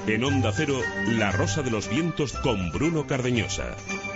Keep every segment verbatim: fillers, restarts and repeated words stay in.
En Onda Cero, La Rosa de los Vientos con Bruno Cardeñosa.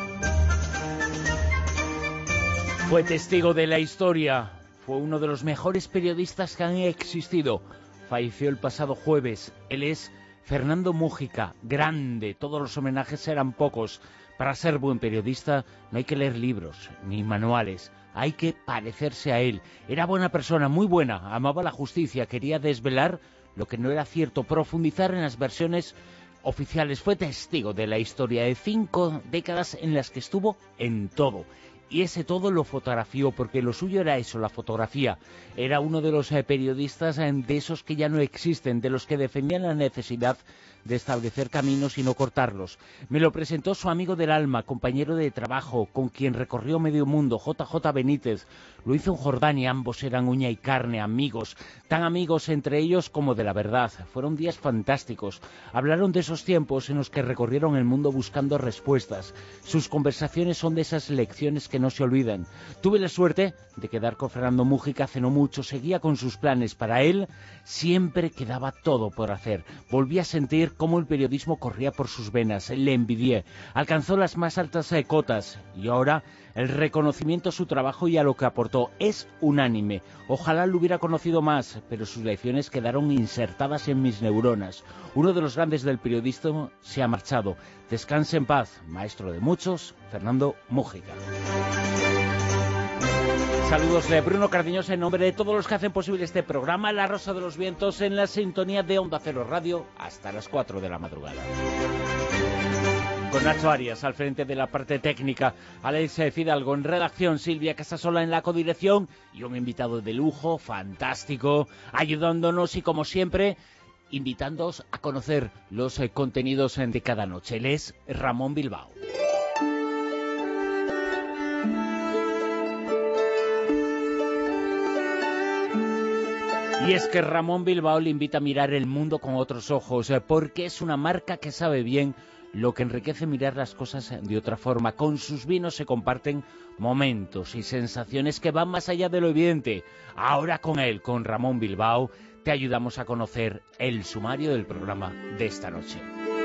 Fue testigo de la historia, fue uno de los mejores periodistas que han existido. Falleció el pasado jueves. Él es Fernando Múgica, grande. Todos los homenajes eran pocos. Para ser buen periodista no hay que leer libros ni manuales, hay que parecerse a él. Era buena persona, muy buena, amaba la justicia, quería desvelar lo que no era cierto, profundizar en las versiones oficiales. Fue testigo de la historia de cinco décadas en las que estuvo en todo. Y ese todo lo fotografió, porque lo suyo era eso, la fotografía. Era uno de los eh, periodistas eh, de esos que ya no existen, de los que defendían la necesidad de establecer caminos y no cortarlos. Me lo presentó su amigo del alma, compañero de trabajo, con quien recorrió medio mundo, J J Benítez. Lo hizo en Jordania, ambos eran uña y carne, amigos, tan amigos entre ellos como de la verdad. Fueron días fantásticos. Hablaron de esos tiempos en los que recorrieron el mundo buscando respuestas. Sus conversaciones son de esas lecciones que no se olvidan. Tuve la suerte de quedar con Fernando Múgica hace no mucho, seguía con sus planes. Para él siempre quedaba todo por hacer. Volví a sentir cómo el periodismo corría por sus venas, le envidié. Alcanzó las más altas eh, cotas y ahora el reconocimiento a su trabajo y a lo que aportó es unánime. Ojalá lo hubiera conocido más, pero sus lecciones quedaron insertadas en mis neuronas. Uno de los grandes del periodismo se ha marchado. Descanse en paz, maestro de muchos, Fernando Múgica. Saludos de Bruno Cardeñosa en nombre de todos los que hacen posible este programa, La Rosa de los Vientos, en la sintonía de Onda Cero Radio hasta las cuatro de la madrugada. Con Nacho Arias al frente de la parte técnica, Alex Fidalgo en redacción, Silvia Casasola en la codirección y un invitado de lujo, fantástico, ayudándonos y como siempre, invitándoos a conocer los eh, contenidos de cada noche. Él es Ramón Bilbao. Y es que Ramón Bilbao le invita a mirar el mundo con otros ojos, eh, porque es una marca que sabe bien lo que enriquece mirar las cosas de otra forma. Con sus vinos se comparten momentos y sensaciones que van más allá de lo evidente. Ahora con él, con Ramón Bilbao, te ayudamos a conocer el sumario del programa de esta noche.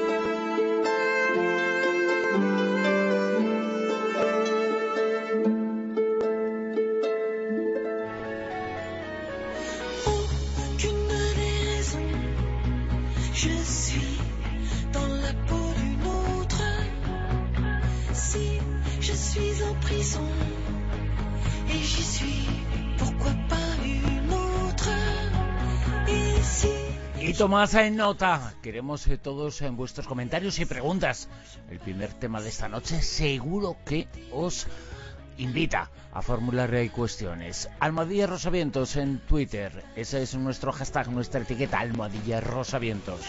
Y tomad en nota, queremos eh, todos en vuestros comentarios y preguntas. El primer tema de esta noche seguro que os invita a formular eh, cuestiones. Almohadilla Rosavientos en Twitter, ese es nuestro hashtag, nuestra etiqueta, Almohadilla Rosavientos.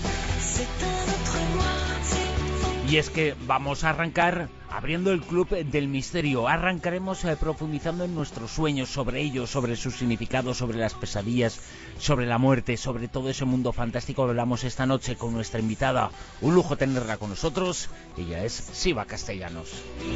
Y es que vamos a arrancar abriendo el Club del Misterio. Arrancaremos eh, profundizando en nuestros sueños, sobre ellos, sobre su significado, sobre las pesadillas, sobre la muerte, sobre todo ese mundo fantástico que hablamos esta noche con nuestra invitada. Un lujo tenerla con nosotros. Ella es Siva Castellanos.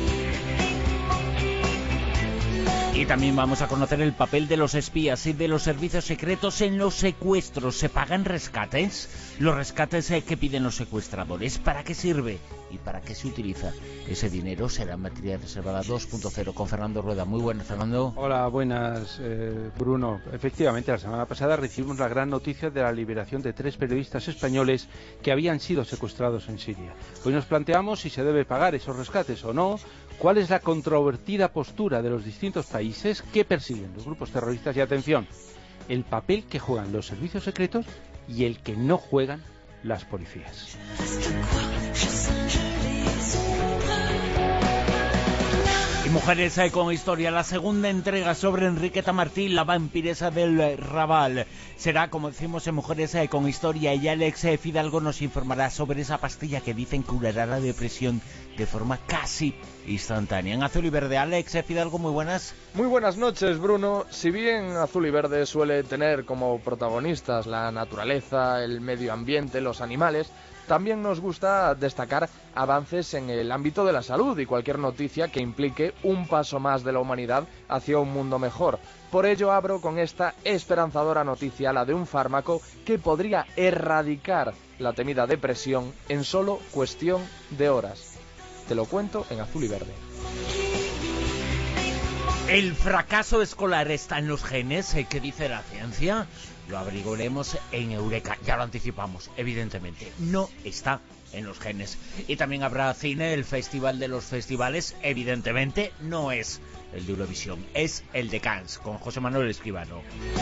Y también vamos a conocer el papel de los espías y de los servicios secretos en los secuestros. ¿Se pagan rescates? Los rescates que piden los secuestradores, ¿para qué sirve? ¿Y para qué se utiliza? Ese dinero será materia reservada dos punto cero con Fernando Rueda. Muy buenas, Fernando. Hola, buenas, eh, Bruno. Efectivamente, la semana pasada recibimos la gran noticia de la liberación de tres periodistas españoles que habían sido secuestrados en Siria. Hoy nos planteamos si se debe pagar esos rescates o no, cuál es la controvertida postura de los distintos países que persiguen los grupos terroristas y, atención, el papel que juegan los servicios secretos y el que no juegan las policías. Y Mujeres con Historia, la segunda entrega sobre Enriqueta Martí, la vampiresa del Raval. Será, como decimos, en Mujeres con Historia, y Alex Fidalgo nos informará sobre esa pastilla que dicen curará la depresión de forma casi instantánea. En Azul y Verde, Alex Fidalgo, muy buenas. Muy buenas noches, Bruno. Si bien Azul y Verde suele tener como protagonistas la naturaleza, el medio ambiente, los animales, También nos gusta destacar avances en el ámbito de la salud y cualquier noticia que implique un paso más de la humanidad hacia un mundo mejor. Por ello abro con esta esperanzadora noticia, la de un fármaco que podría erradicar la temida depresión en solo cuestión de horas. Te lo cuento en azul y verde. ¿El fracaso escolar está en los genes? ¿Qué dice la ciencia? Lo averiguaremos en Eureka, ya lo anticipamos, evidentemente. No está en los genes. Y también habrá cine, el festival de los festivales, evidentemente no es el de Eurovisión, es el de Cannes, con José Manuel Escribano.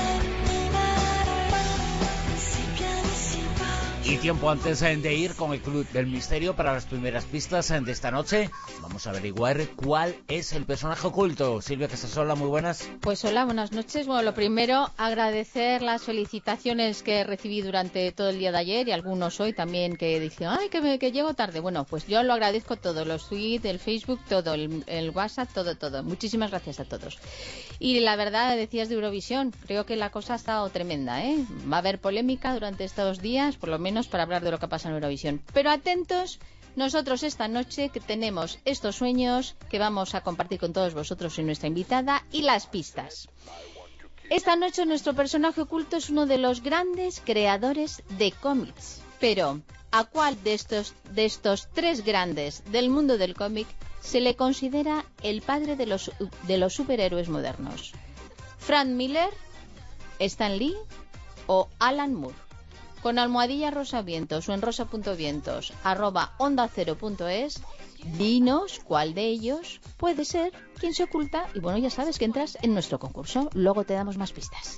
Y tiempo antes de ir con el Club del Misterio para las primeras pistas de esta noche, vamos a averiguar cuál es el personaje oculto. Silvia Casasola, muy buenas. Pues hola, buenas noches. Bueno, lo primero, agradecer las felicitaciones que recibí durante todo el día de ayer y algunos hoy también que dicen, ay, que, me, que llego tarde. Bueno, pues yo lo agradezco todo, los tweets, el Facebook, todo, el, el WhatsApp, todo, todo. Muchísimas gracias a todos. Y la verdad, decías de Eurovisión, creo que la cosa ha estado tremenda, ¿eh? Va a haber polémica durante estos días, por lo menos para hablar de lo que pasa en Eurovisión. Pero atentos, nosotros esta noche que tenemos estos sueños que vamos a compartir con todos vosotros y nuestra invitada y las pistas. Esta noche nuestro personaje oculto es uno de los grandes creadores de cómics. Pero, ¿a cuál de estos, de estos tres grandes del mundo del cómic se le considera el padre de los, de los superhéroes modernos? ¿Frank Miller, Stan Lee o Alan Moore? Con almohadilla rosavientos o en rosa.vientos arroba onda cero punto es, dinos cuál de ellos puede ser quien se oculta. Y bueno, ya sabes que entras en nuestro concurso. Luego te damos más pistas.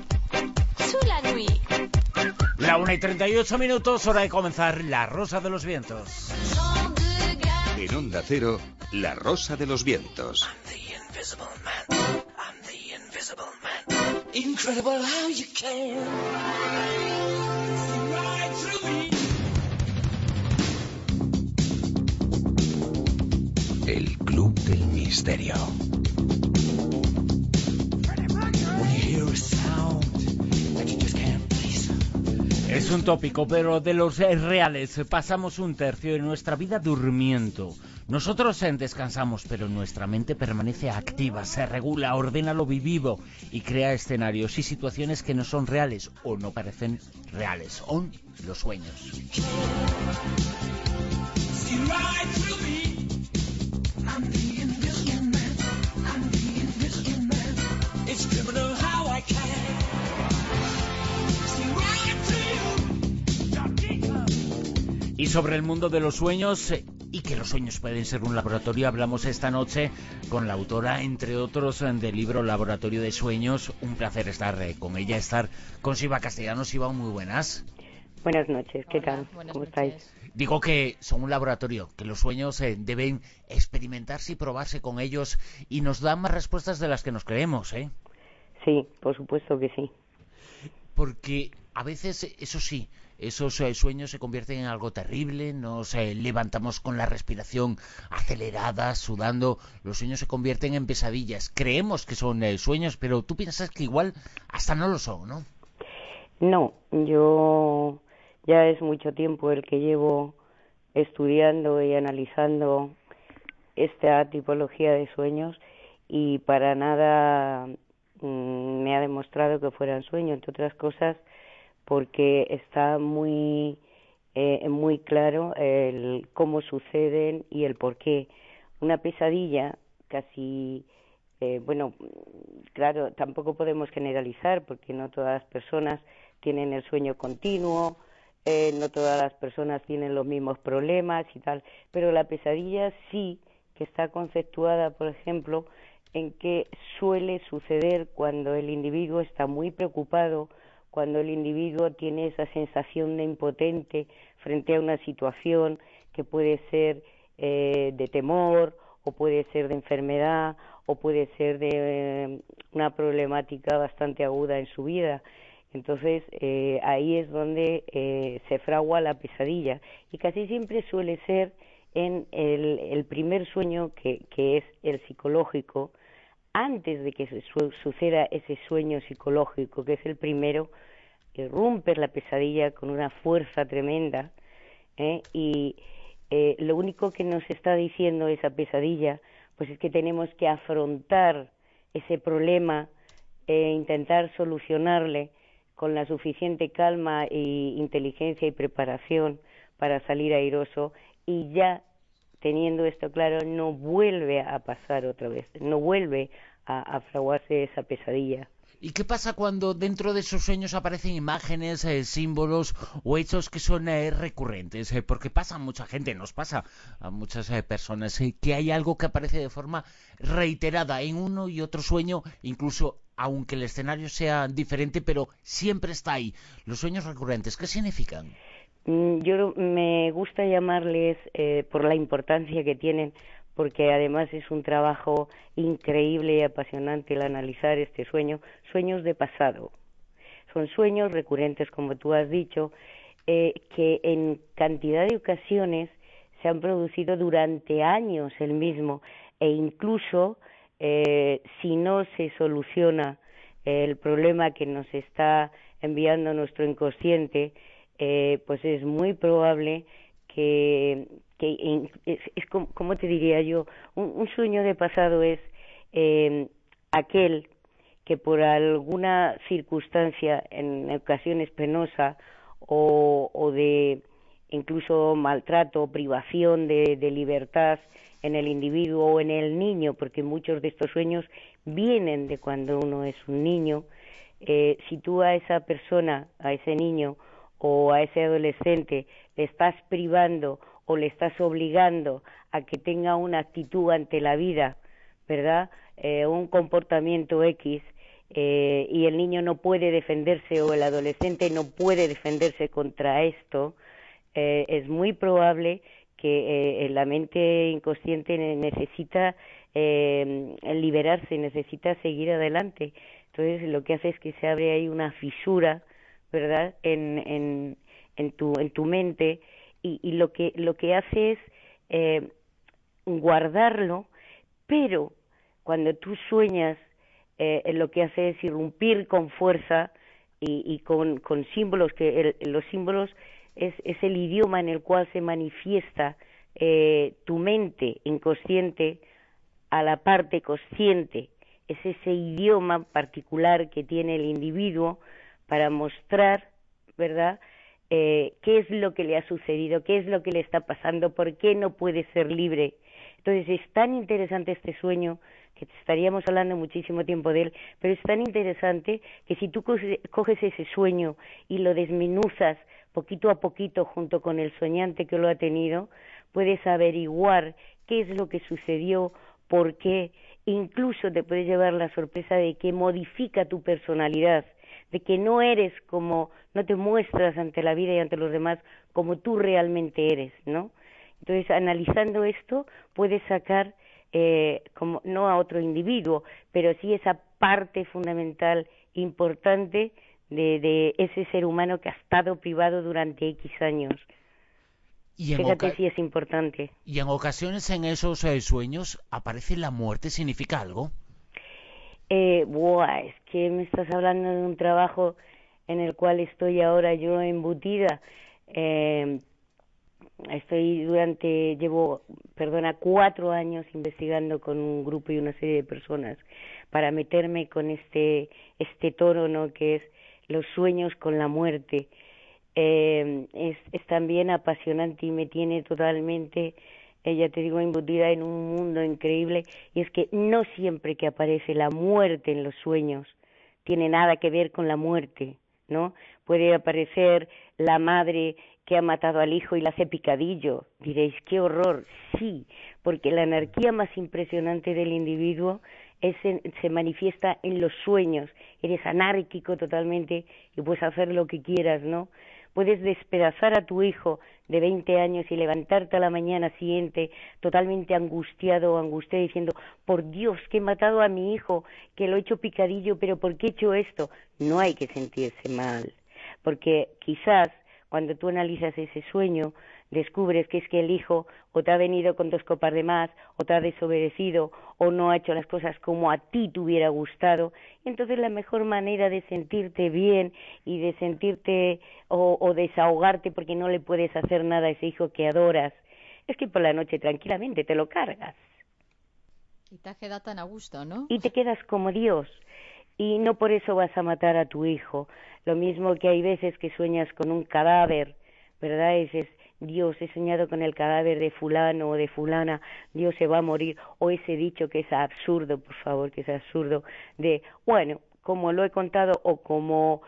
La una y treinta y ocho minutos, hora de comenzar La Rosa de los Vientos. En Onda Cero, La Rosa de los Vientos. Incredible how you can. El Club del Misterio. Es un tópico, pero de los reales. Pasamos un tercio de nuestra vida durmiendo. Nosotros descansamos, pero nuestra mente permanece activa, se regula, ordena lo vivido y crea escenarios y situaciones que no son reales o no parecen reales. Son los sueños. Y sobre el mundo de los sueños y que los sueños pueden ser un laboratorio, hablamos esta noche con la autora, entre otros, del libro Laboratorio de Sueños. Un placer estar con ella, estar con Silva Castellanos. Silva, muy buenas. Buenas noches, ¿qué Hola, tal? buenas ¿Cómo noches. estáis? Digo que son un laboratorio, que los sueños eh, deben experimentarse y probarse con ellos y nos dan más respuestas de las que nos creemos, ¿eh? Sí, por supuesto que sí. Porque a veces, eso sí, esos eh, sueños se convierten en algo terrible, nos eh, levantamos con la respiración acelerada, sudando, los sueños se convierten en pesadillas. Creemos que son eh, sueños, pero tú piensas que igual hasta no lo son, ¿no? No, yo ya es mucho tiempo el que llevo estudiando y analizando esta tipología de sueños y para nada mmm, me ha demostrado que fueran sueños, entre otras cosas porque está muy eh, muy claro el cómo suceden y el por qué. Una pesadilla casi, eh, bueno, claro, tampoco podemos generalizar porque no todas las personas tienen el sueño continuo, eh, no todas las personas tienen los mismos problemas y tal, pero la pesadilla sí que está conceptuada, por ejemplo, en que suele suceder cuando el individuo está muy preocupado, cuando el individuo tiene esa sensación de impotente frente a una situación que puede ser eh, de temor o puede ser de enfermedad o puede ser de eh, una problemática bastante aguda en su vida. Entonces eh, ahí es donde eh, se fragua la pesadilla y casi siempre suele ser en el, el primer sueño que, que es el psicológico. Antes de que su suceda ese sueño psicológico, que es el primero, irrumpe la pesadilla con una fuerza tremenda, ¿eh? Y eh, lo único que nos está diciendo esa pesadilla, pues es que tenemos que afrontar ese problema e intentar solucionarle con la suficiente calma e inteligencia y preparación para salir airoso, y ya teniendo esto claro no vuelve a pasar otra vez, no vuelve a, a fraguarse esa pesadilla. ¿Y qué pasa cuando dentro de esos sueños aparecen imágenes, eh, símbolos o hechos que son eh, recurrentes? Eh, porque pasa a mucha gente, nos pasa a muchas eh, personas, eh, que hay algo que aparece de forma reiterada en uno y otro sueño, incluso aunque el escenario sea diferente, pero siempre está ahí. Los sueños recurrentes, ¿qué significan? Yo me gusta llamarles, eh, por la importancia que tienen, porque además es un trabajo increíble y apasionante el analizar este sueño, sueños de pasado. Son sueños recurrentes, como tú has dicho, eh, que en cantidad de ocasiones se han producido durante años el mismo, e incluso eh, si no se soluciona el problema que nos está enviando nuestro inconsciente, eh, pues es muy probable que, que es, es como, como te diría yo, un, un sueño de pasado es eh, aquel que por alguna circunstancia, en ocasiones penosa o, o de incluso maltrato, privación de, de libertad en el individuo o en el niño, porque muchos de estos sueños vienen de cuando uno es un niño, eh, si tú a esa persona, a ese niño o a ese adolescente le estás privando o le estás obligando a que tenga una actitud ante la vida, ¿verdad?, eh, un comportamiento X, eh, y el niño no puede defenderse o el adolescente no puede defenderse contra esto, eh, es muy probable que eh, la mente inconsciente necesita eh, liberarse, necesita seguir adelante. Entonces lo que hace es que se abre ahí una fisura, ¿verdad?, en, en, en, tu, en tu mente, y, y lo que lo que hace es eh, guardarlo, pero cuando tú sueñas, eh, lo que hace es irrumpir con fuerza y, y con, con símbolos, que el, los símbolos es, es el idioma en el cual se manifiesta eh, tu mente inconsciente a la parte consciente. Es ese idioma particular que tiene el individuo para mostrar, ¿verdad?, eh, qué es lo que le ha sucedido, qué es lo que le está pasando, por qué no puede ser libre. Entonces es tan interesante este sueño, que estaríamos hablando muchísimo tiempo de él, pero es tan interesante que si tú coges ese sueño y lo desmenuzas poquito a poquito junto con el soñante que lo ha tenido, puedes averiguar qué es lo que sucedió, por qué, incluso te puedes llevar la sorpresa de que modifica tu personalidad, de que no eres como, no te muestras ante la vida y ante los demás como tú realmente eres, ¿no? Entonces, analizando esto, puedes sacar, eh, como no a otro individuo, pero sí esa parte fundamental, importante, de, de ese ser humano que ha estado privado durante X años. Y en Fíjate oca- si es importante. Y en ocasiones en esos eh, sueños aparece la muerte, ¿significa algo? Eh, buah, es que me estás hablando de un trabajo en el cual estoy ahora yo embutida. Eh, estoy durante, llevo, perdona, cuatro años investigando con un grupo y una serie de personas para meterme con este, este toro, ¿no?, que es los sueños con la muerte. Eh, es, es también apasionante y me tiene totalmente, eh, ya te digo, embutida en un mundo increíble, y es que no siempre que aparece la muerte en los sueños tiene nada que ver con la muerte, ¿no? Puede aparecer la madre que ha matado al hijo y le hace picadillo. Diréis, qué horror. Sí, porque la anarquía más impresionante del individuo es en, se manifiesta en los sueños. Eres anárquico totalmente y puedes hacer lo que quieras, ¿no? Puedes despedazar a tu hijo de veinte años y levantarte a la mañana siguiente totalmente angustiado o angustiado diciendo, por Dios, que he matado a mi hijo, que lo he hecho picadillo, pero ¿por qué he hecho esto? No hay que sentirse mal, porque quizás cuando tú analizas ese sueño, descubres que es que el hijo o te ha venido con dos copas de más, o te ha desobedecido, o no ha hecho las cosas como a ti te hubiera gustado. Entonces la mejor manera de sentirte bien y de sentirte o, o desahogarte porque no le puedes hacer nada a ese hijo que adoras, es que por la noche tranquilamente te lo cargas. Y te queda tan a gusto, ¿no? Y te quedas como Dios. Y no por eso vas a matar a tu hijo. Lo mismo que hay veces que sueñas con un cadáver, ¿verdad? Y dices, Dios, he soñado con el cadáver de fulano o de fulana, Dios se va a morir. O ese dicho que es absurdo, por favor, que es absurdo, de, bueno, como lo he contado o como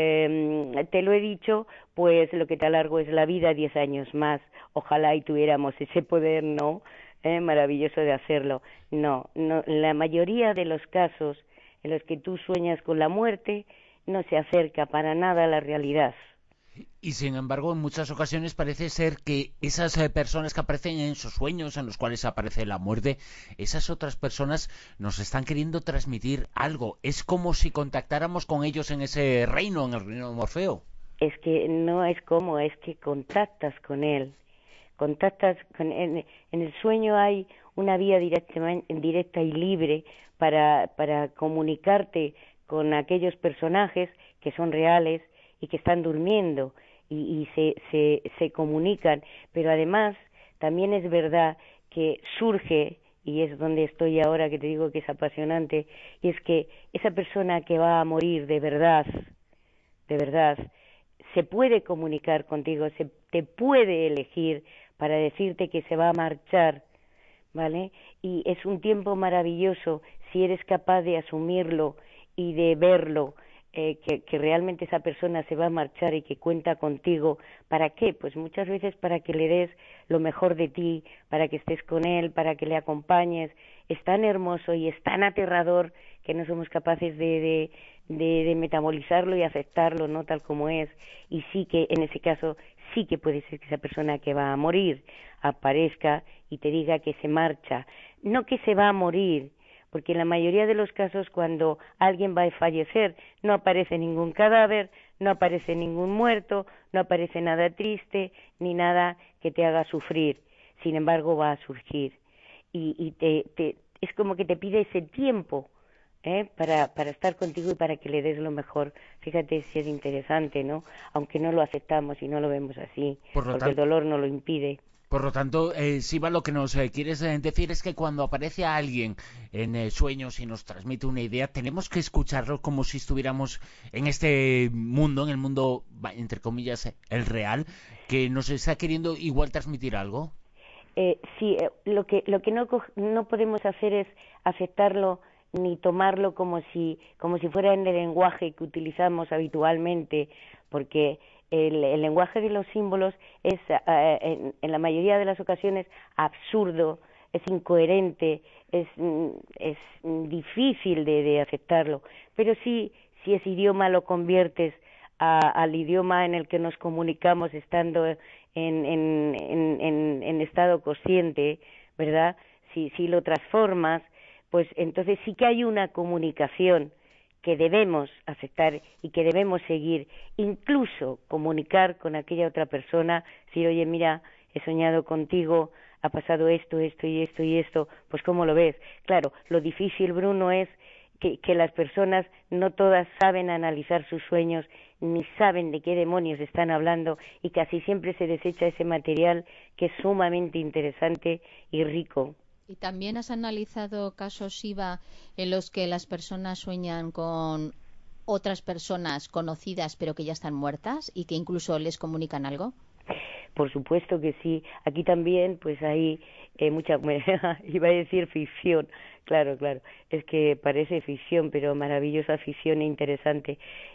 eh, te lo he dicho, pues lo que te alargo es la vida diez años más. Ojalá y tuviéramos ese poder, ¿no? Eh, maravilloso de hacerlo. No, no, la mayoría de los casos en los que tú sueñas con la muerte no se acerca para nada a la realidad. Y sin embargo, en muchas ocasiones parece ser que esas eh, personas que aparecen en esos sueños en los cuales aparece la muerte, esas otras personas nos están queriendo transmitir algo. Es como si contactáramos con ellos en ese reino, en el reino de Morfeo. Es que no es como, es que contactas con él. Contactas con él. En el sueño hay una vía directa, directa y libre para, para comunicarte con aquellos personajes que son reales y que están durmiendo y, y se, se, se comunican, pero además también es verdad que surge, y es donde estoy ahora que te digo que es apasionante, y es que esa persona que va a morir de verdad, de verdad, se puede comunicar contigo, se te puede elegir para decirte que se va a marchar, ¿vale? Y es un tiempo maravilloso si eres capaz de asumirlo y de verlo, eh, que, que realmente esa persona se va a marchar y que cuenta contigo. ¿Para qué? Pues muchas veces para que le des lo mejor de ti, para que estés con él, para que le acompañes. Es tan hermoso y es tan aterrador que no somos capaces de, de, de, de metabolizarlo y aceptarlo, ¿no? Tal como es. Y sí que en ese caso sí que puede ser que esa persona que va a morir aparezca y te diga que se marcha, no que se va a morir, porque en la mayoría de los casos cuando alguien va a fallecer no aparece ningún cadáver, no aparece ningún muerto, no aparece nada triste ni nada que te haga sufrir. Sin embargo va a surgir y, y te, te, es como que te pide ese tiempo, ¿eh? para, para estar contigo y para que le des lo mejor. Fíjate si es interesante, ¿no? Aunque no lo aceptamos y no lo vemos así, Por lo porque tanto, el dolor no lo impide. Por lo tanto, eh, Siva, lo que nos eh, quieres eh, decir es que cuando aparece alguien en eh, sueños y nos transmite una idea, tenemos que escucharlo como si estuviéramos en este mundo, en el mundo, entre comillas, el real, que nos está queriendo igual transmitir algo. Eh, sí, eh, lo que lo que no no podemos hacer es aceptarlo ni tomarlo como si como si fuera en el lenguaje que utilizamos habitualmente, porque el, el lenguaje de los símbolos es eh, en, en la mayoría de las ocasiones absurdo, es incoherente, es es difícil de, de aceptarlo, pero sí, si ese idioma lo conviertes a, al idioma en el que nos comunicamos estando en, en, en, en, en estado consciente, ¿verdad? Si, si lo transformas, pues entonces sí que hay una comunicación que debemos aceptar y que debemos seguir, incluso comunicar con aquella otra persona, decir, oye, mira, he soñado contigo, ha pasado esto, esto y esto y esto, pues ¿cómo lo ves? Claro, lo difícil, Bruno, es que, que las personas no todas saben analizar sus sueños, ni saben de qué demonios están hablando, y casi siempre se desecha ese material que es sumamente interesante y rico. ¿Y también has analizado casos, Siva, en los que las personas sueñan con otras personas conocidas pero que ya están muertas y que incluso les comunican algo? Por supuesto que sí. Aquí también pues hay eh, mucha, iba a decir ficción, claro, claro, es que parece ficción, pero maravillosa ficción e interesante.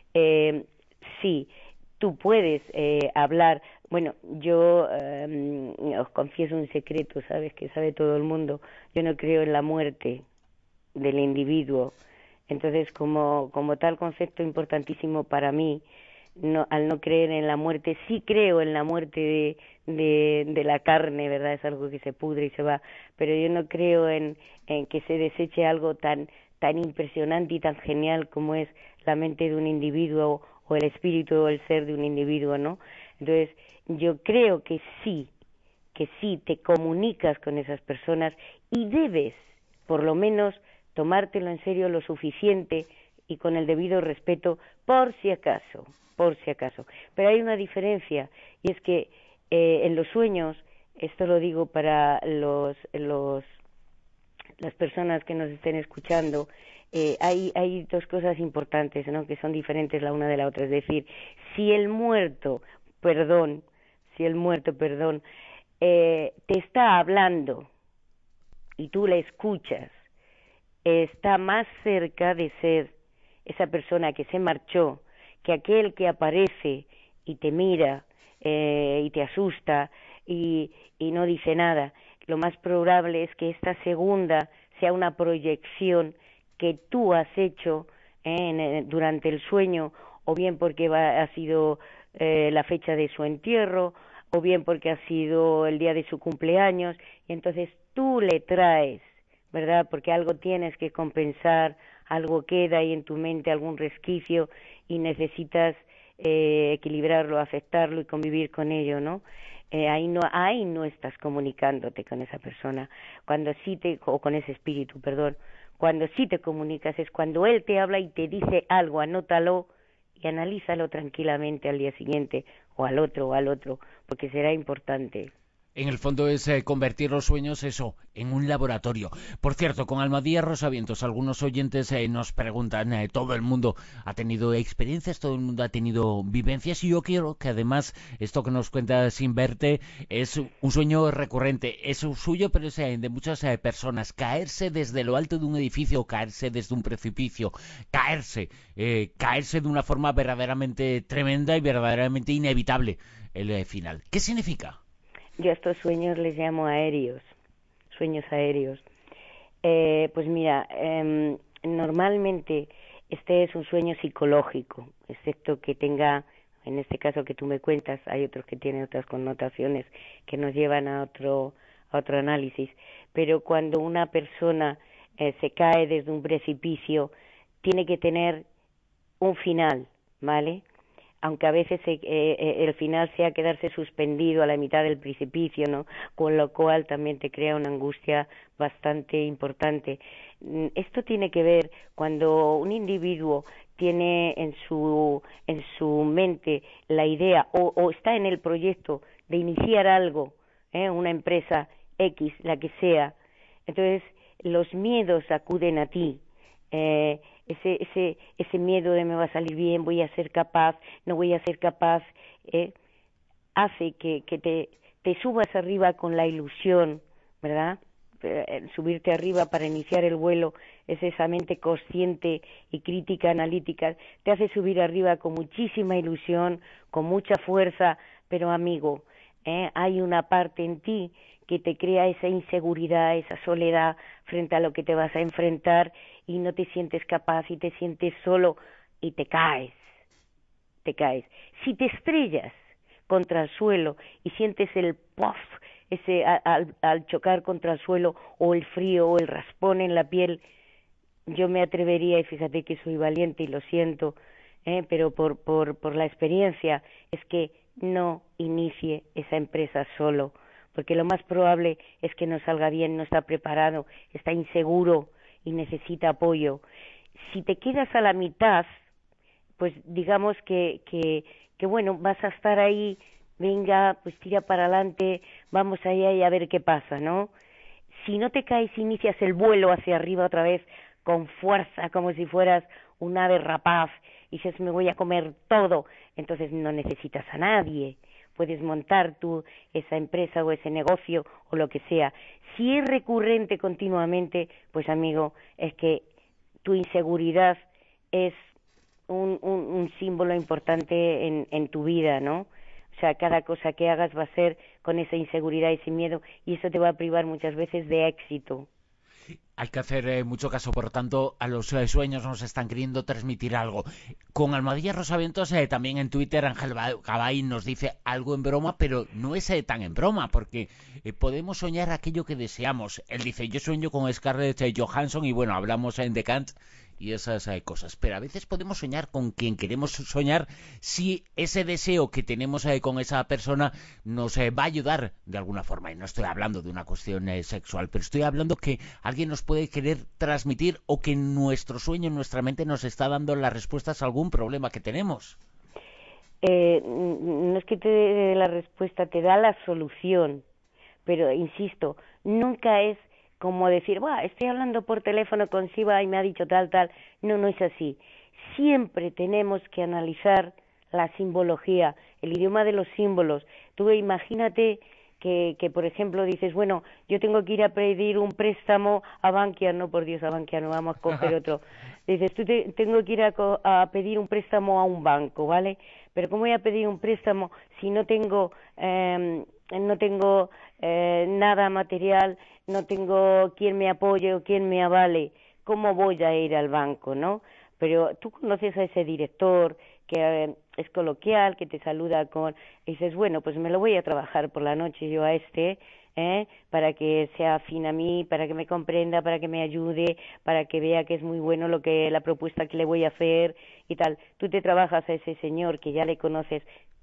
Eh, sí, tú puedes eh, hablar. Bueno, yo eh, os confieso un secreto, ¿sabes? Que sabe todo el mundo. Yo no creo en la muerte del individuo. Entonces, como, como tal concepto importantísimo para mí, no, al no creer en la muerte, sí creo en la muerte de, de, de la carne, ¿verdad? Es algo que se pudre y se va, pero yo no creo en, en que se deseche algo tan, tan impresionante y tan genial como es la mente de un individuo o el espíritu o el ser de un individuo, ¿no? Entonces, yo creo que sí, que sí te comunicas con esas personas y debes, por lo menos, tomártelo en serio lo suficiente y con el debido respeto, por si acaso, por si acaso. Pero hay una diferencia, y es que eh, en los sueños, esto lo digo para los, los las personas que nos estén escuchando, eh, hay, hay dos cosas importantes, ¿no?, que son diferentes la una de la otra. Es decir, si el muerto, perdón, si el muerto, perdón, eh, te está hablando y tú le escuchas, está más cerca de ser esa persona que se marchó que aquel que aparece y te mira eh, y te asusta y, y no dice nada. Lo más probable es que esta segunda sea una proyección que tú has hecho eh, en, durante el sueño, o bien porque va, ha sido eh, la fecha de su entierro, o bien porque ha sido el día de su cumpleaños, y entonces tú le traes, ¿verdad? Porque algo tienes que compensar, algo queda ahí en tu mente, algún resquicio, y necesitas eh, equilibrarlo, aceptarlo y convivir con ello, ¿no? Eh, ahí no ahí no estás comunicándote con esa persona, cuando sí te, o con ese espíritu, perdón, cuando sí te comunicas es cuando él te habla y te dice algo, anótalo y analízalo tranquilamente al día siguiente, o al otro, o al otro, porque será importante. En el fondo es eh, convertir los sueños, eso, en un laboratorio. Por cierto, con Almadía Rosavientos, algunos oyentes eh, nos preguntan, eh, todo el mundo ha tenido experiencias, todo el mundo ha tenido vivencias, y yo quiero que además esto que nos cuenta Sin Verte es un sueño recurrente, es suyo, pero es eh, de muchas eh, personas. Caerse desde lo alto de un edificio, caerse desde un precipicio, caerse, eh, caerse de una forma verdaderamente tremenda y verdaderamente inevitable el eh, final. ¿Qué significa? Yo a estos sueños les llamo aéreos, sueños aéreos. Eh, pues mira, eh, normalmente este es un sueño psicológico, excepto que tenga, en este caso que tú me cuentas, hay otros que tienen otras connotaciones que nos llevan a otro, a otro análisis. Pero cuando una persona eh, se cae desde un precipicio, tiene que tener un final, ¿vale? Aunque a veces eh, eh, el final sea quedarse suspendido a la mitad del precipicio, ¿no? Con lo cual también te crea una angustia bastante importante. Esto tiene que ver cuando un individuo tiene en su en su mente la idea o, o está en el proyecto de iniciar algo, ¿eh? Una empresa X, la que sea. Entonces los miedos acuden a ti. Eh, ese ese ese miedo de me va a salir bien, voy a ser capaz, no voy a ser capaz, eh, hace que, que te, te subas arriba con la ilusión, ¿verdad? Eh, subirte arriba para iniciar el vuelo es esa mente consciente y crítica analítica, te hace subir arriba con muchísima ilusión, con mucha fuerza, pero amigo, eh, hay una parte en ti que te crea esa inseguridad, esa soledad frente a lo que te vas a enfrentar, y no te sientes capaz y te sientes solo y te caes, te caes. Si te estrellas contra el suelo y sientes el puff, ese al, al chocar contra el suelo, o el frío o el raspón en la piel, yo me atrevería, y fíjate que soy valiente y lo siento, eh, pero por, por, por la experiencia, es que no inicie esa empresa solo, porque lo más probable es que no salga bien, no está preparado, está inseguro y necesita apoyo. Si te quedas a la mitad, pues digamos que, que, que bueno, vas a estar ahí, venga, pues tira para adelante, vamos allá y a ver qué pasa, ¿no? Si no te caes, inicias el vuelo hacia arriba otra vez, con fuerza, como si fueras un ave rapaz, y dices, me voy a comer todo, entonces no necesitas a nadie. Puedes montar tú esa empresa o ese negocio o lo que sea. Si es recurrente continuamente, pues amigo, es que tu inseguridad es un, un, un símbolo importante en, en tu vida, ¿no? O sea, cada cosa que hagas va a ser con esa inseguridad y ese miedo, y eso te va a privar muchas veces de éxito. Hay que hacer eh, mucho caso, por lo tanto, a los eh, sueños nos están queriendo transmitir algo. Con Almadía Rosavientos, eh, también en Twitter, Ángel Gabay nos dice algo en broma, pero no es eh, tan en broma, porque eh, podemos soñar aquello que deseamos. Él dice, yo sueño con Scarlett eh, Johansson, y bueno, hablamos en The Cant, y esas eh, cosas. Pero a veces podemos soñar con quien queremos soñar si ese deseo que tenemos eh, con esa persona nos eh, va a ayudar de alguna forma. Y no estoy hablando de una cuestión eh, sexual, pero estoy hablando que alguien nos puede querer transmitir o que nuestro sueño, nuestra mente nos está dando las respuestas a algún problema que tenemos. Eh, no es que te dé la respuesta, te da la solución, pero insisto, nunca es como decir, "Buah, estoy hablando por teléfono con Siva y me ha dicho tal, tal". No, no es así. Siempre tenemos que analizar la simbología, el idioma de los símbolos. Tú imagínate que, que, por ejemplo, dices, bueno, yo tengo que ir a pedir un préstamo a Bankia, no, por Dios, a Bankia no, vamos a coger otro. Dices, tú te, tengo que ir a, a pedir un préstamo a un banco, ¿vale? Pero ¿cómo voy a pedir un préstamo si no tengo, eh, no tengo eh, nada material, no tengo quien me apoye o quien me avale? ¿Cómo voy a ir al banco, no? Pero tú conoces a ese director que eh, es coloquial, que te saluda con... Y dices, bueno, pues me lo voy a trabajar por la noche yo a este, ¿eh? Para que sea afín a mí, para que me comprenda, para que me ayude, para que vea que es muy bueno lo que la propuesta que le voy a hacer y tal. Tú te trabajas a ese señor que ya le conoces,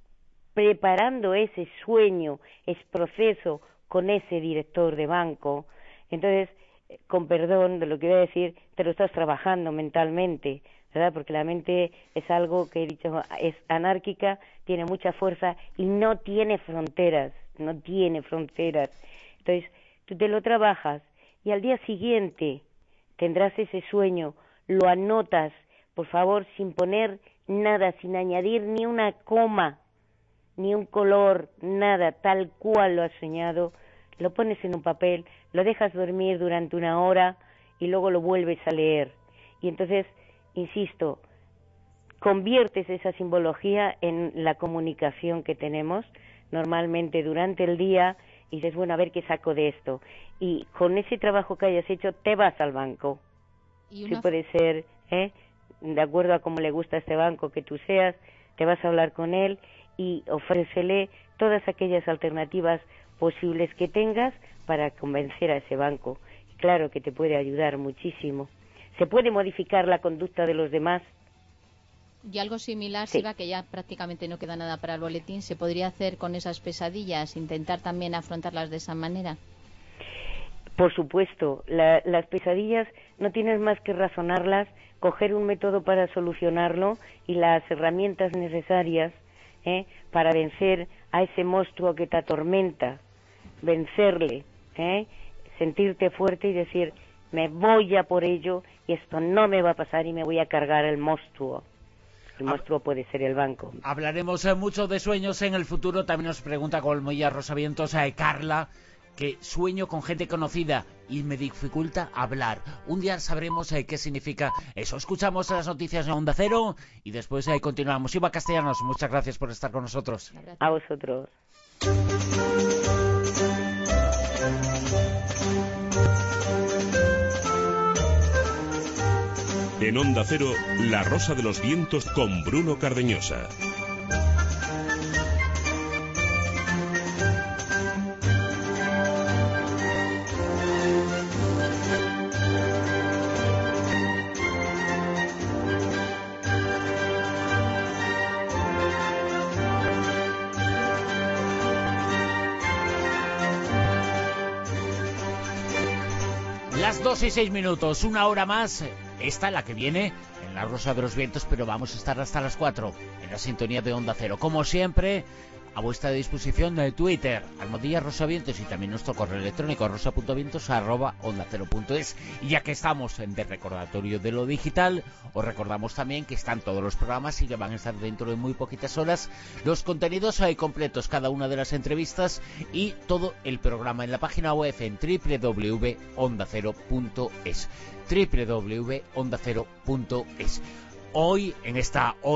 preparando ese sueño, ese proceso con ese director de banco. Entonces, con perdón de lo que voy a decir, te lo estás trabajando mentalmente, ¿verdad? Porque la mente es algo que he dicho, es anárquica, tiene mucha fuerza y no tiene fronteras, no tiene fronteras. Entonces, tú te lo trabajas y al día siguiente tendrás ese sueño, lo anotas, por favor, sin poner nada, sin añadir ni una coma, ni un color, nada, tal cual lo has soñado, lo pones en un papel, lo dejas dormir durante una hora y luego lo vuelves a leer. Y entonces, insisto, conviertes esa simbología en la comunicación que tenemos normalmente durante el día y dices, bueno, a ver qué saco de esto. Y con ese trabajo que hayas hecho, te vas al banco. Y una... que puede ser, ¿eh? de acuerdo a cómo le gusta a este banco que tú seas, te vas a hablar con él y ofrécele todas aquellas alternativas posibles que tengas para convencer a ese banco. Claro que te puede ayudar muchísimo. ¿Se puede modificar la conducta de los demás? Y algo similar, sí. Siva, que ya prácticamente no queda nada para el boletín, ¿se podría hacer con esas pesadillas? ¿Intentar también afrontarlas de esa manera? Por supuesto. La, las pesadillas no tienes más que razonarlas, coger un método para solucionarlo y las herramientas necesarias ¿eh? para vencer a ese monstruo que te atormenta. Vencerle, ¿eh? sentirte fuerte y decir, me voy a por ello y esto no me va a pasar y me voy a cargar el monstruo. El monstruo puede ser el banco. Hablaremos eh, mucho de sueños en el futuro. También nos pregunta Colmilla Rosavientos, eh, Carla, que sueño con gente conocida y me dificulta hablar. Un día sabremos eh, qué significa eso. Escuchamos las noticias de Onda Cero y después eh, continuamos. Iva Castellanos, muchas gracias por estar con nosotros. A vosotros. En Onda Cero, La Rosa de los Vientos con Bruno Cardeñosa. Las dos y seis minutos, una hora más. Esta, la que viene, en La Rosa de los Vientos, pero vamos a estar hasta las cuatro, en la sintonía de Onda Cero. Como siempre, a vuestra disposición de Twitter, almohadilla rosavientos, y también nuestro correo electrónico, rosa punto vientos arroba onda cero punto es. Y ya que estamos en de recordatorio de lo digital, os recordamos también que están todos los programas y que van a estar dentro de muy poquitas horas los contenidos ahí completos, cada una de las entrevistas y todo el programa en la página web en doble u doble u doble u punto onda cero punto es. doble u doble u doble u punto onda cero punto es. Hoy, en esta hora,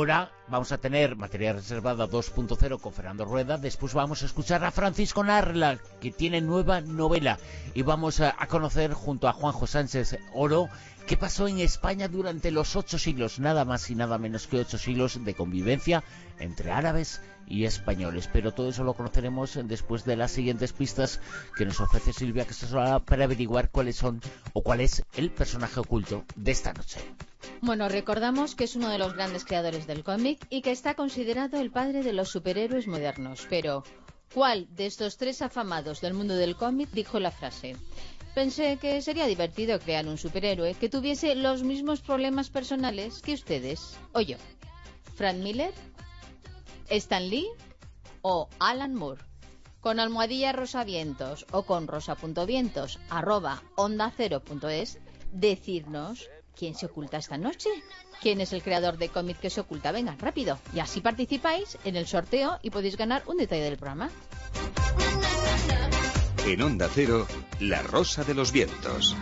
vamos a tener Materia Reservada dos punto cero con Fernando Rueda. Después vamos a escuchar a Francisco Narla, que tiene nueva novela. Y vamos a, a conocer junto a Juanjo Sánchez Oro qué pasó en España durante los ocho siglos, nada más y nada menos que ocho siglos de convivencia entre árabes y españoles. Pero todo eso lo conoceremos después de las siguientes pistas que nos ofrece Silvia Casasola para averiguar cuáles son o cuál es el personaje oculto de esta noche. Bueno, recordamos que es uno de los grandes creadores del cómic y que está considerado el padre de los superhéroes modernos. Pero, ¿cuál de estos tres afamados del mundo del cómic dijo la frase: pensé que sería divertido crear un superhéroe que tuviese los mismos problemas personales que ustedes o yo? ¿Frank Miller, Stan Lee o Alan Moore? Con almohadilla rosavientos o con rosa.vientos arroba onda cero punto es, decirnos quién se oculta esta noche. ¿Quién es el creador de cómic que se oculta? Venga, rápido. Y así participáis en el sorteo y podéis ganar un detalle del programa. En Onda Cero, La Rosa de los Vientos.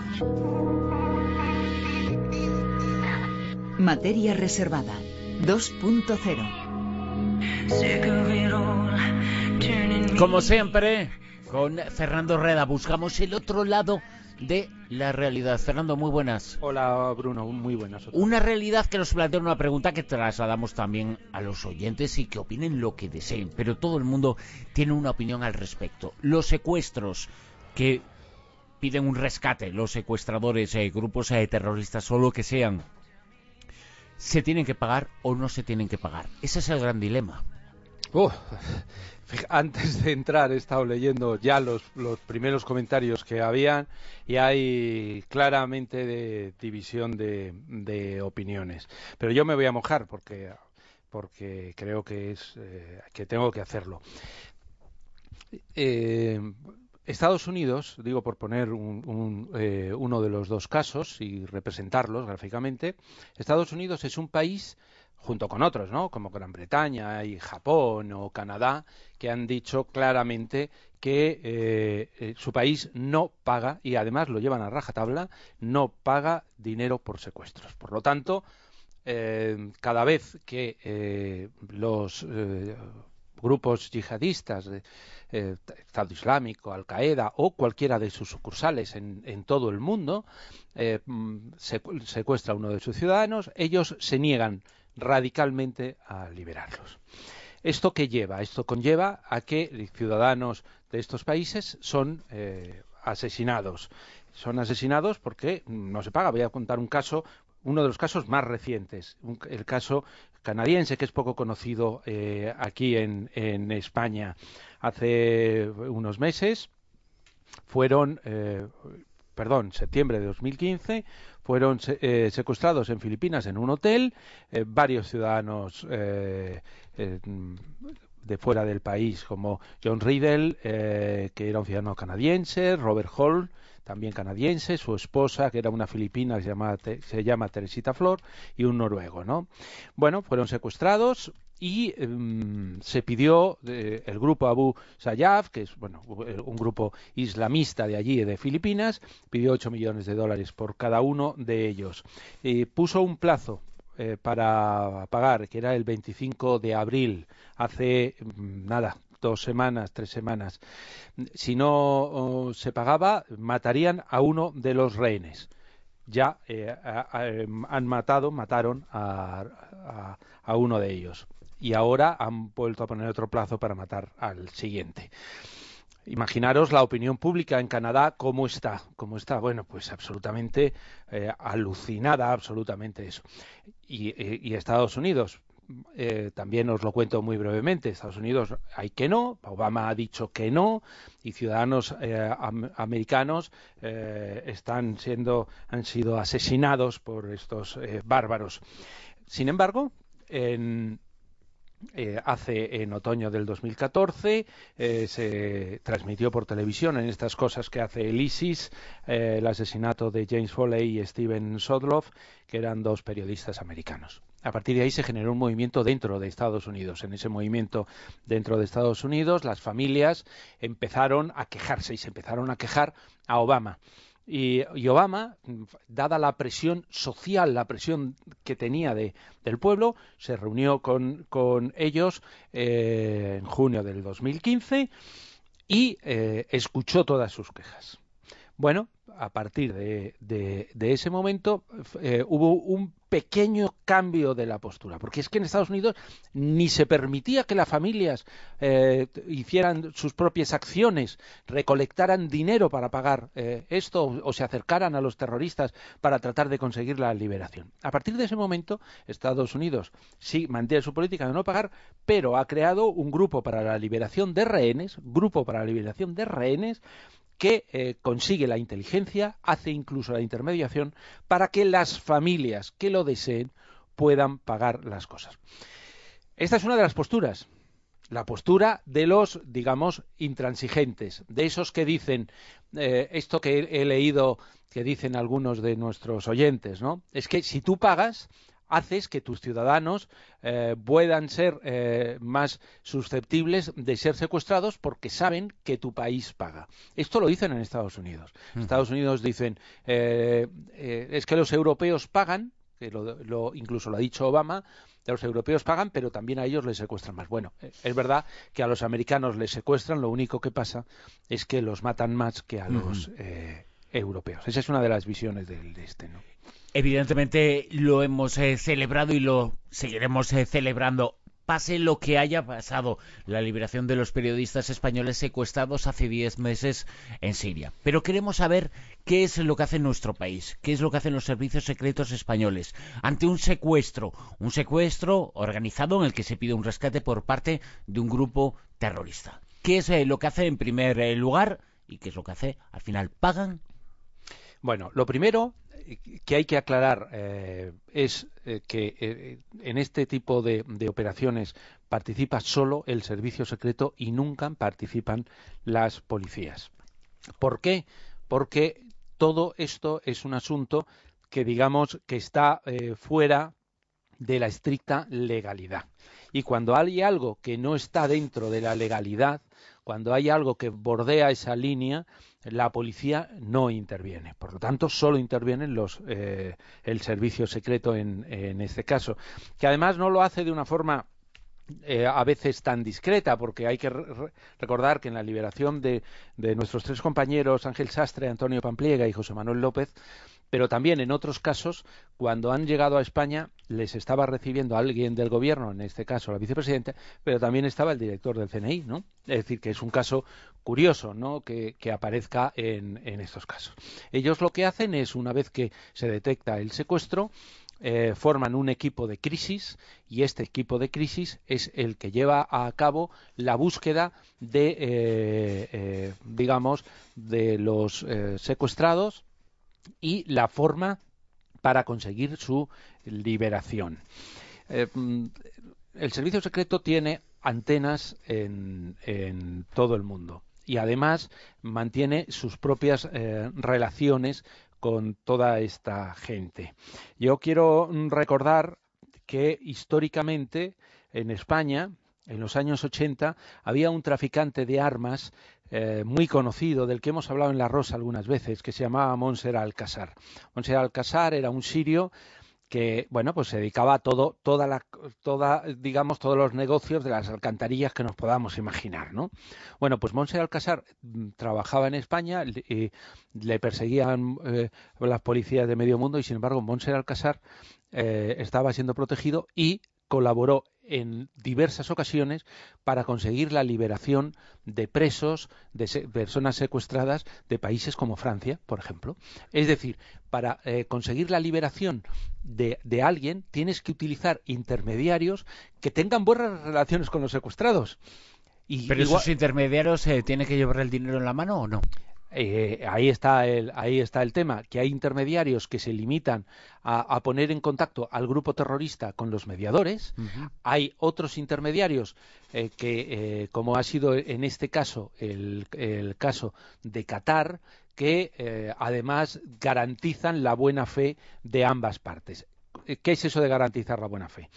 Materia Reservada dos punto cero. Como siempre, con Fernando Rueda buscamos el otro lado de la realidad. Fernando, muy buenas. Hola, Bruno, muy buenas. Una realidad que nos plantea una pregunta que trasladamos también a los oyentes y que opinen lo que deseen, pero todo el mundo tiene una opinión al respecto. Los secuestros que piden un rescate, los secuestradores, eh, grupos eh, terroristas o lo que sean, ¿se tienen que pagar o no se tienen que pagar? Ese es el gran dilema. Uh, antes de entrar he estado leyendo ya los, los primeros comentarios que habían y hay claramente de división de, de opiniones. Pero yo me voy a mojar porque, porque creo que, es, eh, que tengo que hacerlo. Eh, Estados Unidos, digo por poner un, un, eh, uno de los dos casos y representarlos gráficamente, Estados Unidos es un país, junto con otros, ¿no?, como Gran Bretaña y Japón o Canadá, que han dicho claramente que eh, eh, su país no paga, y además lo llevan a rajatabla, no paga dinero por secuestros. Por lo tanto, eh, cada vez que eh, los eh, grupos yihadistas, de, eh, Estado Islámico, Al-Qaeda o cualquiera de sus sucursales en, en todo el mundo, eh, secuestra a uno de sus ciudadanos, ellos se niegan radicalmente a liberarlos. ¿Esto qué lleva? Esto conlleva a que ciudadanos de estos países son eh, asesinados. Son asesinados porque no se paga. Voy a contar un caso, uno de los casos más recientes, un, el caso canadiense, que es poco conocido eh, aquí en, en España. Hace unos meses fueron... Eh, perdón, septiembre de dos mil quince, fueron eh, secuestrados en Filipinas en un hotel, eh, varios ciudadanos eh, eh, de fuera del país, como John Riddle, eh, que era un ciudadano canadiense, Robert Hall, también canadiense, su esposa, que era una filipina, que se llama, se llama Teresita Flor, y un noruego, ¿no? Bueno, fueron secuestrados y um, se pidió eh, el grupo Abu Sayyaf, que es bueno un grupo islamista de allí, de Filipinas, pidió ocho millones de dólares por cada uno de ellos. Y puso un plazo eh, para pagar, que era el veinticinco de abril, hace nada, dos semanas, tres semanas. Si no oh, se pagaba, matarían a uno de los rehenes. Ya eh, a, a, han matado, mataron a, a, a uno de ellos. Y ahora han vuelto a poner otro plazo para matar al siguiente. Imaginaros la opinión pública en Canadá, ¿cómo está? ¿Cómo está? Bueno, pues absolutamente eh, alucinada, absolutamente eso. Y, y, y Estados Unidos, eh, también os lo cuento muy brevemente. Estados Unidos hay que no, Obama ha dicho que no, y ciudadanos eh, am, americanos eh, están siendo, han sido asesinados por estos eh, bárbaros. Sin embargo, en Eh, hace en otoño del dos mil catorce eh, se transmitió por televisión, en estas cosas que hace el ISIS, eh, el asesinato de James Foley y Steven Sodloff, que eran dos periodistas americanos. A partir de ahí se generó un movimiento dentro de Estados Unidos. En ese movimiento dentro de Estados Unidos, las familias empezaron a quejarse y se empezaron a quejar a Obama. Y, y Obama, dada la presión social, la presión que tenía de, del pueblo, se reunió con, con ellos eh, en junio del dos mil quince y eh, escuchó todas sus quejas. Bueno, a partir de, de, de ese momento eh, hubo un pequeño cambio de la postura, porque es que en Estados Unidos ni se permitía que las familias eh, hicieran sus propias acciones, recolectaran dinero para pagar eh, esto o, o se acercaran a los terroristas para tratar de conseguir la liberación. A partir de ese momento, Estados Unidos sí mantiene su política de no pagar, pero ha creado un grupo para la liberación de rehenes, grupo para la liberación de rehenes, que eh, consigue la inteligencia, hace incluso la intermediación para que las familias que lo deseen puedan pagar las cosas. Esta es una de las posturas, la postura de los, digamos, intransigentes, de esos que dicen, eh, esto que he, he leído que dicen algunos de nuestros oyentes, ¿no? Es que si tú pagas, haces que tus ciudadanos eh, puedan ser eh, más susceptibles de ser secuestrados porque saben que tu país paga. Esto lo dicen en Estados Unidos. En Estados Unidos dicen, eh, eh, es que los europeos pagan, que lo, lo, incluso lo ha dicho Obama, los europeos pagan, pero también a ellos les secuestran más. Bueno, es verdad que a los americanos les secuestran, lo único que pasa es que los matan más que a los eh, europeos. Esa es una de las visiones del de este, ¿no? Evidentemente lo hemos eh, celebrado y lo seguiremos eh, celebrando. Pase lo que haya pasado, la liberación de los periodistas españoles secuestrados hace diez meses en Siria. Pero queremos saber qué es lo que hace nuestro país, qué es lo que hacen los servicios secretos españoles ante un secuestro, un secuestro organizado en el que se pide un rescate por parte de un grupo terrorista. ¿Qué es eh, lo que hace en primer eh, lugar y qué es lo que hace al final? ¿Pagan? Bueno, lo primero que hay que aclarar eh, es eh, que eh, en este tipo de, de operaciones participa solo el servicio secreto y nunca participan las policías. ¿Por qué? Porque todo esto es un asunto que digamos que está eh, fuera de la estricta legalidad. Y cuando hay algo que no está dentro de la legalidad, cuando hay algo que bordea esa línea, la policía no interviene. Por lo tanto, solo intervienen los eh, el servicio secreto en, en este caso, que además no lo hace de una forma eh, a veces tan discreta, porque hay que re recordar que en la liberación de, de nuestros tres compañeros, Ángel Sastre, Antonio Pampliega y José Manuel López, pero también en otros casos, cuando han llegado a España, les estaba recibiendo a alguien del gobierno, en este caso la vicepresidenta, pero también estaba el director del C N I, ¿no? Es decir, que es un caso curioso, ¿no?, que, que aparezca en, en estos casos. Ellos lo que hacen es, una vez que se detecta el secuestro, eh, forman un equipo de crisis y este equipo de crisis es el que lleva a cabo la búsqueda de, eh, eh, digamos, de los eh, secuestrados y la forma para conseguir su liberación. Eh, el servicio secreto tiene antenas en, en todo el mundo y además mantiene sus propias eh, relaciones con toda esta gente. Yo quiero recordar que históricamente en España, en los años ochenta, había un traficante de armas eh, muy conocido, del que hemos hablado en La Rosa algunas veces, que se llamaba Monser Alcázar. Monser Alcázar era un sirio que, bueno, pues se dedicaba a todo, toda la, toda, digamos, todos los negocios de las alcantarillas que nos podamos imaginar, ¿no? Bueno, pues Monser Alcázar trabajaba en España y le perseguían eh, las policías de medio mundo y, sin embargo, Monser Alcázar eh, estaba siendo protegido y colaboró en diversas ocasiones para conseguir la liberación de presos, de se personas secuestradas de países como Francia, por ejemplo. Es decir, para eh, conseguir la liberación de, de alguien tienes que utilizar intermediarios que tengan buenas relaciones con los secuestrados. Y ¿Pero igual... esos intermediarios eh, tienen que llevar el dinero en la mano o no? Eh, ahí está el ahí está el tema, que hay intermediarios que se limitan a, a poner en contacto al grupo terrorista con los mediadores. Uh-huh. Hay otros intermediarios eh, que, eh, como ha sido en este caso el, el caso de Qatar, que eh, además garantizan la buena fe de ambas partes. ¿Qué es eso de garantizar la buena fe?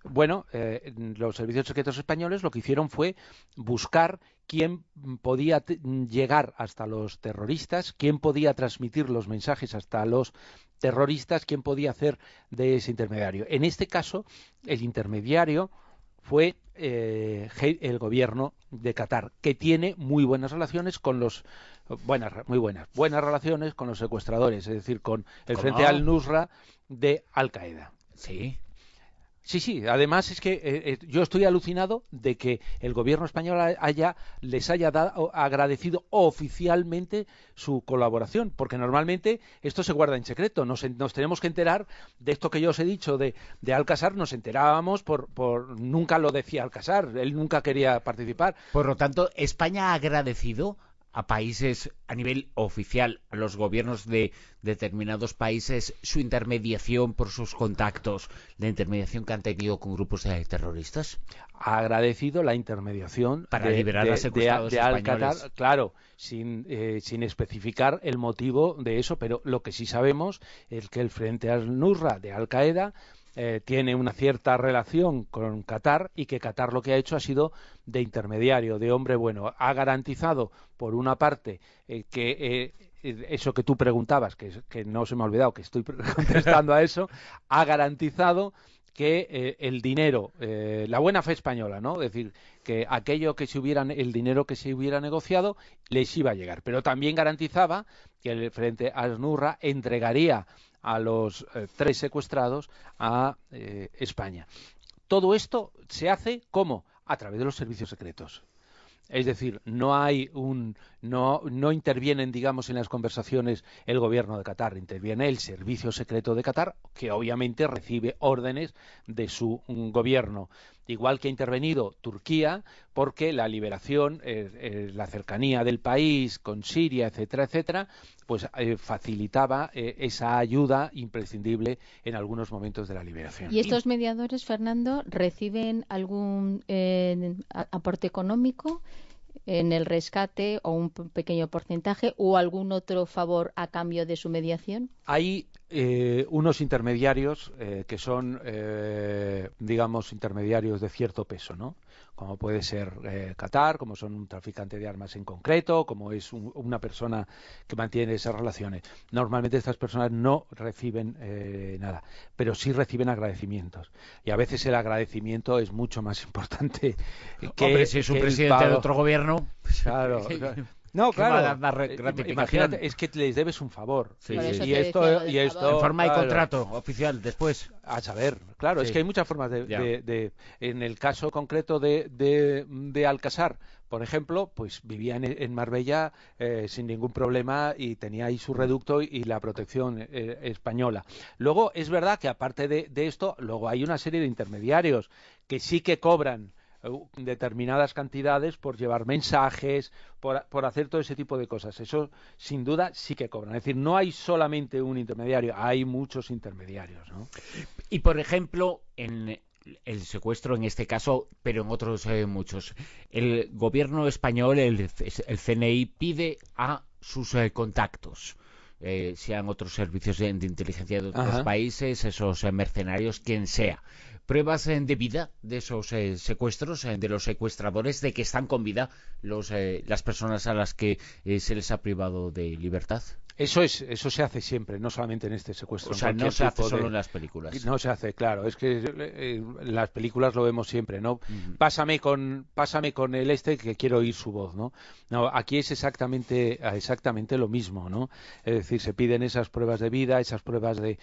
Bueno, eh, los servicios secretos españoles lo que hicieron fue buscar quién podía llegar hasta los terroristas, quién podía transmitir los mensajes hasta los terroristas, quién podía hacer de ese intermediario. En este caso, el intermediario fue eh, el gobierno de Qatar, que tiene muy buenas relaciones con los buenas muy buenas buenas relaciones con los secuestradores, es decir, con el ¿Cómo? Frente al-Nusra de Al-Qaeda. Sí. Sí, sí, además es que eh, eh, yo estoy alucinado de que el gobierno español haya, les haya dado, agradecido oficialmente su colaboración, porque normalmente esto se guarda en secreto, nos, nos tenemos que enterar de esto que yo os he dicho de, de Alcázar, nos enterábamos por, por, nunca lo decía Alcázar, él nunca quería participar. Por lo tanto, España ha agradecido a países a nivel oficial, a los gobiernos de determinados países, su intermediación por sus contactos, la intermediación que han tenido con grupos de terroristas. Ha agradecido la intermediación para de, liberar de, a secuestrados de, de españoles. Al-Qatar, claro, sin, eh, sin especificar el motivo de eso, pero lo que sí sabemos es que el Frente al-Nusra de Al-Qaeda Eh, tiene una cierta relación con Qatar y que Qatar lo que ha hecho ha sido de intermediario, de hombre bueno. Ha garantizado, por una parte, eh, que eh, eso que tú preguntabas, que, que no se me ha olvidado, que estoy contestando a eso, ha garantizado que eh, el dinero, eh, la buena fe española, ¿no? Es decir, que aquello que se hubiera, el dinero que se hubiera negociado les iba a llegar, pero también garantizaba que el Frente al-Nusra entregaría a los eh, tres secuestrados a eh, España. Todo esto se hace ¿cómo? A través de los servicios secretos. Es decir, no hay un no no intervienen, digamos, en las conversaciones el gobierno de Qatar, interviene el servicio secreto de Qatar, que obviamente recibe órdenes de su um, gobierno. Igual que ha intervenido Turquía, porque la liberación, eh, eh, la cercanía del país con Siria, etcétera, etcétera, pues eh, facilitaba eh, esa ayuda imprescindible en algunos momentos de la liberación. ¿Y estos mediadores, Fernando, reciben algún eh, aporte económico en el rescate o un pequeño porcentaje o algún otro favor a cambio de su mediación? Hay eh, unos intermediarios eh, que son, eh, digamos, intermediarios de cierto peso, ¿no? Como puede ser eh, Qatar, como son un traficante de armas en concreto, como es un, una persona que mantiene esas relaciones. Normalmente estas personas no reciben eh, nada, pero sí reciben agradecimientos. Y a veces el agradecimiento es mucho más importante que, Hombre, si es un que presidente de otro gobierno... Claro, no, claro. Eh, Imagínate, es que les debes un favor. Sí, sí, sí. Y esto, y esto, en forma claro, de contrato oficial, después. A saber, claro, Sí. es que hay muchas formas de, de, de en el caso concreto de, de, de Alcázar, por ejemplo, pues vivía en, en Marbella eh, sin ningún problema y tenía ahí su reducto y la protección eh, española. Luego, es verdad que aparte de, de esto, luego hay una serie de intermediarios que sí que cobran determinadas cantidades por llevar mensajes, por, por hacer todo ese tipo de cosas. Eso sin duda sí que cobran. Es decir, no hay solamente un intermediario, hay muchos intermediarios, ¿no? Y por ejemplo, en el secuestro en este caso, pero en otros eh, muchos, el gobierno español, el, el C N I, pide a sus eh, contactos, eh, sean otros servicios de, de inteligencia de otros Ajá. países, esos eh, mercenarios, quien sea, pruebas eh, de vida de esos eh, secuestros, eh, de los secuestradores, de que están con vida los, eh, las personas a las que eh, se les ha privado de libertad. Eso es, eso se hace siempre, no solamente en este secuestro. O sea, no se hace solo en las películas. No se hace, claro. Es que eh, en las películas lo vemos siempre, ¿no? Uh-huh. Pásame con, pásame con el este que quiero oír su voz, ¿no? No, aquí es exactamente, exactamente lo mismo, ¿no? Es decir, se piden esas pruebas de vida, esas pruebas de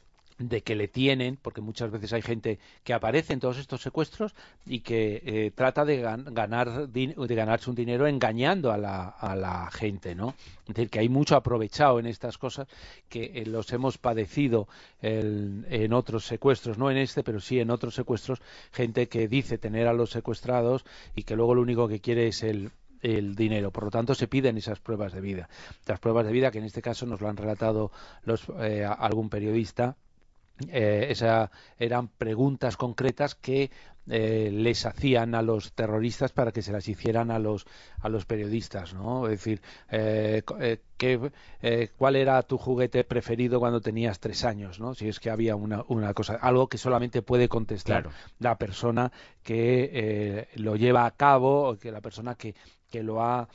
de que le tienen, porque muchas veces hay gente que aparece en todos estos secuestros y que eh, trata de gan ganar de ganarse un dinero engañando a la, a la gente, ¿no? Es decir, que hay mucho aprovechado en estas cosas que eh, los hemos padecido el, en otros secuestros, no en este, pero sí en otros secuestros, gente que dice tener a los secuestrados y que luego lo único que quiere es el el dinero. Por lo tanto, se piden esas pruebas de vida. Las pruebas de vida que en este caso nos lo han relatado los, eh, algún periodista, Eh, esa, eran preguntas concretas que eh, les hacían a los terroristas para que se las hicieran a los a los periodistas, ¿no? Es decir, eh, eh, ¿qué, eh, ¿cuál era tu juguete preferido cuando tenías tres años, ¿no? Si es que había una, una cosa, algo que solamente puede contestar Claro. la persona que eh, lo lleva a cabo, o que la persona que, que lo ha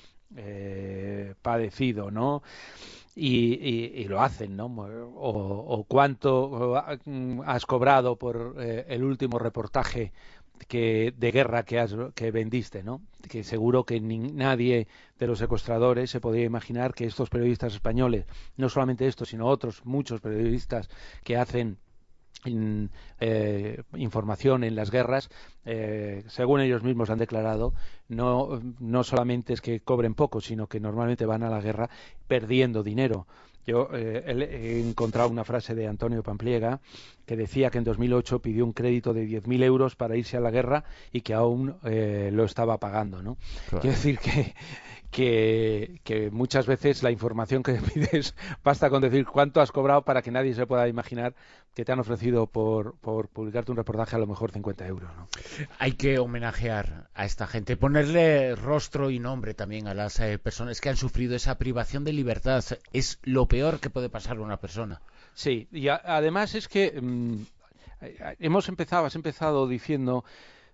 eh, padecido, ¿no? Y, y, y lo hacen, ¿no? O, o cuánto has cobrado por eh, el último reportaje que de guerra que has que vendiste, ¿no? Que seguro que ni, nadie de los secuestradores se podía imaginar que estos periodistas españoles, no solamente estos, sino otros muchos periodistas que hacen In, eh, información en las guerras, eh, según ellos mismos han declarado, no, no solamente es que cobren poco, sino que normalmente van a la guerra perdiendo dinero. Yo eh, he encontrado una frase de Antonio Pampliega que decía que en dos mil ocho pidió un crédito de diez mil euros para irse a la guerra y que aún eh, lo estaba pagando, ¿no? Claro. Quiero decir que Que, que muchas veces la información que pides basta con decir cuánto has cobrado para que nadie se pueda imaginar que te han ofrecido por, por publicarte un reportaje a lo mejor cincuenta euros, ¿no? Hay que homenajear a esta gente, ponerle rostro y nombre también a las eh, personas que han sufrido esa privación de libertad. Es lo peor que puede pasar a una persona. Sí, y a, además es que mmm, hemos empezado, has empezado diciendo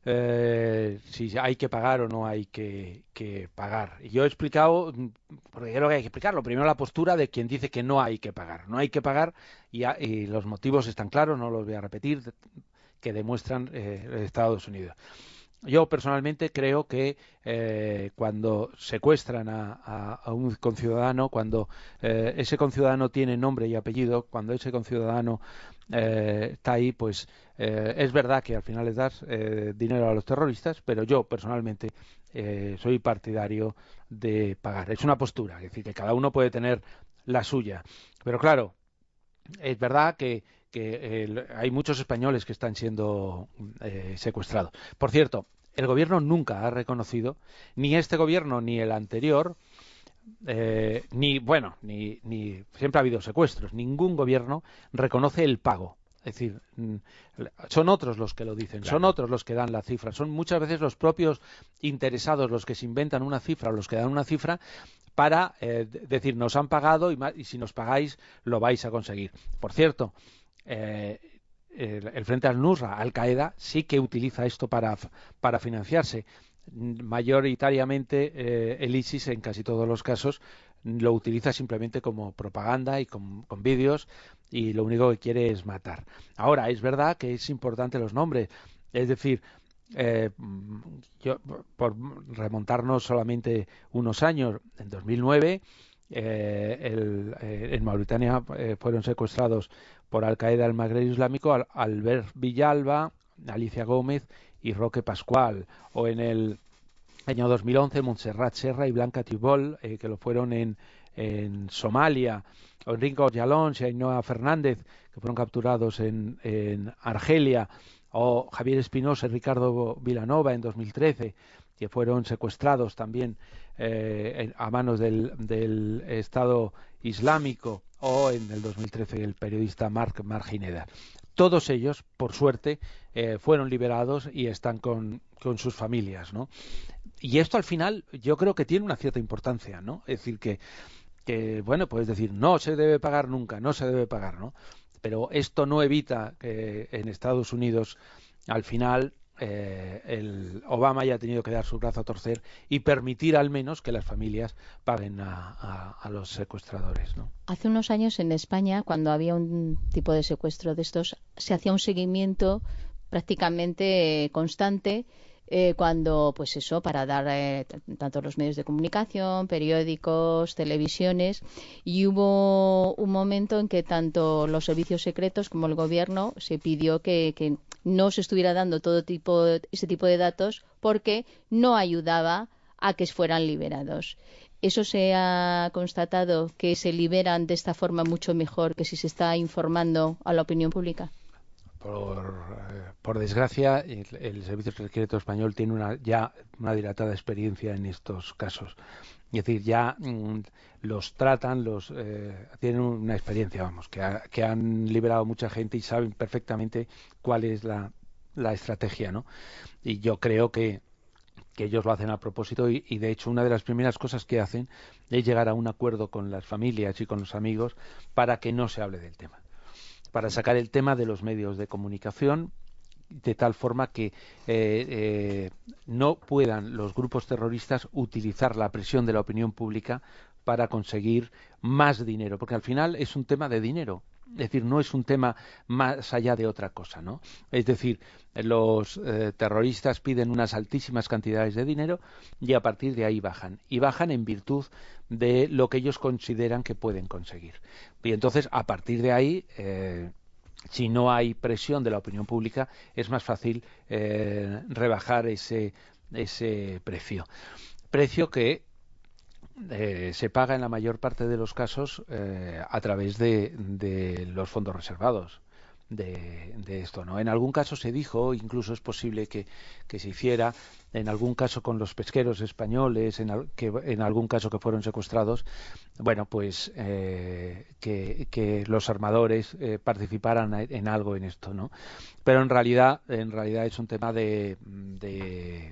Eh, si hay que pagar o no hay que, que pagar. Y yo he explicado, porque creo que hay que explicarlo, primero la postura de quien dice que no hay que pagar. No hay que pagar y, a, y los motivos están claros, no los voy a repetir, que demuestran eh, Estados Unidos. Yo personalmente creo que eh, cuando secuestran a, a, a un conciudadano, cuando eh, ese conciudadano tiene nombre y apellido, cuando ese conciudadano eh, está ahí, pues eh, es verdad que al final les das eh, dinero a los terroristas, pero yo personalmente eh, soy partidario de pagar. Es una postura, es decir, que cada uno puede tener la suya. Pero claro, es verdad que que eh, hay muchos españoles que están siendo eh, secuestrados. Por cierto, el gobierno nunca ha reconocido, ni este gobierno ni el anterior, eh, ni, bueno, ni, ni siempre ha habido secuestros, ningún gobierno reconoce el pago. Es decir, son otros los que lo dicen, claro. Son otros los que dan la cifra, son muchas veces los propios interesados los que se inventan una cifra o los que dan una cifra para eh, decir, nos han pagado y, más, y si nos pagáis lo vais a conseguir. Por cierto, Eh, el, el Frente al-Nusra, Al-Qaeda, sí que utiliza esto para, para financiarse. Mayoritariamente eh, el ISIS, en casi todos los casos, lo utiliza simplemente como propaganda y con, con vídeos, y lo único que quiere es matar. Ahora, es verdad que es importante los nombres, es decir, eh, yo, por remontarnos solamente unos años, en dos mil nueve Eh, el, eh, en Mauritania eh, fueron secuestrados por Al-Qaeda el Magreb Islámico Al Albert Villalba, Alicia Gómez y Roque Pascual, o en el año dos mil once Montserrat Serra y Blanca Tibol, eh, que lo fueron en, en Somalia, o Enrique Orjalons y Ainhoa Fernández, que fueron capturados en, en Argelia, o Javier Espinosa y Ricardo Vilanova en dos mil trece, que fueron secuestrados también eh, a manos del, del Estado Islámico, o en el dos mil trece el periodista Marc Margineda. Todos ellos, por suerte, eh, fueron liberados y están con, con sus familias, ¿no? Y esto al final yo creo que tiene una cierta importancia, ¿no? Es decir, que, que bueno, puedes decir, no se debe pagar nunca, no se debe pagar, ¿no? Pero esto no evita que en Estados Unidos, al final, Eh, el Obama ya ha tenido que dar su brazo a torcer y permitir al menos que las familias paguen a, a, a los secuestradores, ¿no? Hace unos años en España, cuando había un tipo de secuestro de estos, se hacía un seguimiento prácticamente constante, eh, cuando, pues eso, para dar eh, tanto los medios de comunicación, periódicos, televisiones, y hubo un momento en que tanto los servicios secretos como el gobierno se pidió que, que no se estuviera dando todo tipo ese tipo de datos porque no ayudaba a que fueran liberados. ¿Eso se ha constatado, que se liberan de esta forma mucho mejor que si se está informando a la opinión pública? Por por desgracia, el, el Servicio Secreto Español tiene una, ya una dilatada experiencia en estos casos. Es decir, ya mmm, los tratan, los eh, tienen una experiencia, vamos, que, ha, que han liberado mucha gente y saben perfectamente cuál es la, la estrategia, ¿no? Y yo creo que, que ellos lo hacen a propósito y, y, de hecho, una de las primeras cosas que hacen es llegar a un acuerdo con las familias y con los amigos para que no se hable del tema, para sacar el tema de los medios de comunicación, de tal forma que eh, eh, no puedan los grupos terroristas utilizar la presión de la opinión pública para conseguir más dinero, porque al final es un tema de dinero. Es decir, no es un tema más allá de otra cosa, ¿no? Es decir, los eh, terroristas piden unas altísimas cantidades de dinero y a partir de ahí bajan. Y bajan en virtud de lo que ellos consideran que pueden conseguir. Y entonces, a partir de ahí, eh, si no hay presión de la opinión pública, es más fácil eh, rebajar ese, ese precio. Precio que Eh, se paga en la mayor parte de los casos eh, a través de, de los fondos reservados de, de esto, ¿no? En algún caso se dijo, incluso es posible que, que se hiciera, en algún caso con los pesqueros españoles, en, al, que, en algún caso que fueron secuestrados, bueno, pues eh, que, que los armadores eh, participaran en algo en esto, ¿no? Pero en realidad, en realidad es un tema de, de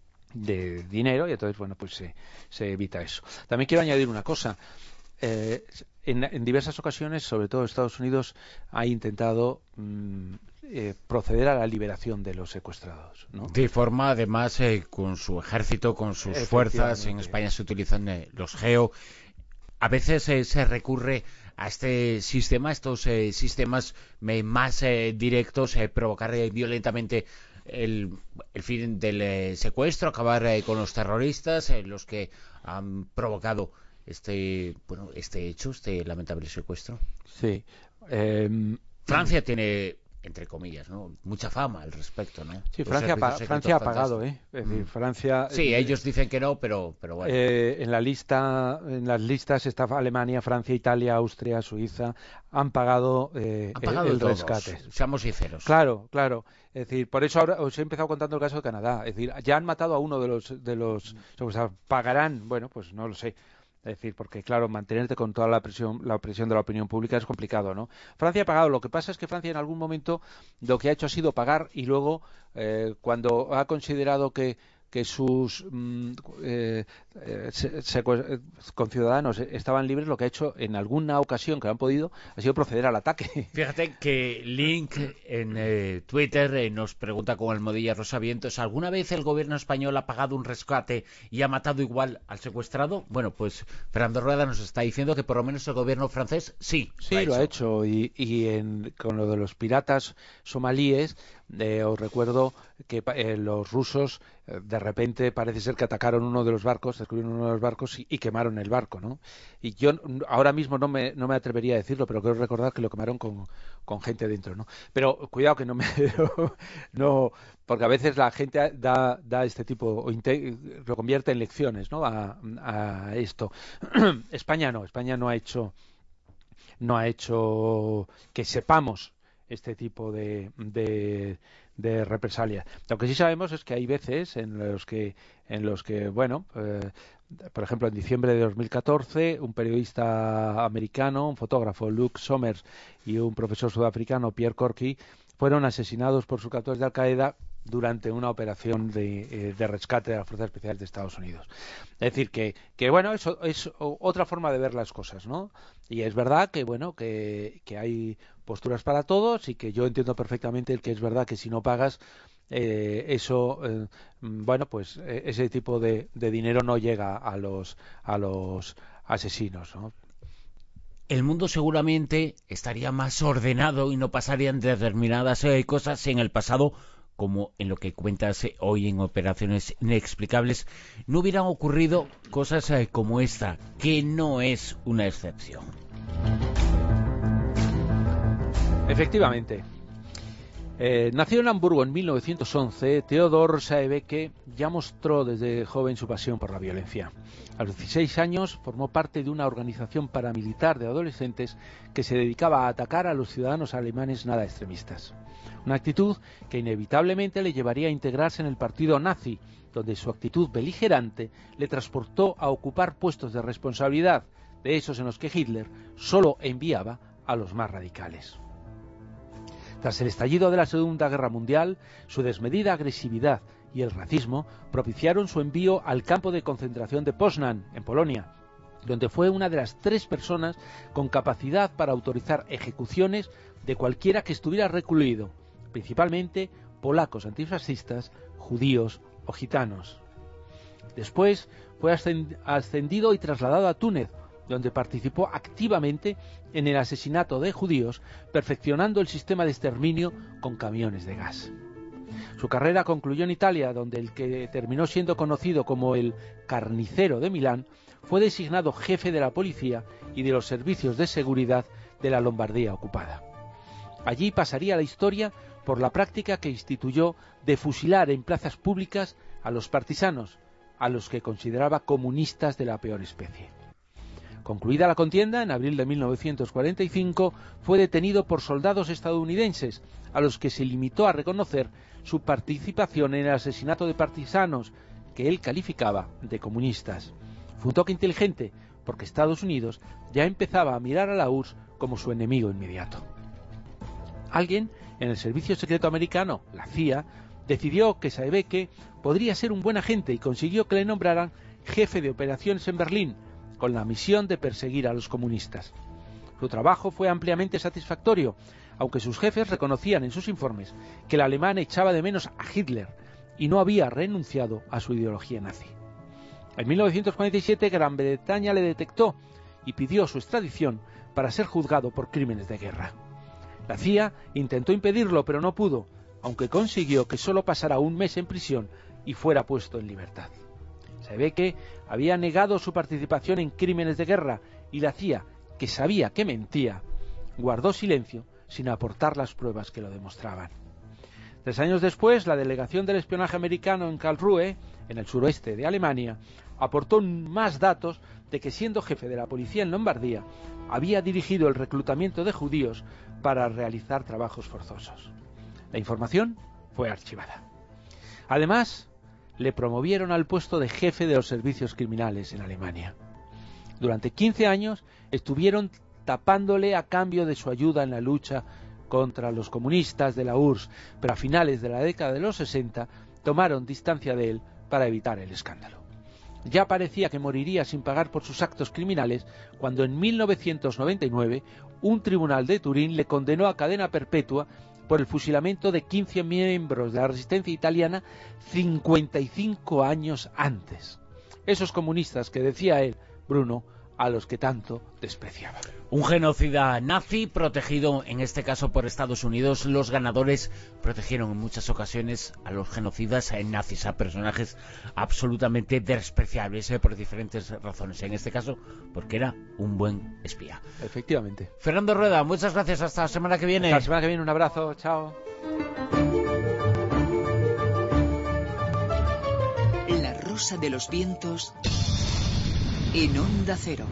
de dinero y entonces, bueno, pues se, se evita eso. También quiero añadir una cosa. Eh, en, en diversas ocasiones, sobre todo Estados Unidos, ha intentado mmm, eh, proceder a la liberación de los secuestrados, ¿no? De forma, además, eh, con su ejército, con sus fuerzas. En España se utilizan eh, los GEO. A veces eh, se recurre a este sistema, a estos eh, sistemas eh, más eh, directos, eh, provocar eh, violentamente El, el fin del eh, secuestro, acabar eh, con los terroristas, eh, los que han provocado este bueno este hecho, este lamentable secuestro. Sí. Eh, Francia tiene, entre comillas, ¿no?, mucha fama al respecto, ¿no? Sí, Francia, pa Francia ha pagado, ¿eh? Es decir, Francia. Sí, ellos dicen que no, pero, pero bueno. Eh, en la lista, en las listas está Alemania, Francia, Italia, Austria, Suiza, han pagado, eh, han pagado el, el todos, rescate. Seamos sinceros. Claro, claro. Es decir, por eso ahora os he empezado contando el caso de Canadá. Es decir, ya han matado a uno de los, de los, o sea, pagarán, bueno, pues no lo sé. Es decir, porque claro, mantenerte con toda la presión, la presión de la opinión pública es complicado, ¿no? Francia ha pagado. Lo que pasa es que Francia en algún momento lo que ha hecho ha sido pagar y luego eh, cuando ha considerado que que sus mm, eh, eh, se, se, conciudadanos estaban libres, lo que ha hecho en alguna ocasión que han podido ha sido proceder al ataque. Fíjate que Link en eh, Twitter eh, nos pregunta con Almodilla Rosavientos: ¿alguna vez el gobierno español ha pagado un rescate y ha matado igual al secuestrado? Bueno, pues Fernando Rueda nos está diciendo que por lo menos el gobierno francés sí. Sí, lo ha hecho, lo ha hecho. y, y en, con lo de los piratas somalíes, Eh, os recuerdo que eh, los rusos eh, de repente parece ser que atacaron uno de los barcos, descubrieron uno de los barcos y, y quemaron el barco, ¿no? Y yo ahora mismo no me, no me atrevería a decirlo, pero quiero recordar que lo quemaron con, con gente dentro, ¿no? Pero cuidado que no me... no, porque a veces la gente da, da este tipo, o lo convierte en lecciones, ¿no? A, a esto. España no, España no ha hecho, no ha hecho que sepamos este tipo de, de, de represalia. Lo que sí sabemos es que hay veces en los que, en los que bueno, eh, por ejemplo, en diciembre de dos mil catorce, un periodista americano, un fotógrafo, Luke Somers, y un profesor sudafricano, Pierre Corky, fueron asesinados por sus captores de Al-Qaeda durante una operación de, eh, de rescate de las Fuerzas Especiales de Estados Unidos. Es decir, que, que bueno, eso es otra forma de ver las cosas, ¿no? Y es verdad que, bueno, que, que hay posturas para todos y que yo entiendo perfectamente el que es verdad que si no pagas, eh, eso, eh, bueno, pues eh, ese tipo de, de dinero no llega a los, a los asesinos, ¿no? El mundo seguramente estaría más ordenado y no pasarían determinadas eh, cosas en el pasado, como en lo que cuentas eh, hoy en Operaciones Inexplicables. No hubieran ocurrido cosas eh, como esta, que no es una excepción. Efectivamente. Eh, nacido en Hamburgo en mil novecientos once, Theodor Saebeke ya mostró desde joven su pasión por la violencia. A los dieciséis años formó parte de una organización paramilitar de adolescentes que se dedicaba a atacar a los ciudadanos alemanes nada extremistas. Una actitud que inevitablemente le llevaría a integrarse en el partido nazi, donde su actitud beligerante le transportó a ocupar puestos de responsabilidad, de esos en los que Hitler solo enviaba a los más radicales. Tras el estallido de la Segunda Guerra Mundial, su desmedida agresividad y el racismo propiciaron su envío al campo de concentración de Poznan, en Polonia, donde fue una de las tres personas con capacidad para autorizar ejecuciones de cualquiera que estuviera recluido, principalmente polacos antifascistas, judíos o gitanos. Después fue ascendido y trasladado a Túnez, donde participó activamente en el asesinato de judíos, perfeccionando el sistema de exterminio con camiones de gas. Su carrera concluyó en Italia, donde el que terminó siendo conocido como el Carnicero de Milán fue designado jefe de la policía y de los servicios de seguridad de la Lombardía ocupada. Allí pasaría la historia por la práctica que instituyó de fusilar en plazas públicas a los partisanos, a los que consideraba comunistas de la peor especie. Concluida la contienda, en abril de mil novecientos cuarenta y cinco, fue detenido por soldados estadounidenses, a los que se limitó a reconocer su participación en el asesinato de partisanos, que él calificaba de comunistas. Fue un toque inteligente, porque Estados Unidos ya empezaba a mirar a la U R S S como su enemigo inmediato. Alguien en el servicio secreto americano, la C I A, decidió que Saebeke podría ser un buen agente y consiguió que le nombraran jefe de operaciones en Berlín, con la misión de perseguir a los comunistas. Su trabajo fue ampliamente satisfactorio, aunque sus jefes reconocían en sus informes que el alemán echaba de menos a Hitler y no había renunciado a su ideología nazi. En mil novecientos cuarenta y siete, Gran Bretaña le detectó y pidió su extradición para ser juzgado por crímenes de guerra. La C I A intentó impedirlo, pero no pudo, aunque consiguió que solo pasara un mes en prisión y fuera puesto en libertad. Saebeke había negado su participación en crímenes de guerra y la C I A, que sabía que mentía, guardó silencio sin aportar las pruebas que lo demostraban. Tres años después, la delegación del espionaje americano en Karlsruhe, en el suroeste de Alemania, aportó más datos de que, siendo jefe de la policía en Lombardía, había dirigido el reclutamiento de judíos para realizar trabajos forzosos. La información fue archivada. Además, le promovieron al puesto de jefe de los servicios criminales en Alemania. Durante quince años estuvieron tapándole a cambio de su ayuda en la lucha contra los comunistas de la U R S S, pero a finales de la década de los sesenta tomaron distancia de él para evitar el escándalo. Ya parecía que moriría sin pagar por sus actos criminales cuando en mil novecientos noventa y nueve un tribunal de Turín le condenó a cadena perpetua por el fusilamiento de quince miembros de la resistencia italiana cincuenta y cinco años antes. Esos comunistas que, decía él, Bruno, a los que tanto despreciaba. Un genocida nazi protegido, en este caso por Estados Unidos. Los ganadores protegieron en muchas ocasiones a los genocidas nazis, a personajes absolutamente despreciables eh, por diferentes razones. En este caso, porque era un buen espía. Efectivamente. Fernando Rueda, muchas gracias. Hasta la semana que viene. Hasta la semana que viene. Un abrazo. Chao. La Rosa de los Vientos en Onda Cero.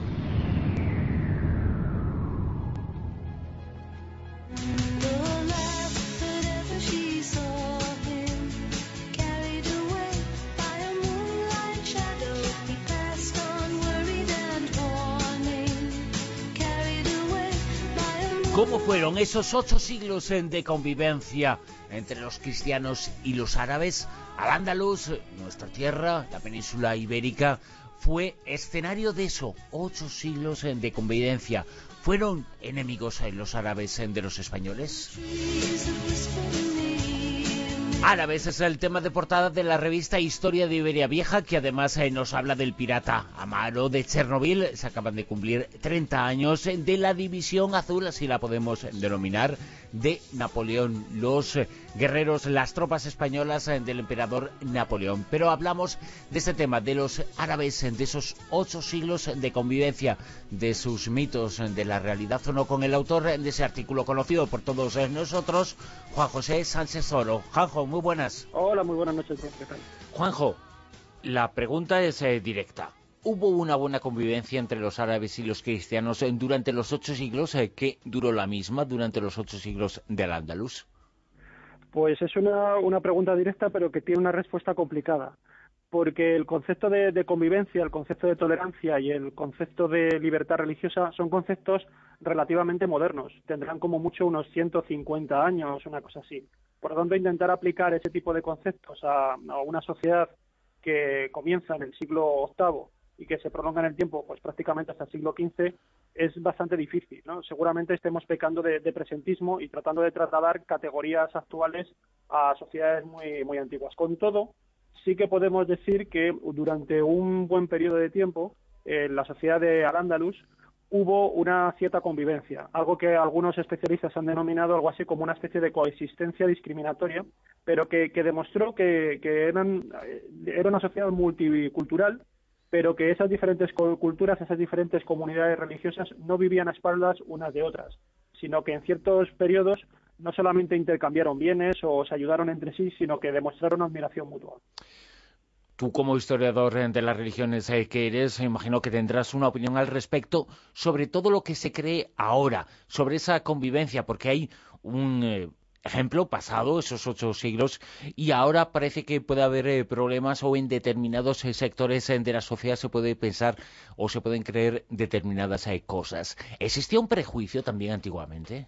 ¿Cómo fueron esos ocho siglos de convivencia entre los cristianos y los árabes? Al-Ándalus, nuestra tierra, la península ibérica, fue escenario de eso, ocho siglos de convivencia. ¿Fueron enemigos los árabes de los españoles? Árabes es el tema de portada de la revista Historia de Iberia Vieja, que además eh, nos habla del pirata Amaro de Chernobyl. Se acaban de cumplir treinta años de la División Azul, así la podemos denominar, de Napoleón, los eh, guerreros, las tropas españolas eh, del emperador Napoleón. Pero hablamos de este tema, de los árabes, de esos ocho siglos de convivencia, de sus mitos, de la realidad o no, con el autor de ese artículo conocido por todos nosotros, Juan José Sánchez Oro. Juanjo, muy buenas. Hola, muy buenas noches, ¿qué tal? Juanjo, la pregunta es eh, directa. ¿Hubo una buena convivencia entre los árabes y los cristianos durante los ocho siglos eh, que duró la misma durante los ocho siglos del Andaluz? Pues es una, una pregunta directa, pero que tiene una respuesta complicada, porque el concepto de, de convivencia, el concepto de tolerancia y el concepto de libertad religiosa son conceptos relativamente modernos. Tendrán como mucho unos ciento cincuenta años, una cosa así. Por lo tanto, intentar aplicar ese tipo de conceptos a, a una sociedad que comienza en el siglo octavo y que se prolonga en el tiempo, pues prácticamente hasta el siglo quince, es bastante difícil, ¿no? Seguramente estemos pecando de, de presentismo y tratando de trasladar categorías actuales a sociedades muy, muy antiguas. Con todo, sí que podemos decir que durante un buen periodo de tiempo, en la sociedad de Al-Ándalus hubo una cierta convivencia, algo que algunos especialistas han denominado algo así como una especie de coexistencia discriminatoria, pero que, que demostró que, que eran, era una sociedad multicultural, pero que esas diferentes culturas, esas diferentes comunidades religiosas no vivían a espaldas unas de otras, sino que en ciertos periodos no solamente intercambiaron bienes o se ayudaron entre sí, sino que demostraron admiración mutua. Tú, como historiador de las religiones eh, que eres, imagino que tendrás una opinión al respecto sobre todo lo que se cree ahora, sobre esa convivencia, porque hay un eh, ejemplo pasado, esos ocho siglos, y ahora parece que puede haber eh, problemas o en determinados eh, sectores eh, de la sociedad se puede pensar o se pueden creer determinadas eh, cosas. ¿Existía un prejuicio también antiguamente?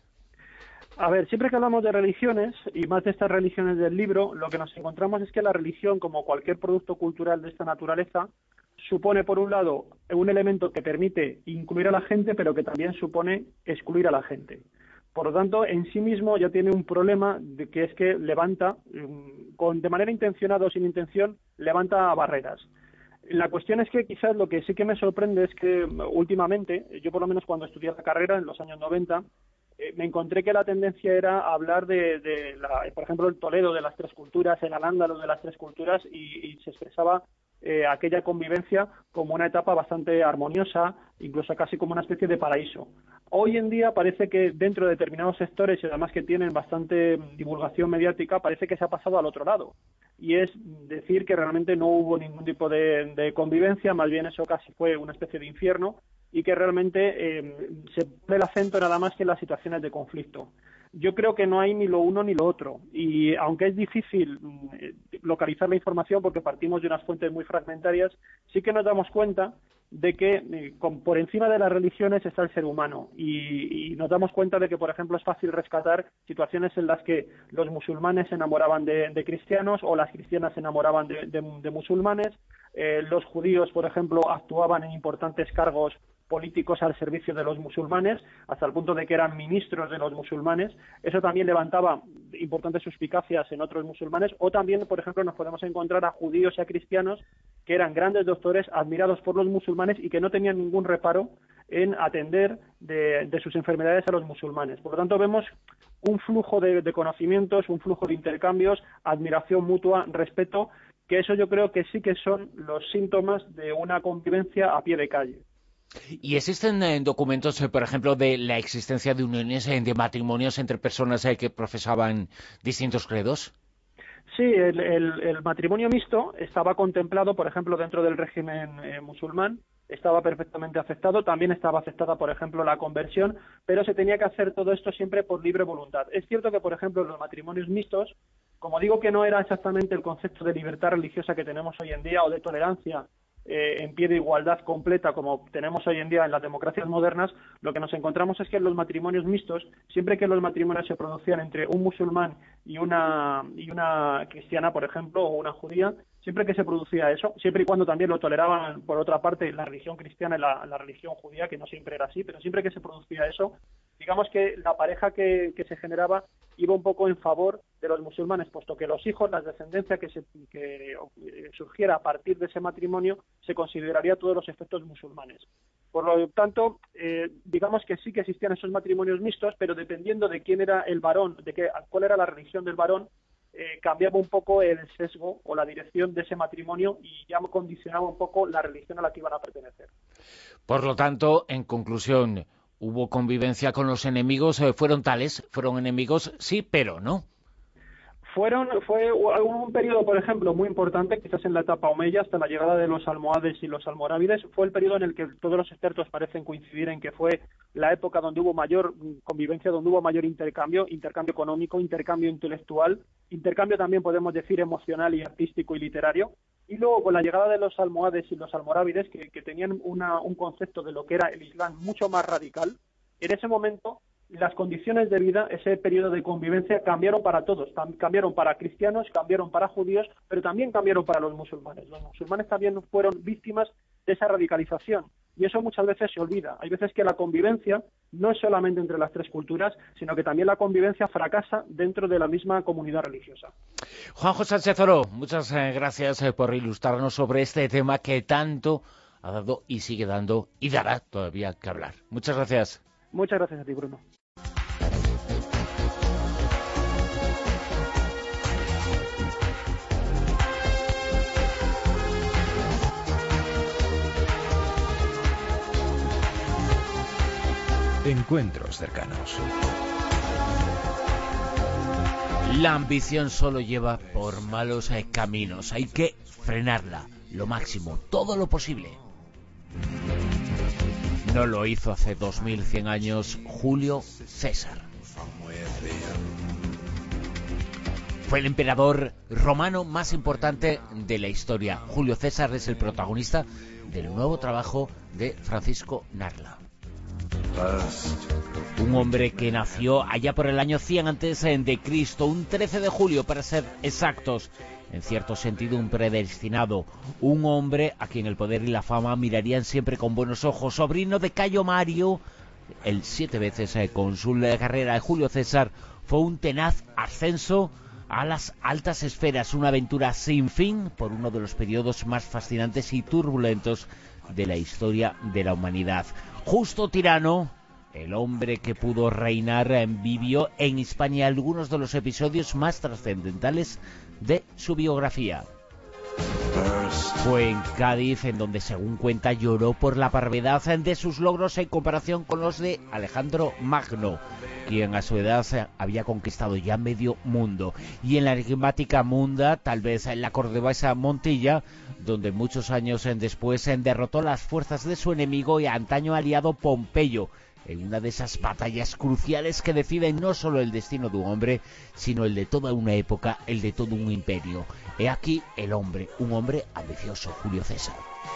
A ver, siempre que hablamos de religiones, y más de estas religiones del libro, lo que nos encontramos es que la religión, como cualquier producto cultural de esta naturaleza, supone, por un lado, un elemento que permite incluir a la gente, pero que también supone excluir a la gente. Por lo tanto, en sí mismo ya tiene un problema, de que es que levanta, con, de manera intencionada o sin intención, levanta barreras. La cuestión es que quizás lo que sí que me sorprende es que últimamente, yo por lo menos cuando estudié la carrera en los años noventa, eh, me encontré que la tendencia era hablar de, de la, por ejemplo, el Toledo de las tres culturas, el Al-Ándalus de las tres culturas, y, y se expresaba eh, aquella convivencia como una etapa bastante armoniosa, incluso casi como una especie de paraíso. Hoy en día parece que dentro de determinados sectores, y además que tienen bastante divulgación mediática, parece que se ha pasado al otro lado. Y es decir que realmente no hubo ningún tipo de, de convivencia, más bien eso casi fue una especie de infierno, y que realmente eh, se pone el acento nada más que en las situaciones de conflicto. Yo creo que no hay ni lo uno ni lo otro, y aunque es difícil eh, localizar la información porque partimos de unas fuentes muy fragmentarias, sí que nos damos cuenta de que eh, con, por encima de las religiones está el ser humano, y, y nos damos cuenta de que, por ejemplo, es fácil rescatar situaciones en las que los musulmanes se enamoraban de, de cristianos o las cristianas se enamoraban de, de, de musulmanes, eh, los judíos, por ejemplo, actuaban en importantes cargos políticos al servicio de los musulmanes, hasta el punto de que eran ministros de los musulmanes. Eso también levantaba importantes suspicacias en otros musulmanes, o también, por ejemplo, nos podemos encontrar a judíos y a cristianos que eran grandes doctores admirados por los musulmanes y que no tenían ningún reparo en atender de, de sus enfermedades a los musulmanes. Por lo tanto, vemos un flujo de, de conocimientos, un flujo de intercambios, admiración mutua, respeto, que eso yo creo que sí que son los síntomas de una convivencia a pie de calle. ¿Y existen eh, documentos, eh, por ejemplo, de la existencia de uniones, eh, de matrimonios entre personas eh, que profesaban distintos credos? Sí, el, el, el matrimonio mixto estaba contemplado, por ejemplo, dentro del régimen eh, musulmán, estaba perfectamente aceptado, también estaba aceptada, por ejemplo, la conversión, pero se tenía que hacer todo esto siempre por libre voluntad. Es cierto que, por ejemplo, los matrimonios mixtos, como digo que no era exactamente el concepto de libertad religiosa que tenemos hoy en día o de tolerancia Eh, en pie de igualdad completa como tenemos hoy en día en las democracias modernas, lo que nos encontramos es que en los matrimonios mixtos, siempre que los matrimonios se producían entre un musulmán y una y una cristiana, por ejemplo, o una judía, siempre que se producía eso, siempre y cuando también lo toleraban, por otra parte, la religión cristiana y la, la religión judía, que no siempre era así, pero siempre que se producía eso, digamos que la pareja que, que se generaba iba un poco en favor de los musulmanes, puesto que los hijos, la descendencia que, se, que surgiera a partir de ese matrimonio, se consideraría todos los efectos musulmanes. Por lo tanto, eh, digamos que sí que existían esos matrimonios mixtos, pero dependiendo de quién era el varón, de qué, cuál era la religión del varón, eh, cambiaba un poco el sesgo o la dirección de ese matrimonio y ya condicionaba un poco la religión a la que iban a pertenecer. Por lo tanto, en conclusión, ¿hubo convivencia con los enemigos? Eh, ¿Fueron tales? ¿Fueron enemigos? Sí, pero no. Fueron, fue un periodo, por ejemplo, muy importante, quizás en la etapa omeya, hasta la llegada de los almohades y los almorávides, fue el periodo en el que todos los expertos parecen coincidir en que fue la época donde hubo mayor convivencia, donde hubo mayor intercambio, intercambio económico, intercambio intelectual, intercambio también podemos decir emocional y artístico y literario, y luego con la llegada de los almohades y los almorávides, que, que tenían una, un concepto de lo que era el Islam mucho más radical, en ese momento las condiciones de vida, ese periodo de convivencia, cambiaron para todos. Cambiaron para cristianos, cambiaron para judíos, pero también cambiaron para los musulmanes. Los musulmanes también fueron víctimas de esa radicalización. Y eso muchas veces se olvida. Hay veces que la convivencia no es solamente entre las tres culturas, sino que también la convivencia fracasa dentro de la misma comunidad religiosa. Juanjo Sánchez Oro, muchas gracias por ilustrarnos sobre este tema que tanto ha dado y sigue dando y dará todavía que hablar. Muchas gracias. Muchas gracias a ti, Bruno. Encuentros cercanos. La ambición solo lleva por malos eh, caminos. Hay que frenarla, lo máximo, todo lo posible. No lo hizo hace dos mil cien años Julio César. Fue el emperador romano más importante de la historia. Julio César es el protagonista del nuevo trabajo de Francisco Narla. Un hombre que nació allá por el año cien antes de Cristo, un trece de julio para ser exactos, en cierto sentido un predestinado, un hombre a quien el poder y la fama mirarían siempre con buenos ojos, sobrino de Cayo Mario, el siete veces cónsul de carrera de Julio César. Fue un tenaz ascenso a las altas esferas, una aventura sin fin por uno de los periodos más fascinantes y turbulentos de la historia de la humanidad. Justo tirano, el hombre que pudo reinar, vivió en Hispania algunos de los episodios más trascendentales de su biografía. Fue en Cádiz en donde, según cuenta, lloró por la parvedad de sus logros en comparación con los de Alejandro Magno, quien a su edad había conquistado ya medio mundo. Y en la enigmática Munda, tal vez en la cordobesa Montilla, donde muchos años después derrotó las fuerzas de su enemigo y antaño aliado Pompeyo, en una de esas batallas cruciales que deciden no solo el destino de un hombre, sino el de toda una época, el de todo un imperio. He aquí el hombre, un hombre ambicioso, Julio César.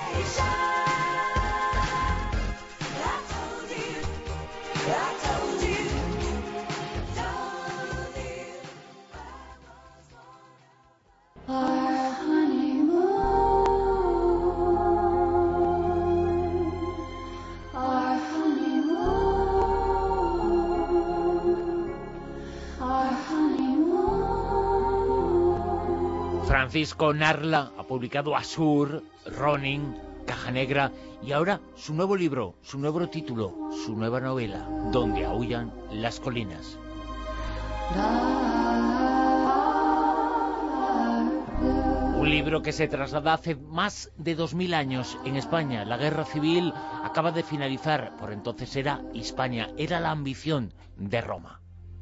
Francisco Narla ha publicado Asur, Ronin, Caja Negra y ahora su nuevo libro, su nuevo título, su nueva novela, Donde aúllan las colinas. Un libro que se traslada hace más de dos mil años en España. La guerra civil acaba de finalizar, por entonces era Hispania, era la ambición de Roma.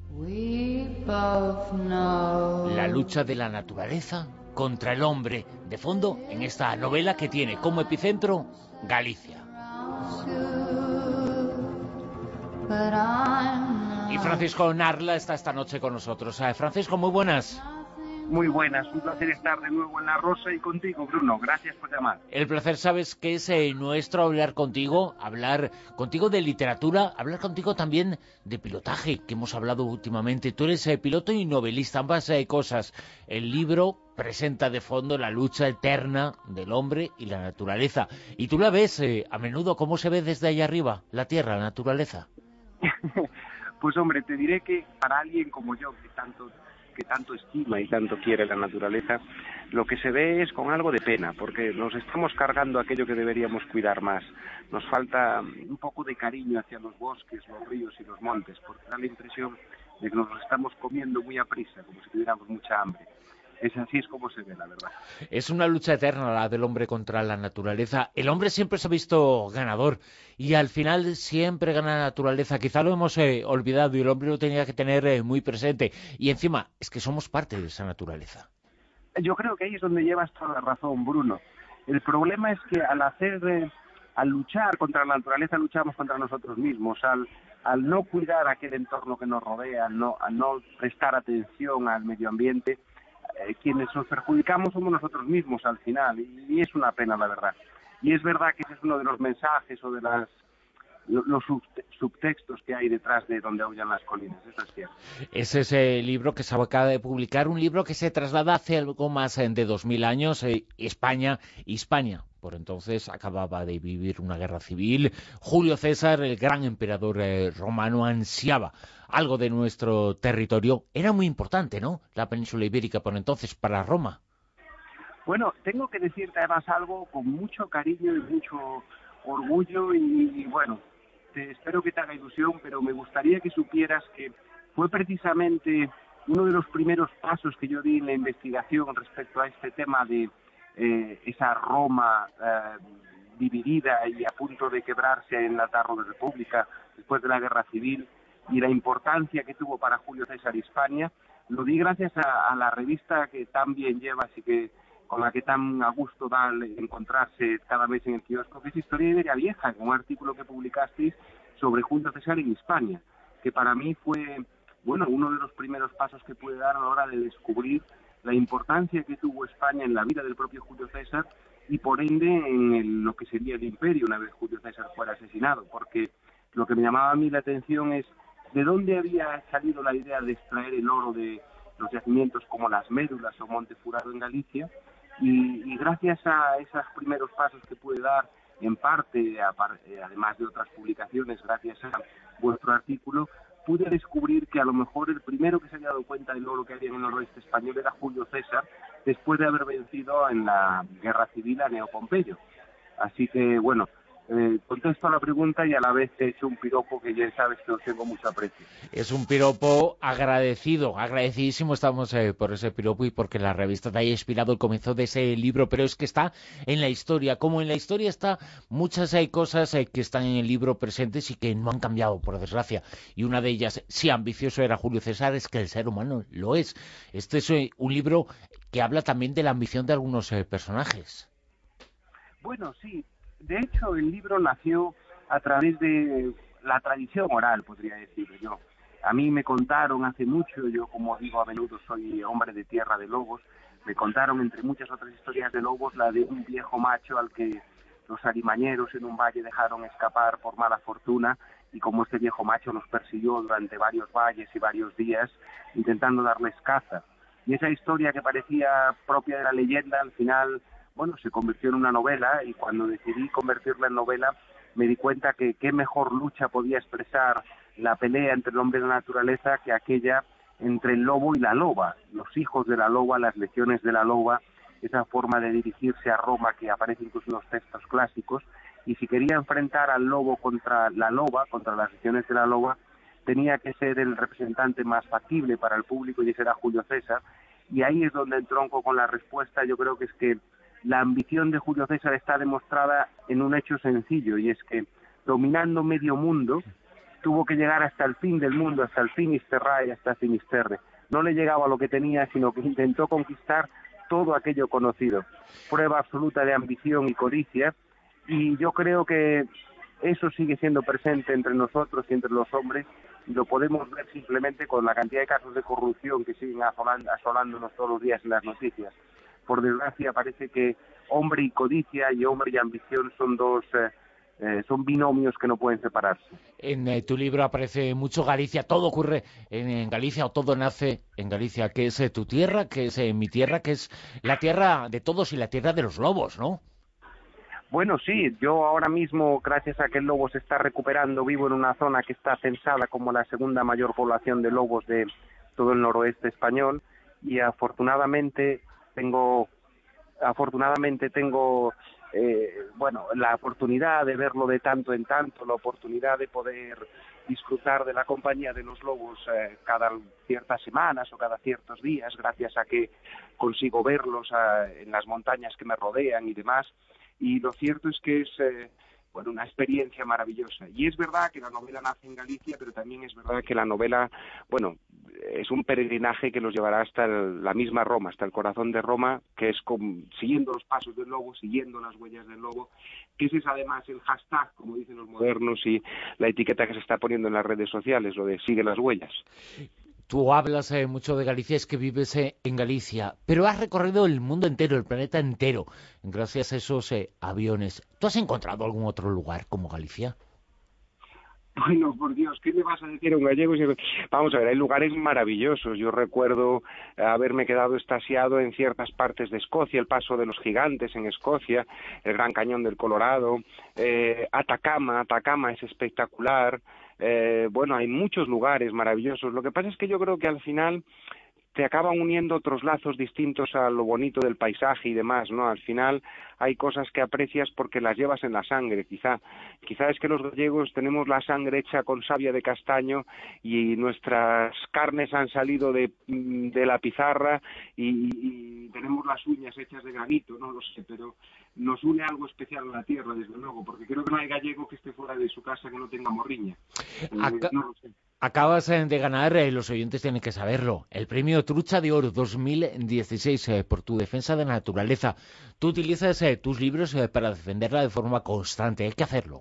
La lucha de la naturaleza contra el hombre, de fondo en esta novela que tiene como epicentro Galicia. Y Francisco Narla está esta noche con nosotros. Francisco, muy buenas. Muy buenas, un placer estar de nuevo en La Rosa y contigo, Bruno. Gracias por llamar. El placer, sabes que es eh, nuestro hablar contigo, hablar contigo de literatura, hablar contigo también de pilotaje, que hemos hablado últimamente. Tú eres eh, piloto y novelista, ambas eh, cosas. El libro presenta de fondo la lucha eterna del hombre y la naturaleza. Y tú la ves eh, a menudo, ¿cómo se ve desde allá arriba, la tierra, la naturaleza? Pues hombre, te diré que para alguien como yo, que tanto que tanto estima y tanto quiere la naturaleza, lo que se ve es con algo de pena, porque nos estamos cargando aquello que deberíamos cuidar más. Nos falta un poco de cariño hacia los bosques, los ríos y los montes, porque da la impresión de que nos lo estamos comiendo muy a prisa, como si tuviéramos mucha hambre. Es así es como se ve, la verdad. Es una lucha eterna la del hombre contra la naturaleza. El hombre siempre se ha visto ganador y al final siempre gana la naturaleza. Quizá lo hemos eh, olvidado y el hombre lo tenía que tener eh, muy presente. Y encima, es que somos parte de esa naturaleza. Yo creo que ahí es donde llevas toda la razón, Bruno. El problema es que al hacer, eh, al luchar contra la naturaleza, luchamos contra nosotros mismos. Al, al no cuidar aquel entorno que nos rodea, al no, al no prestar atención al medio ambiente, Eh, quienes nos perjudicamos somos nosotros mismos al final, y, y es una pena, la verdad. Y es verdad que ese es uno de los mensajes o de las los subtextos que hay detrás de Donde aullan las colinas, eso es cierto. Ese es el libro que se acaba de publicar, un libro que se traslada hace algo más de dos mil años, eh, España, Hispania. Por entonces acababa de vivir una guerra civil. Julio César, el gran emperador eh, romano, ansiaba algo de nuestro territorio. Era muy importante, ¿no?, la península ibérica por entonces para Roma. Bueno, tengo que decirte además algo con mucho cariño y mucho orgullo y, y bueno, te, espero que te haga ilusión, pero me gustaría que supieras que fue precisamente uno de los primeros pasos que yo di en la investigación respecto a este tema de eh, esa Roma eh, dividida y a punto de quebrarse en la Tardo de República después de la Guerra Civil, y la importancia que tuvo para Julio César Hispania. Lo di gracias a, a la revista que tan bien llevas y que con la que tan a gusto da encontrarse cada mes en el kiosco, que es Historia de Iberia Vieja, un artículo que publicasteis sobre Julio César en Hispania, que para mí fue, bueno, uno de los primeros pasos que pude dar a la hora de descubrir la importancia que tuvo España en la vida del propio Julio César y por ende en el, lo que sería el imperio una vez Julio César fuera asesinado, porque lo que me llamaba a mí la atención es de dónde había salido la idea de extraer el oro de los yacimientos como las Médulas o Monte Furado en Galicia, y, y gracias a esos primeros pasos que pude dar, en parte, además de otras publicaciones, gracias a vuestro artículo, pude descubrir que a lo mejor el primero que se había dado cuenta del oro que había en el noroeste español era Julio César, después de haber vencido en la guerra civil a Neo Pompeyo. Así que, bueno, Eh, contesto a la pregunta y a la vez te he hecho un piropo que ya sabes que os tengo mucho aprecio. Es un piropo agradecido, agradecidísimo estamos eh, por ese piropo y porque la revista te haya inspirado el comienzo de ese libro, pero es que está en la historia, como en la historia está muchas hay cosas eh, que están en el libro presentes y que no han cambiado, por desgracia, y una de ellas, si ambicioso era Julio César, es que el ser humano lo es. Este es eh, un libro que habla también de la ambición de algunos eh, personajes. Bueno, sí. De hecho, el libro nació a través de la tradición oral, podría decir yo. A mí me contaron hace mucho, yo como digo a menudo soy hombre de tierra de lobos, me contaron entre muchas otras historias de lobos la de un viejo macho al que los arimañeros en un valle dejaron escapar por mala fortuna, y como este viejo macho los persiguió durante varios valles y varios días intentando darles caza. Y esa historia que parecía propia de la leyenda, al final, bueno, se convirtió en una novela, y cuando decidí convertirla en novela me di cuenta que qué mejor lucha podía expresar la pelea entre el hombre y la naturaleza que aquella entre el lobo y la loba, los hijos de la loba, las legiones de la loba, esa forma de dirigirse a Roma que aparece incluso en los textos clásicos. Y si quería enfrentar al lobo contra la loba, contra las legiones de la loba, tenía que ser el representante más factible para el público, y ese era Julio César. Y ahí es donde entronco con la respuesta. Yo creo que es que la ambición de Julio César está demostrada en un hecho sencillo, y es que dominando medio mundo tuvo que llegar hasta el fin del mundo, hasta el Finisterrae, hasta Finisterre. No le llegaba a lo que tenía, sino que intentó conquistar todo aquello conocido. Prueba absoluta de ambición y codicia, y yo creo que eso sigue siendo presente entre nosotros y entre los hombres, y lo podemos ver simplemente con la cantidad de casos de corrupción que siguen asolando, asolándonos todos los días en las noticias. Por desgracia parece que hombre y codicia y hombre y ambición son dos eh, eh, son binomios que no pueden separarse. En eh, tu libro aparece mucho Galicia, todo ocurre en, en Galicia, o todo nace en Galicia, que es eh, tu tierra, que es eh, mi tierra, que es la tierra de todos y la tierra de los lobos, ¿no? Bueno, sí, yo ahora mismo, gracias a que el lobo se está recuperando, vivo en una zona que está censada como la segunda mayor población de lobos de, todo el noroeste español, y afortunadamente tengo, afortunadamente tengo, eh, bueno, la oportunidad de verlo de tanto en tanto, la oportunidad de poder disfrutar de la compañía de los lobos eh, cada ciertas semanas o cada ciertos días, gracias a que consigo verlos eh, en las montañas que me rodean y demás. Y lo cierto es que es eh, bueno, una experiencia maravillosa. Y es verdad que la novela nace en Galicia, pero también es verdad que la novela, bueno, es un peregrinaje que los llevará hasta el, la misma Roma, hasta el corazón de Roma, que es como, siguiendo los pasos del lobo, siguiendo las huellas del lobo, que ese es además el hashtag, como dicen los modernos, y la etiqueta que se está poniendo en las redes sociales, lo de sigue las huellas. Tú hablas eh, mucho de Galicia, es que vives eh, en Galicia, pero has recorrido el mundo entero, el planeta entero, gracias a esos eh, aviones. ¿Tú has encontrado algún otro lugar como Galicia? Bueno, por Dios, ¿qué le vas a decir a un gallego? Vamos a ver, hay lugares maravillosos. Yo recuerdo haberme quedado extasiado en ciertas partes de Escocia, el Paso de los Gigantes en Escocia, el Gran Cañón del Colorado, eh, Atacama, Atacama es espectacular. Eh, bueno, hay muchos lugares maravillosos. Lo que pasa es que yo creo que al final te acaban uniendo otros lazos distintos a lo bonito del paisaje y demás, ¿no? Al final hay cosas que aprecias porque las llevas en la sangre, quizá. Quizá es que los gallegos tenemos la sangre hecha con savia de castaño y nuestras carnes han salido de, de la pizarra y, y tenemos las uñas hechas de granito, no lo sé, pero nos une algo especial a la tierra, desde luego, porque creo que no hay gallego que esté fuera de su casa que no tenga morriña. Acá... Eh, no lo sé. Acabas de ganar, eh, los oyentes tienen que saberlo, el premio Trucha de Oro dos mil dieciséis eh, por tu defensa de la naturaleza. Tú utilizas eh, tus libros eh, para defenderla de forma constante. Hay que hacerlo.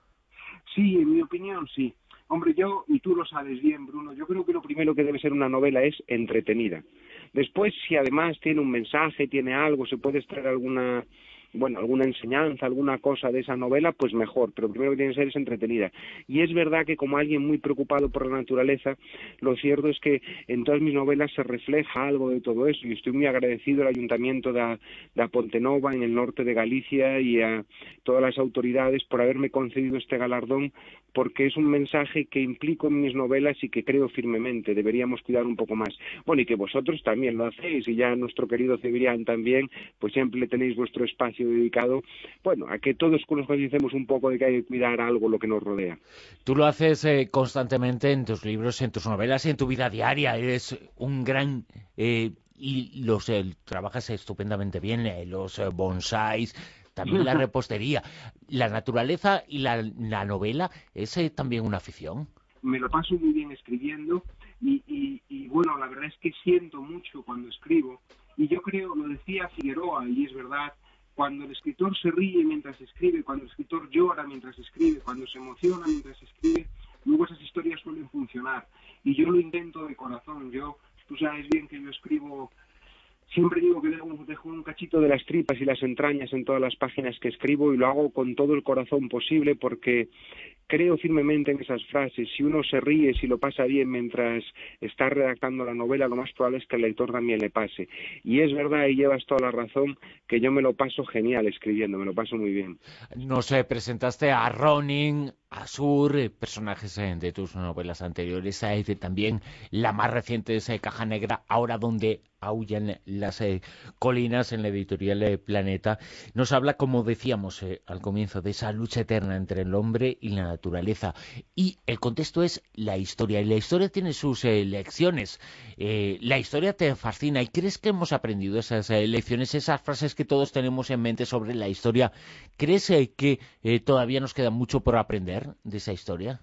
Sí, en mi opinión, sí. Hombre, yo, y tú lo sabes bien, Bruno, yo creo que lo primero que debe ser una novela es entretenida. Después, si además tiene un mensaje, tiene algo, se puede extraer alguna... bueno, alguna enseñanza, alguna cosa de esa novela, pues mejor, pero primero que tiene que ser es entretenida. Y es verdad que como alguien muy preocupado por la naturaleza, lo cierto es que en todas mis novelas se refleja algo de todo eso, y estoy muy agradecido al Ayuntamiento de, de Pontenova, en el norte de Galicia, y a todas las autoridades por haberme concedido este galardón, porque es un mensaje que implico en mis novelas y que creo firmemente, deberíamos cuidar un poco más. Bueno, y que vosotros también lo hacéis, y ya nuestro querido Cebrián también, pues siempre le tenéis vuestro espacio dedicado, bueno, a que todos nos concienciemos un poco de que hay que cuidar algo lo que nos rodea. Tú lo haces eh, constantemente en tus libros, en tus novelas y en tu vida diaria. Eres un gran... Eh, y los eh, trabajas estupendamente bien, eh, los eh, bonsáis, también la repostería. La naturaleza y la, la novela es eh, también una afición. Me lo paso muy bien escribiendo y, y, y bueno, la verdad es que siento mucho cuando escribo, y yo creo, lo decía Figueroa, y es verdad, cuando el escritor se ríe mientras escribe, cuando el escritor llora mientras escribe, cuando se emociona mientras escribe, luego esas historias suelen funcionar. Y yo lo intento de corazón. Yo, tú sabes bien que yo escribo, siempre digo que dejo, dejo un cachito de las tripas y las entrañas en todas las páginas que escribo, y lo hago con todo el corazón posible porque creo firmemente en esas frases. Si uno se ríe, si lo pasa bien mientras está redactando la novela, lo más probable es que al lector también le pase. Y es verdad, y llevas toda la razón, que yo me lo paso genial escribiendo, me lo paso muy bien. Nos eh, presentaste a Ronin, a Sur, eh, personajes eh, de tus novelas anteriores, eh, de también la más reciente es eh, Caja Negra, ahora donde aullan las eh, colinas, en la editorial eh, Planeta. Nos habla, como decíamos eh, al comienzo, de esa lucha eterna entre el hombre y la naturaleza. Y el contexto es la historia, y la historia tiene sus eh, lecciones. Eh, la historia te fascina, y ¿crees que hemos aprendido esas eh, lecciones, esas frases que todos tenemos en mente sobre la historia? ¿Crees eh, que eh, todavía nos queda mucho por aprender de esa historia?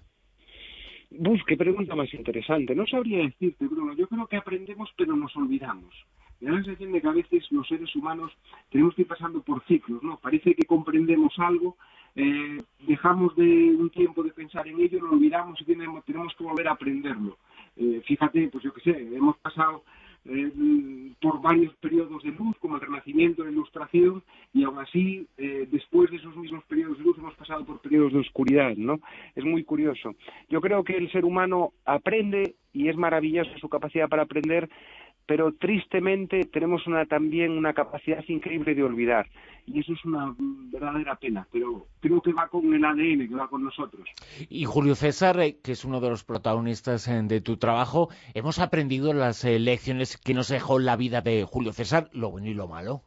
Uf, qué pregunta más interesante. No sabría decirte, Bruno. Yo creo que aprendemos, pero nos olvidamos. Me da la sensación de que a veces los seres humanos tenemos que ir pasando por ciclos, ¿no? Parece que comprendemos algo, eh, dejamos de un tiempo de pensar en ello, lo olvidamos y tenemos, tenemos que volver a aprenderlo. Eh, fíjate, pues yo qué sé, hemos pasado eh, por varios periodos de luz, como el Renacimiento, la Ilustración, y aún así, eh, después de esos mismos periodos de luz, hemos pasado por periodos de oscuridad, ¿no? Es muy curioso. Yo creo que el ser humano aprende, y es maravillosa su capacidad para aprender, pero tristemente tenemos una, también una capacidad increíble de olvidar, y eso es una verdadera pena, pero creo que va con el A D N, que va con nosotros. Y Julio César, que es uno de los protagonistas de tu trabajo, hemos aprendido las eh, lecciones que nos dejó la vida de Julio César, lo bueno y lo malo.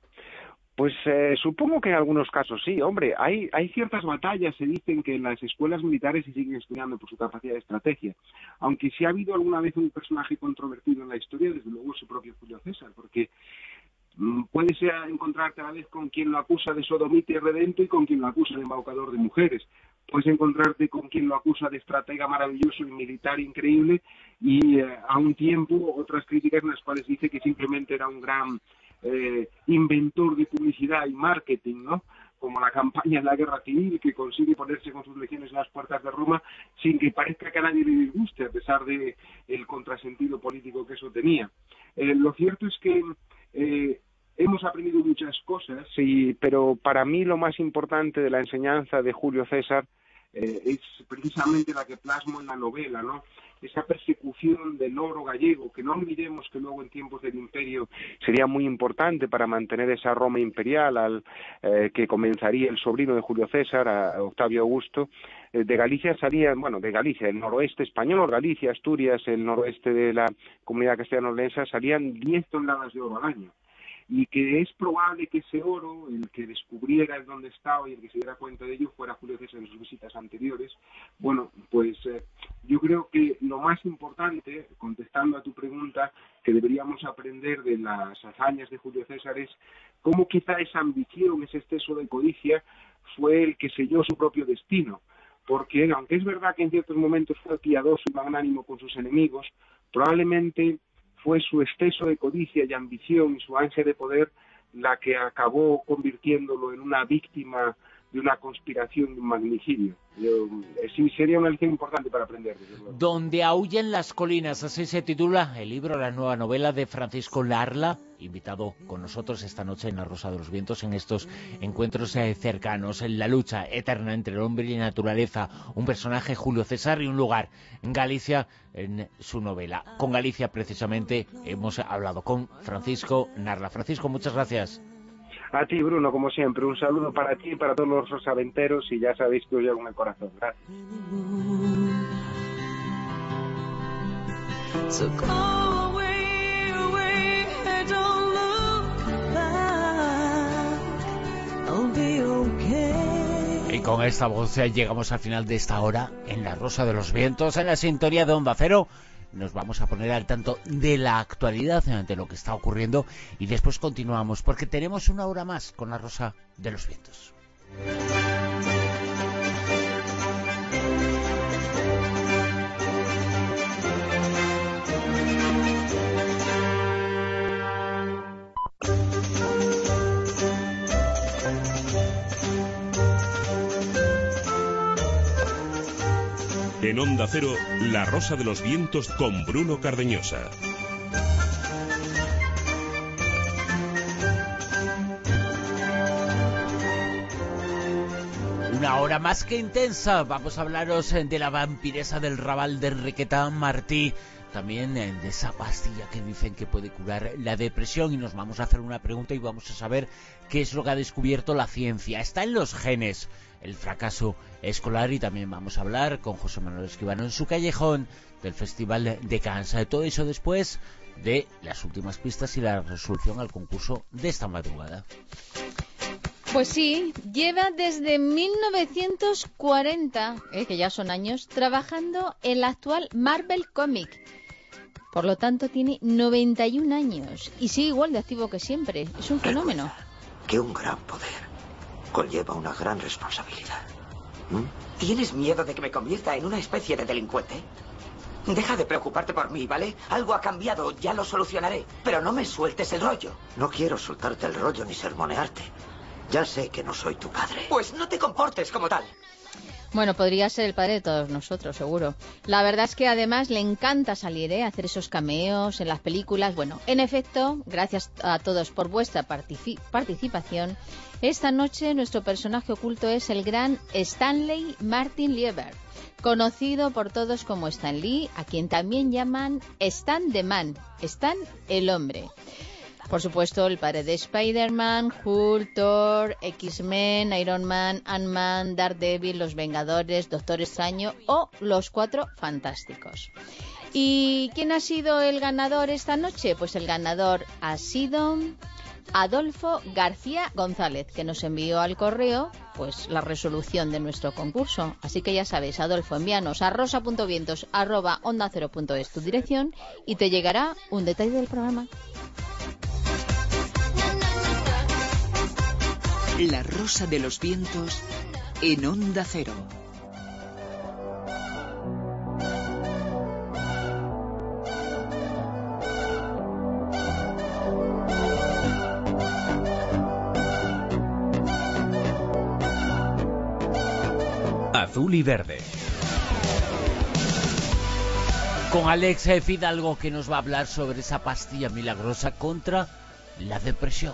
Pues eh, supongo que en algunos casos sí, hombre, hay, hay ciertas batallas, se dicen que en las escuelas militares se siguen estudiando por su capacidad de estrategia, aunque si ha habido alguna vez un personaje controvertido en la historia, desde luego es su propio Julio César, porque mmm, puede ser encontrarte a la vez con quien lo acusa de sodomita y redento y con quien lo acusa de embaucador de mujeres, puedes encontrarte con quien lo acusa de estratega maravilloso y militar increíble, y eh, a un tiempo otras críticas en las cuales dice que simplemente era un gran Eh, inventor de publicidad y marketing, ¿no? Como la campaña de la guerra civil, que consigue ponerse con sus legiones en las puertas de Roma sin que parezca que a nadie le disguste, a pesar de el contrasentido político que eso tenía. Eh, lo cierto es que eh, hemos aprendido muchas cosas, sí, pero para mí lo más importante de la enseñanza de Julio César eh, es precisamente la que plasmo en la novela, ¿no? Esa persecución del oro gallego, que no olvidemos que luego en tiempos del Imperio sería muy importante para mantener esa Roma imperial, al eh, que comenzaría el sobrino de Julio César, a Octavio Augusto. Eh, de Galicia salían, bueno, de Galicia, el noroeste español, Galicia, Asturias, el noroeste de la comunidad castellano-leonesa, salían diez toneladas de oro al año. Y que es probable que ese oro, el que descubriera el dónde estaba y el que se diera cuenta de ello, fuera Julio César en sus visitas anteriores. Bueno, pues eh, yo creo que lo más importante, contestando a tu pregunta, que deberíamos aprender de las hazañas de Julio César es cómo quizá esa ambición, ese exceso de codicia, fue el que selló su propio destino. Porque, aunque es verdad que en ciertos momentos fue piadoso y magnánimo con sus enemigos, probablemente fue su exceso de codicia y ambición y su ansia de poder la que acabó convirtiéndolo en una víctima de una conspiración, de un magnicidio. Yo, sí, sería una lección importante para aprender. Donde aúllan las colinas, así se titula el libro, la nueva novela de Francisco Narla, invitado con nosotros esta noche en La Rosa de los Vientos, en estos encuentros eh, cercanos, en la lucha eterna entre el hombre y la naturaleza, un personaje, Julio César, y un lugar en Galicia en su novela. Con Galicia, precisamente, hemos hablado con Francisco Narla. Francisco, muchas gracias. A ti, Bruno, como siempre, un saludo para ti y para todos los rosaventeros, y ya sabéis que os llevo en el corazón. Gracias. So go away, away, don't look back. I'll be okay. Y con esta voz ya llegamos al final de esta hora en La Rosa de los Vientos, en la sintonía de Onda Cero. Nos vamos a poner al tanto de la actualidad, de lo que está ocurriendo, y después continuamos, porque tenemos una hora más con La Rosa de los Vientos. En Onda Cero, La Rosa de los Vientos con Bruno Cardeñosa. Una hora más que intensa. Vamos a hablaros de la vampiresa del Raval de Enriqueta Martí. También de esa pastilla que dicen que puede curar la depresión, y nos vamos a hacer una pregunta y vamos a saber qué es lo que ha descubierto la ciencia. Está en los genes el fracaso escolar, y también vamos a hablar con José Manuel Escribano en su callejón del Festival de Cannes. De todo eso después de las últimas pistas y la resolución al concurso de esta madrugada. Pues sí, lleva desde mil novecientos cuarenta, eh, que ya son años, trabajando en la actual Marvel Comic. Por lo tanto, tiene noventa y un años y sigue igual de activo que siempre. Es un fenómeno. Recuerda que un gran poder conlleva una gran responsabilidad. ¿Mm? ¿Tienes miedo de que me convierta en una especie de delincuente? Deja de preocuparte por mí, ¿vale? Algo ha cambiado, ya lo solucionaré. Pero no me sueltes el rollo. No quiero soltarte el rollo ni sermonearte. Ya sé que no soy tu padre. Pues no te comportes como tal. Bueno, podría ser el padre de todos nosotros, seguro. La verdad es que además le encanta salir, ¿eh? Hacer esos cameos en las películas. Bueno, en efecto, gracias a todos por vuestra partici- participación. Esta noche nuestro personaje oculto es el gran Stanley Martin Lieber, conocido por todos como Stan Lee, a quien también llaman Stan the Man, Stan el hombre. Por supuesto, el padre de Spider-Man, Hulk, Thor, X-Men, Iron Man, Ant-Man, Daredevil, Los Vengadores, Doctor Extraño o Los Cuatro Fantásticos. ¿Y quién ha sido el ganador esta noche? Pues el ganador ha sido Adolfo García González, que nos envió al correo pues la resolución de nuestro concurso. Así que ya sabéis, Adolfo, envíanos a rosa.vientos arroba onda cero punto es tu dirección y te llegará un detalle del programa. La Rosa de los Vientos en Onda Cero. Azul y verde. Con Alex Fidalgo, que nos va a hablar sobre esa pastilla milagrosa contra la depresión.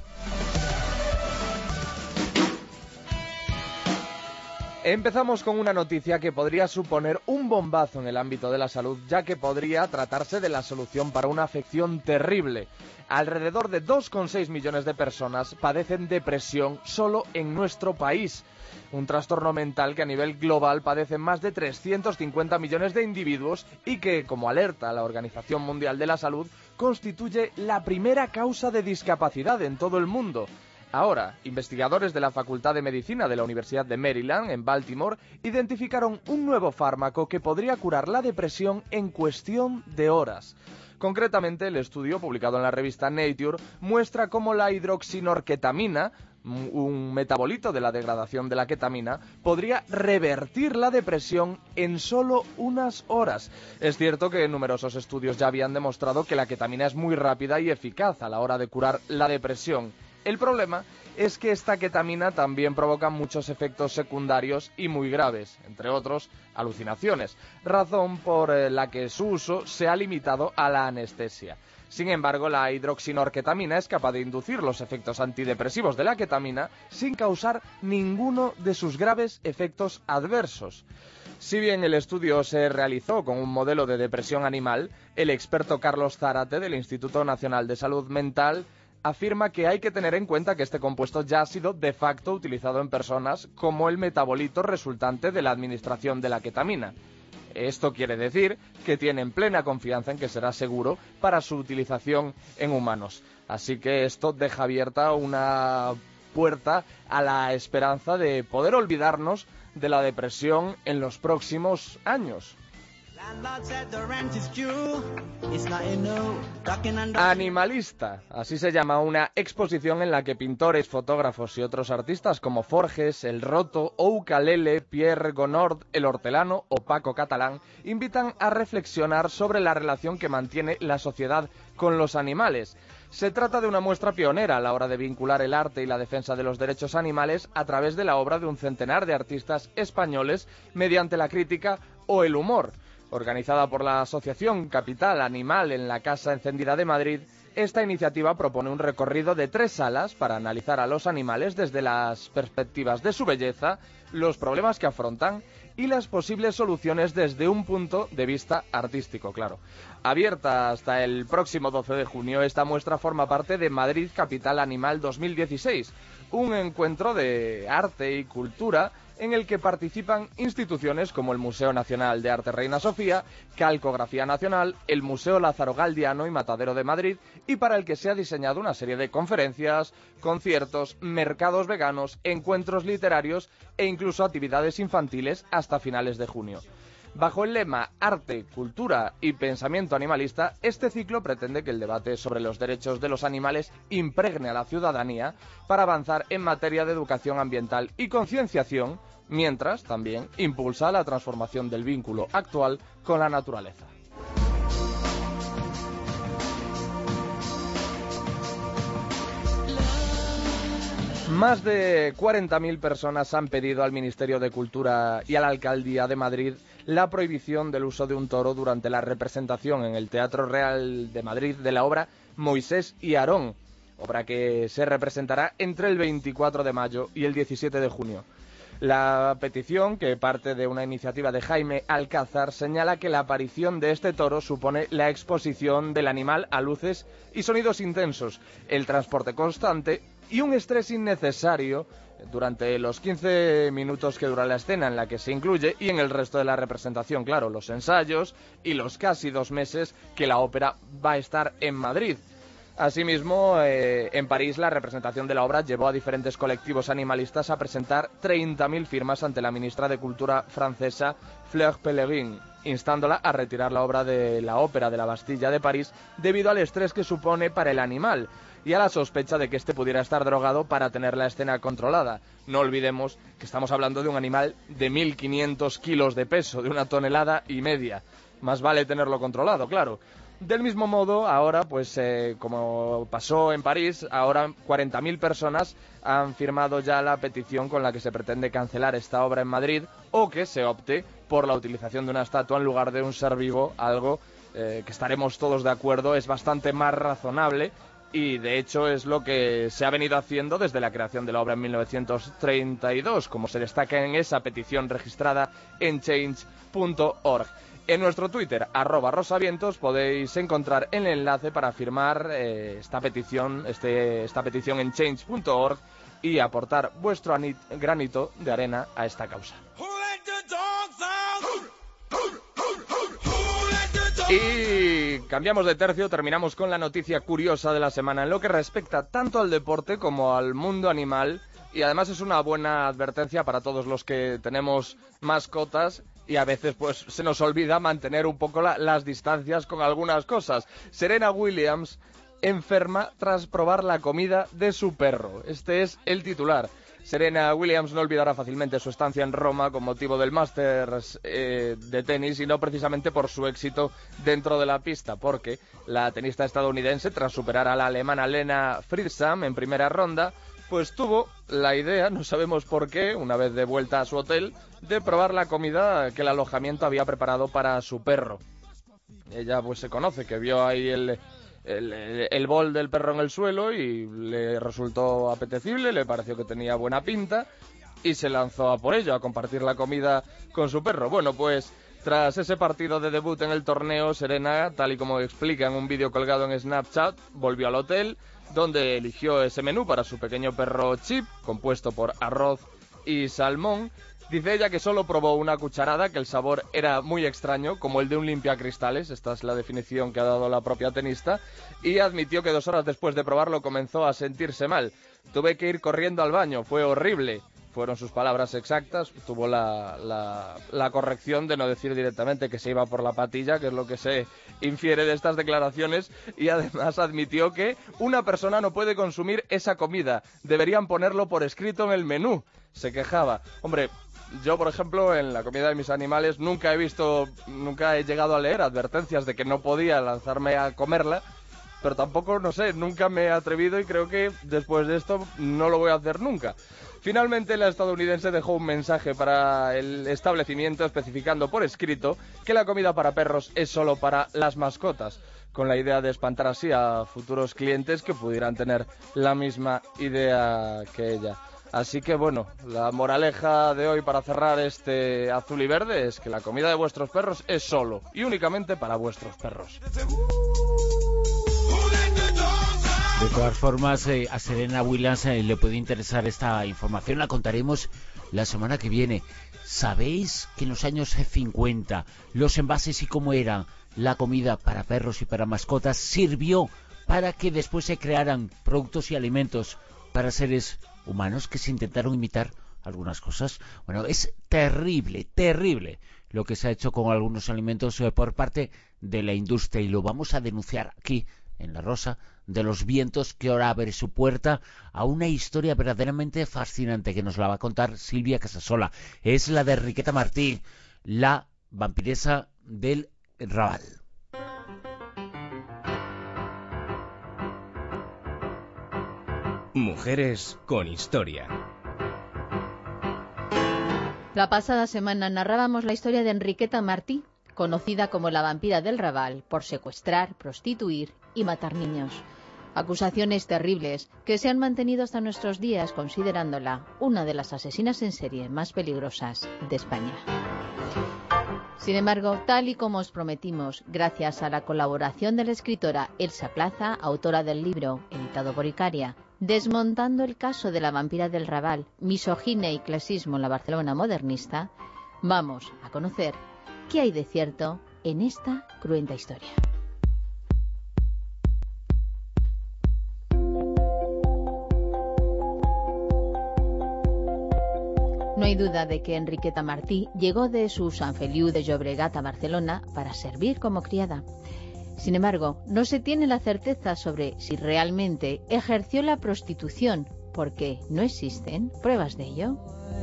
Empezamos con una noticia que podría suponer un bombazo en el ámbito de la salud, ya que podría tratarse de la solución para una afección terrible. Alrededor de dos coma seis millones de personas padecen depresión solo en nuestro país. Un trastorno mental que a nivel global padecen más de trescientos cincuenta millones de individuos y que, como alerta la Organización Mundial de la Salud, constituye la primera causa de discapacidad en todo el mundo. Ahora, investigadores de la Facultad de Medicina de la Universidad de Maryland, en Baltimore, identificaron un nuevo fármaco que podría curar la depresión en cuestión de horas. Concretamente, el estudio, publicado en la revista Nature, muestra cómo la hidroxinorketamina, un metabolito de la degradación de la ketamina, podría revertir la depresión en solo unas horas. Es cierto que numerosos estudios ya habían demostrado que la ketamina es muy rápida y eficaz a la hora de curar la depresión. El problema es que esta ketamina también provoca muchos efectos secundarios y muy graves, entre otros, alucinaciones, razón por la que su uso se ha limitado a la anestesia. Sin embargo, la hidroxinorketamina es capaz de inducir los efectos antidepresivos de la ketamina sin causar ninguno de sus graves efectos adversos. Si bien el estudio se realizó con un modelo de depresión animal, el experto Carlos Zárate del Instituto Nacional de Salud Mental afirma que hay que tener en cuenta que este compuesto ya ha sido de facto utilizado en personas como el metabolito resultante de la administración de la ketamina. Esto quiere decir que tienen plena confianza en que será seguro para su utilización en humanos. Así que esto deja abierta una puerta a la esperanza de poder olvidarnos de la depresión en los próximos años. Animalista, así se llama una exposición en la que pintores, fotógrafos y otros artistas como Forges, El Roto, Oukalele, Pierre Gonord, El Hortelano o Paco Catalán invitan a reflexionar sobre la relación que mantiene la sociedad con los animales. Se trata de una muestra pionera a la hora de vincular el arte y la defensa de los derechos animales a través de la obra de un centenar de artistas españoles mediante la crítica o el humor. Organizada por la Asociación Capital Animal en la Casa Encendida de Madrid, esta iniciativa propone un recorrido de tres salas para analizar a los animales desde las perspectivas de su belleza, los problemas que afrontan y las posibles soluciones desde un punto de vista artístico, claro. Abierta hasta el próximo doce de junio, esta muestra forma parte de Madrid Capital Animal dos mil dieciséis, un encuentro de arte y cultura en el que participan instituciones como el Museo Nacional de Arte Reina Sofía, Calcografía Nacional, el Museo Lázaro Galdiano y Matadero de Madrid, y para el que se ha diseñado una serie de conferencias, conciertos, mercados veganos, encuentros literarios e incluso actividades infantiles hasta finales de junio. Bajo el lema Arte, Cultura y Pensamiento Animalista, este ciclo pretende que el debate sobre los derechos de los animales impregne a la ciudadanía para avanzar en materia de educación ambiental y concienciación, mientras también impulsa la transformación del vínculo actual con la naturaleza. Más de cuarenta mil personas han pedido al Ministerio de Cultura y a la Alcaldía de Madrid la prohibición del uso de un toro durante la representación en el Teatro Real de Madrid de la obra Moisés y Aarón, obra que se representará entre el veinticuatro de mayo y el diecisiete de junio. La petición, que parte de una iniciativa de Jaime Alcázar, señala que la aparición de este toro supone la exposición del animal a luces y sonidos intensos, el transporte constante y un estrés innecesario durante los quince minutos que dura la escena en la que se incluye y en el resto de la representación, claro, los ensayos y los casi dos meses que la ópera va a estar en Madrid. Asimismo, eh, en París la representación de la obra llevó a diferentes colectivos animalistas a presentar treinta mil firmas ante la ministra de Cultura francesa Fleur Pellegrin, instándola a retirar la obra de la ópera de la Bastilla de París debido al estrés que supone para el animal y a la sospecha de que éste pudiera estar drogado para tener la escena controlada. No olvidemos que estamos hablando de un animal de mil quinientos kilos de peso, de una tonelada y media. Más vale tenerlo controlado, claro. Del mismo modo, ahora, pues eh, como pasó en París, ahora cuarenta mil personas han firmado ya la petición con la que se pretende cancelar esta obra en Madrid o que se opte por la utilización de una estatua en lugar de un ser vivo, algo eh, que estaremos todos de acuerdo, es bastante más razonable y de hecho es lo que se ha venido haciendo desde la creación de la obra en mil novecientos treinta y dos, como se destaca en esa petición registrada en change punto org. En nuestro Twitter, arroba rosavientos, podéis encontrar el enlace para firmar eh, esta petición este, esta petición en change punto org y aportar vuestro anit, granito de arena a esta causa. Y cambiamos de tercio, terminamos con la noticia curiosa de la semana en lo que respecta tanto al deporte como al mundo animal y además es una buena advertencia para todos los que tenemos mascotas y a veces pues se nos olvida mantener un poco la, las distancias con algunas cosas. Serena Williams enferma tras probar la comida de su perro. Este es el titular. Serena Williams no olvidará fácilmente su estancia en Roma con motivo del Masters eh, de tenis y no precisamente por su éxito dentro de la pista, porque la tenista estadounidense, tras superar a la alemana Lena Friedsam en primera ronda, pues tuvo la idea, no sabemos por qué, una vez de vuelta a su hotel, de probar la comida que el alojamiento había preparado para su perro. Ella pues se conoce que vio ahí el... El, el, el bol del perro en el suelo y le resultó apetecible, le pareció que tenía buena pinta y se lanzó a por ello, a compartir la comida con su perro. Bueno, pues tras ese partido de debut en el torneo, Serena, tal y como explica en un vídeo colgado en Snapchat, volvió al hotel donde eligió ese menú para su pequeño perro Chip, compuesto por arroz y salmón. Dice ella que solo probó una cucharada, que el sabor era muy extraño, como el de un limpiacristales, esta es la definición que ha dado la propia tenista, y admitió que dos horas después de probarlo comenzó a sentirse mal. Tuve que ir corriendo al baño, fue horrible. Fueron sus palabras exactas, tuvo la, la, la corrección de no decir directamente que se iba por la patilla, que es lo que se infiere de estas declaraciones, y además admitió que una persona no puede consumir esa comida, deberían ponerlo por escrito en el menú. Se quejaba. Hombre, yo, por ejemplo, en la comida de mis animales nunca he visto, nunca he llegado a leer advertencias de que no podía lanzarme a comerla, pero tampoco, no sé, nunca me he atrevido y creo que después de esto no lo voy a hacer nunca. Finalmente, la estadounidense dejó un mensaje para el establecimiento especificando por escrito que la comida para perros es solo para las mascotas, con la idea de espantar así a futuros clientes que pudieran tener la misma idea que ella. Así que bueno, la moraleja de hoy para cerrar este azul y verde es que la comida de vuestros perros es solo y únicamente para vuestros perros. De todas formas, eh, a Serena Williams eh, le puede interesar esta información, la contaremos la semana que viene. ¿Sabéis que en los años cincuenta los envases y cómo era la comida para perros y para mascotas sirvió para que después se crearan productos y alimentos para seres humanos que se intentaron imitar algunas cosas? Bueno, es terrible, terrible lo que se ha hecho con algunos alimentos eh, por parte de la industria y lo vamos a denunciar aquí en La Rosa de los Vientos, que ahora abre su puerta a una historia verdaderamente fascinante que nos la va a contar Silvia Casasola. Es la de Enriqueta Martí, la vampiresa del Raval. Mujeres con historia. La pasada semana narrábamos la historia de Enriqueta Martí, conocida como la vampira del Raval, por secuestrar, prostituir y matar niños. Acusaciones terribles que se han mantenido hasta nuestros días, considerándola una de las asesinas en serie más peligrosas de España. Sin embargo, tal y como os prometimos, gracias a la colaboración de la escritora Elsa Plaza, autora del libro, editado por Icaria, Desmontando el caso de la vampira del Raval, misoginia y clasismo en la Barcelona modernista, vamos a conocer qué hay de cierto en esta cruenta historia. No hay duda de que Enriqueta Martí llegó de su Sant Feliu de Llobregat a Barcelona para servir como criada. Sin embargo, no se tiene la certeza sobre si realmente ejerció la prostitución, porque no existen pruebas de ello.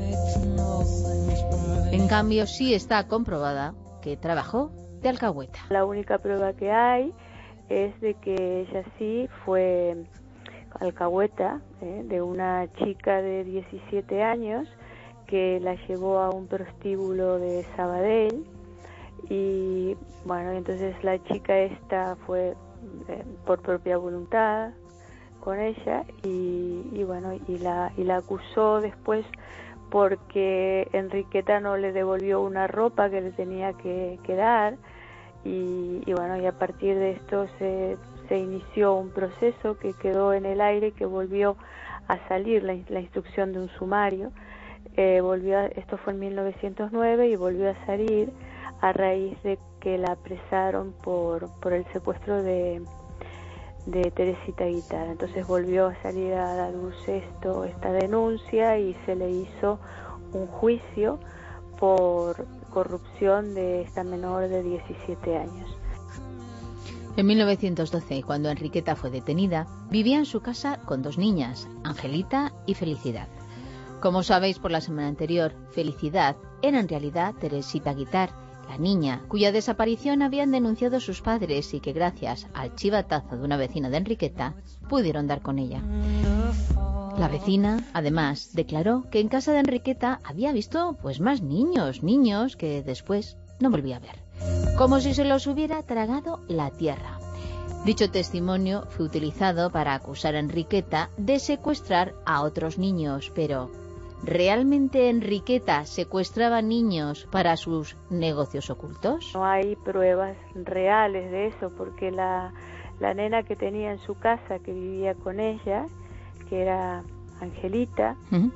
En cambio, sí está comprobada que trabajó de alcahueta. La única prueba que hay es de que ella sí fue alcahueta eh, de una chica de diecisiete años que la llevó a un prostíbulo de Sabadell. Y bueno, entonces la chica esta fue eh, por propia voluntad con ella y, y bueno, y la, y la acusó después porque Enriqueta no le devolvió una ropa que le tenía que, que dar y, y bueno, y a partir de esto se, se inició un proceso que quedó en el aire, que volvió a salir la, la instrucción de un sumario, eh, volvió a, esto fue en mil novecientos nueve y volvió a salir a raíz de que la apresaron por, por el secuestro de, de Teresita Guitarra. Entonces volvió a salir a la luz esto, esta denuncia y se le hizo un juicio por corrupción de esta menor de diecisiete años. En mil novecientos doce, cuando Enriqueta fue detenida, vivía en su casa con dos niñas, Angelita y Felicidad. Como sabéis por la semana anterior, Felicidad era en realidad Teresita Guitar, la niña cuya desaparición habían denunciado sus padres y que gracias al chivatazo de una vecina de Enriqueta pudieron dar con ella. La vecina, además, declaró que en casa de Enriqueta había visto pues más niños, niños que después no volvía a ver, como si se los hubiera tragado la tierra. Dicho testimonio fue utilizado para acusar a Enriqueta de secuestrar a otros niños, pero ¿realmente Enriqueta secuestraba niños para sus negocios ocultos? No hay pruebas reales de eso, porque la, la nena que tenía en su casa, que vivía con ella, que era Angelita, uh-huh.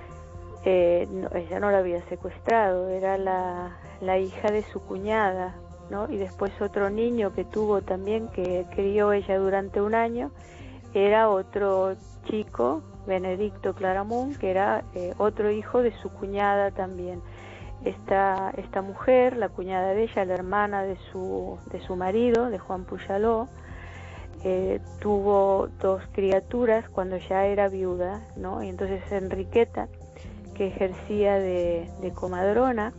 eh, no, ella no la había secuestrado, era la, la hija de su cuñada, ¿no? Y después otro niño que tuvo también, que crió ella durante un año, era otro chico, Benedicto Claramunt, que era eh, otro hijo de su cuñada también. Esta, esta mujer, la cuñada de ella, la hermana de su, de su marido, de Juan Puyaló, eh, tuvo dos criaturas cuando ya era viuda, ¿no? Y entonces Enriqueta, que ejercía de, de comadrona,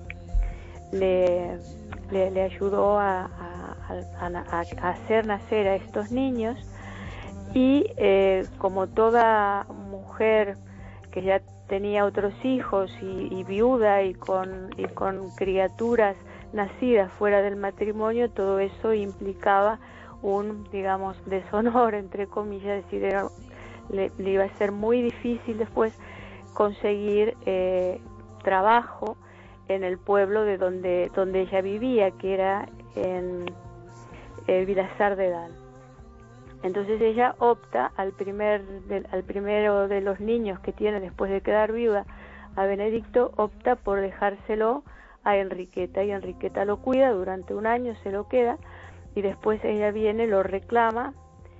le, le, le ayudó a, a, a, a hacer nacer a estos niños. Y eh, como toda mujer que ya tenía otros hijos y, y viuda y con, y con criaturas nacidas fuera del matrimonio, todo eso implicaba un, digamos, deshonor, entre comillas, es decir, era, le, le iba a ser muy difícil después conseguir eh, trabajo en el pueblo de donde, donde ella vivía, que era en eh, Vilasar de Dalt. Entonces ella opta al primer de, al primero de los niños que tiene después de quedar viuda, a Benedicto, opta por dejárselo a Enriqueta, y Enriqueta lo cuida durante un año, se lo queda, y después ella viene, lo reclama,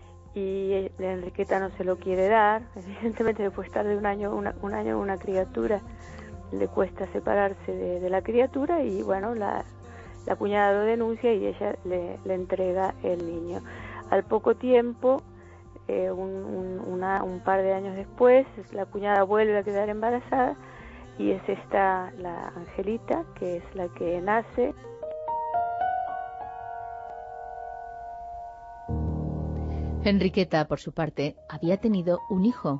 y Enriqueta no se lo quiere dar. Evidentemente después de estar de un año una, un año una criatura, le cuesta separarse de, de la criatura, y bueno, la, la cuñada lo denuncia y ella le, le entrega el niño. Al poco tiempo, eh, un, un, una, un par de años después, la cuñada vuelve a quedar embarazada y es esta la Angelita, que es la que nace. Enriqueta, por su parte, había tenido un hijo,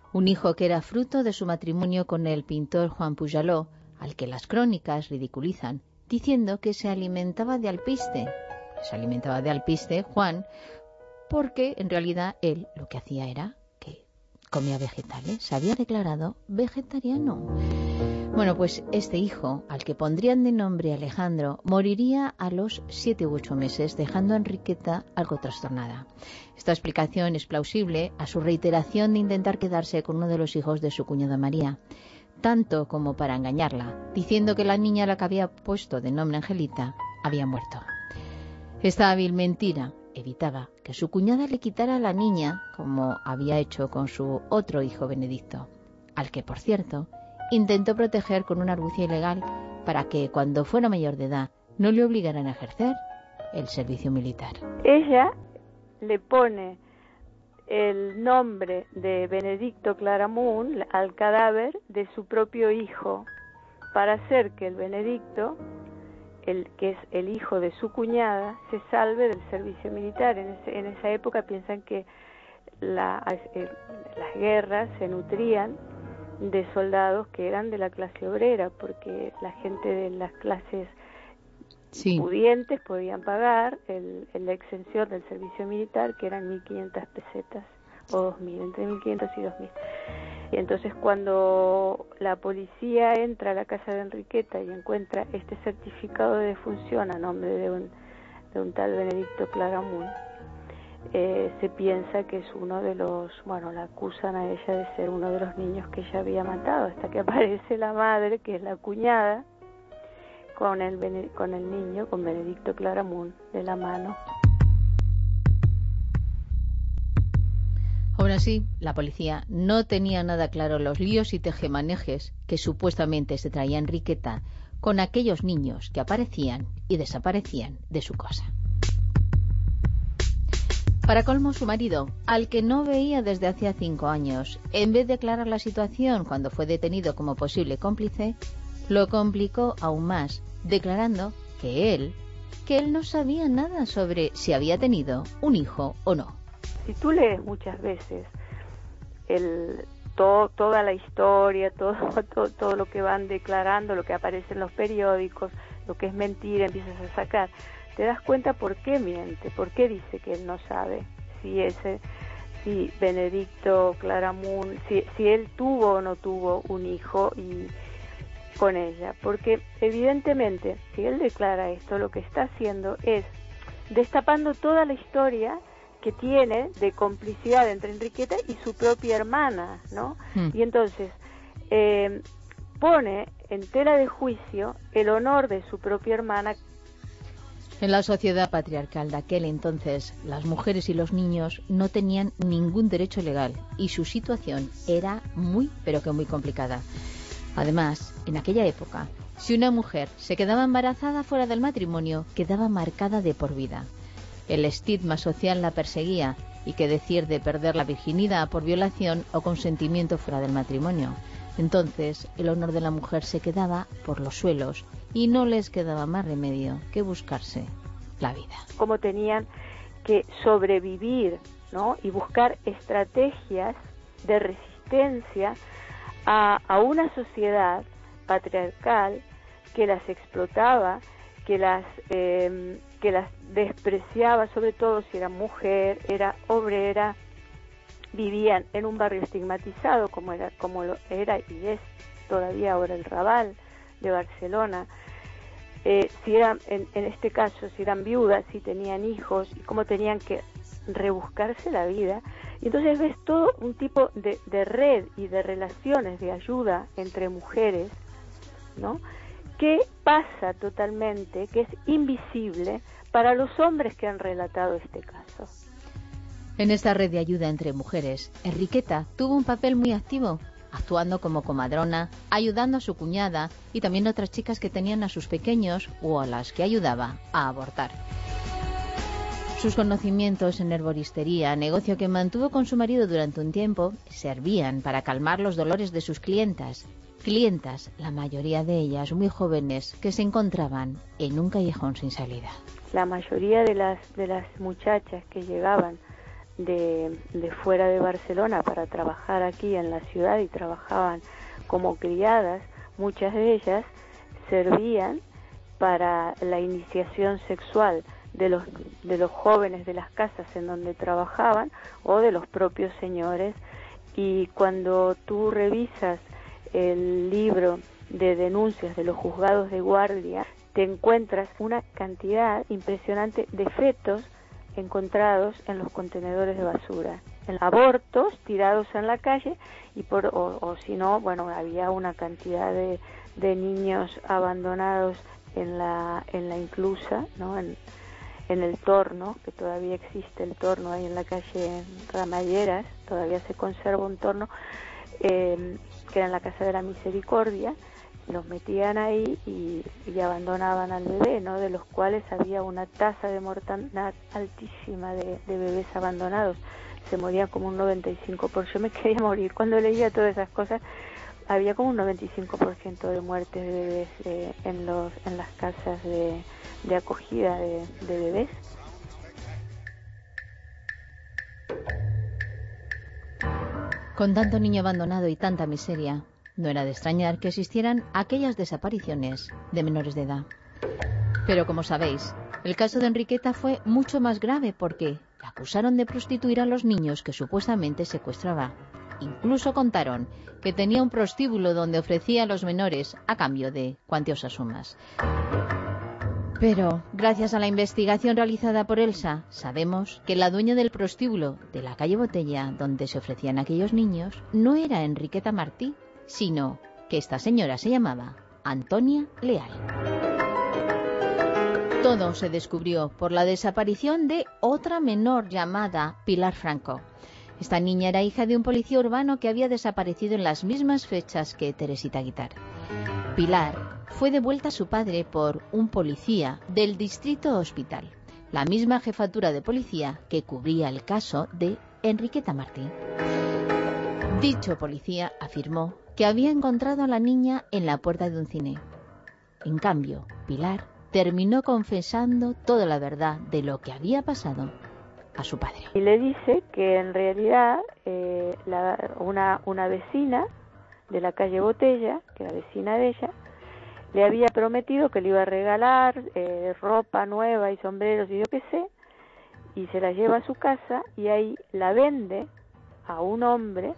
Un hijo que era fruto de su matrimonio con el pintor Juan Pujoló, al que las crónicas ridiculizan, diciendo que se alimentaba de alpiste. Se alimentaba de alpiste Juan, porque en realidad él lo que hacía era que comía vegetales, se había declarado vegetariano. Bueno, pues este hijo, al que pondrían de nombre Alejandro, moriría a los siete u ocho meses, dejando a Enriqueta algo trastornada. Esta explicación es plausible a su reiteración de intentar quedarse con uno de los hijos de su cuñada María, tanto como para engañarla, diciendo que la niña a la que había puesto de nombre Angelita había muerto. Esta hábil mentira evitaba que su cuñada le quitara a la niña, como había hecho con su otro hijo Benedicto, al que, por cierto, intentó proteger con una argucia ilegal para que, cuando fuera mayor de edad, no le obligaran a ejercer el servicio militar. Ella le pone el nombre de Benedicto Claramunt al cadáver de su propio hijo para hacer que el Benedicto, el que es el hijo de su cuñada, se salve del servicio militar. En, ese, en esa época piensan que la, eh, las guerras se nutrían de soldados que eran de la clase obrera, porque la gente de las clases sí. pudientes podían pagar el, el, la exención del servicio militar, que eran mil quinientas pesetas o dos mil, entre mil quinientas y dos mil. Y entonces cuando la policía entra a la casa de Enriqueta y encuentra este certificado de defunción a nombre de un, de un tal Benedicto Claramunt, Eh, se piensa que es uno de los, bueno, la acusan a ella de ser uno de los niños que ella había matado, hasta que aparece la madre, que es la cuñada, con el, con el niño, con Benedicto Claramunt, de la mano. Aún así, la policía no tenía nada claro los líos y tejemanejes que supuestamente se traía Enriqueta con aquellos niños que aparecían y desaparecían de su casa. Para colmo, su marido, al que no veía desde hacía cinco años, en vez de aclarar la situación cuando fue detenido como posible cómplice, lo complicó aún más, declarando que él, que él no sabía nada sobre si había tenido un hijo o no. Si tú lees muchas veces el, todo, toda la historia, todo, todo, todo lo que van declarando, lo que aparece en los periódicos, lo que es mentira, empiezas a sacar, te das cuenta por qué miente, por qué dice que él no sabe si ese, si Benedicto Claramunt, si, si él tuvo o no tuvo un hijo y con ella, porque evidentemente si él declara esto, lo que está haciendo es destapando toda la historia que tiene de complicidad entre Enriqueta y su propia hermana, ¿no? Mm. Y entonces eh, pone en tela de juicio el honor de su propia hermana. En la sociedad patriarcal de aquel entonces, las mujeres y los niños no tenían ningún derecho legal y su situación era muy, pero que muy complicada. Además, en aquella época, si una mujer se quedaba embarazada fuera del matrimonio, quedaba marcada de por vida. El estigma social la perseguía, y qué decir de perder la virginidad por violación o consentimiento fuera del matrimonio. Entonces, el honor de la mujer se quedaba por los suelos y no les quedaba más remedio que buscarse la vida. Como tenían que sobrevivir, ¿no? Y buscar estrategias de resistencia a, a una sociedad patriarcal que las explotaba, que las eh, que las despreciaba, sobre todo si era mujer, era obrera, vivían en un barrio estigmatizado como era, como lo era y es todavía ahora el Raval de Barcelona. Eh, si eran, en, en este caso, si eran viudas, si tenían hijos, y cómo tenían que rebuscarse la vida. Y entonces ves todo un tipo de, de red y de relaciones de ayuda entre mujeres, ¿no? Que pasa totalmente, que es invisible para los hombres que han relatado este caso. En esta red de ayuda entre mujeres, Enriqueta tuvo un papel muy activo, actuando como comadrona, ayudando a su cuñada y también a otras chicas que tenían a sus pequeños o a las que ayudaba a abortar. Sus conocimientos en herboristería, negocio que mantuvo con su marido durante un tiempo, servían para calmar los dolores de sus clientas. Clientas, la mayoría de ellas muy jóvenes, que se encontraban en un callejón sin salida. La mayoría de las, de las muchachas que llegaban de, de fuera de Barcelona para trabajar aquí en la ciudad y trabajaban como criadas, muchas de ellas servían para la iniciación sexual de los, de los jóvenes de las casas en donde trabajaban o de los propios señores. Y cuando tú revisas el libro de denuncias de los juzgados de guardia, te encuentras una cantidad impresionante de fetos encontrados en los contenedores de basura, en abortos tirados en la calle, y por o, o si no, bueno, había una cantidad de, de niños abandonados en la en la inclusa, ¿no? En, en el Torno, que todavía existe el Torno ahí en la calle Ramalleras, todavía se conserva un Torno, eh, que era en la Casa de la Misericordia. Los metían ahí y, y abandonaban al bebé, ¿no? De los cuales había una tasa de mortandad altísima de, de bebés abandonados. Se morían como un noventa y cinco por ciento. Yo me quería morir cuando leía todas esas cosas. Había como un noventa y cinco por ciento de muertes de bebés eh, en los en las casas de, de acogida de, de bebés. Con tanto niño abandonado y tanta miseria, no era de extrañar que existieran aquellas desapariciones de menores de edad. Pero como sabéis, el caso de Enriqueta fue mucho más grave porque la acusaron de prostituir a los niños que supuestamente secuestraba. Incluso contaron que tenía un prostíbulo donde ofrecía a los menores a cambio de cuantiosas sumas. Pero, gracias a la investigación realizada por Elsa, sabemos que la dueña del prostíbulo de la calle Botella, donde se ofrecían aquellos niños, no era Enriqueta Martí, sino que esta señora se llamaba Antonia Leal. Todo se descubrió por la desaparición de otra menor llamada Pilar Franco. Esta niña era hija de un policía urbano que había desaparecido en las mismas fechas que Teresita Guitar. Pilar fue devuelta a su padre por un policía del Distrito Hospital, la misma jefatura de policía que cubría el caso de Enriqueta Martí. Dicho policía afirmó que había encontrado a la niña en la puerta de un cine. En cambio, Pilar terminó confesando toda la verdad de lo que había pasado a su padre. Y le dice que en realidad eh, la, una, una vecina de la calle Botella, que era vecina de ella, le había prometido que le iba a regalar eh, ropa nueva y sombreros y yo qué sé, y se la lleva a su casa y ahí la vende a un hombre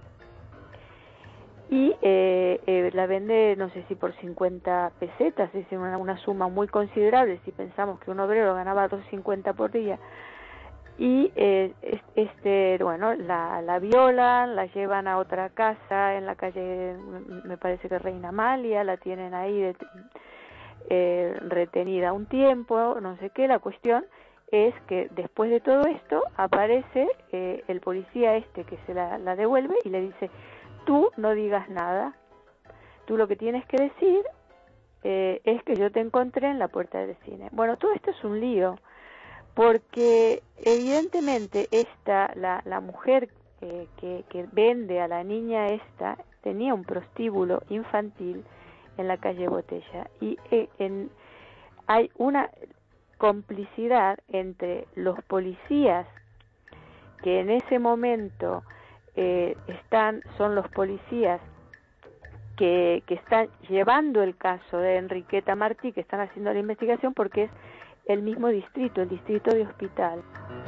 y eh, eh, la vende, no sé si por cincuenta pesetas, es una, una suma muy considerable si pensamos que un obrero ganaba dos cincuenta por día. Y eh, este, bueno, la, la violan, la llevan a otra casa en la calle, me parece que Reina Amalia, la tienen ahí de, eh, retenida un tiempo, no sé qué. La cuestión es que después de todo esto aparece eh, el policía este que se la, la devuelve y le dice: tú no digas nada, tú lo que tienes que decir eh, es que yo te encontré en la puerta del cine. Bueno, todo esto es un lío, porque evidentemente esta, la, la mujer eh, que, que vende a la niña esta, tenía un prostíbulo infantil en la calle Botella, y eh, en, hay una complicidad entre los policías que en ese momento eh, están, son los policías que, que están llevando el caso de Enriqueta Martí, que están haciendo la investigación, porque es el mismo distrito, el distrito de Hospital.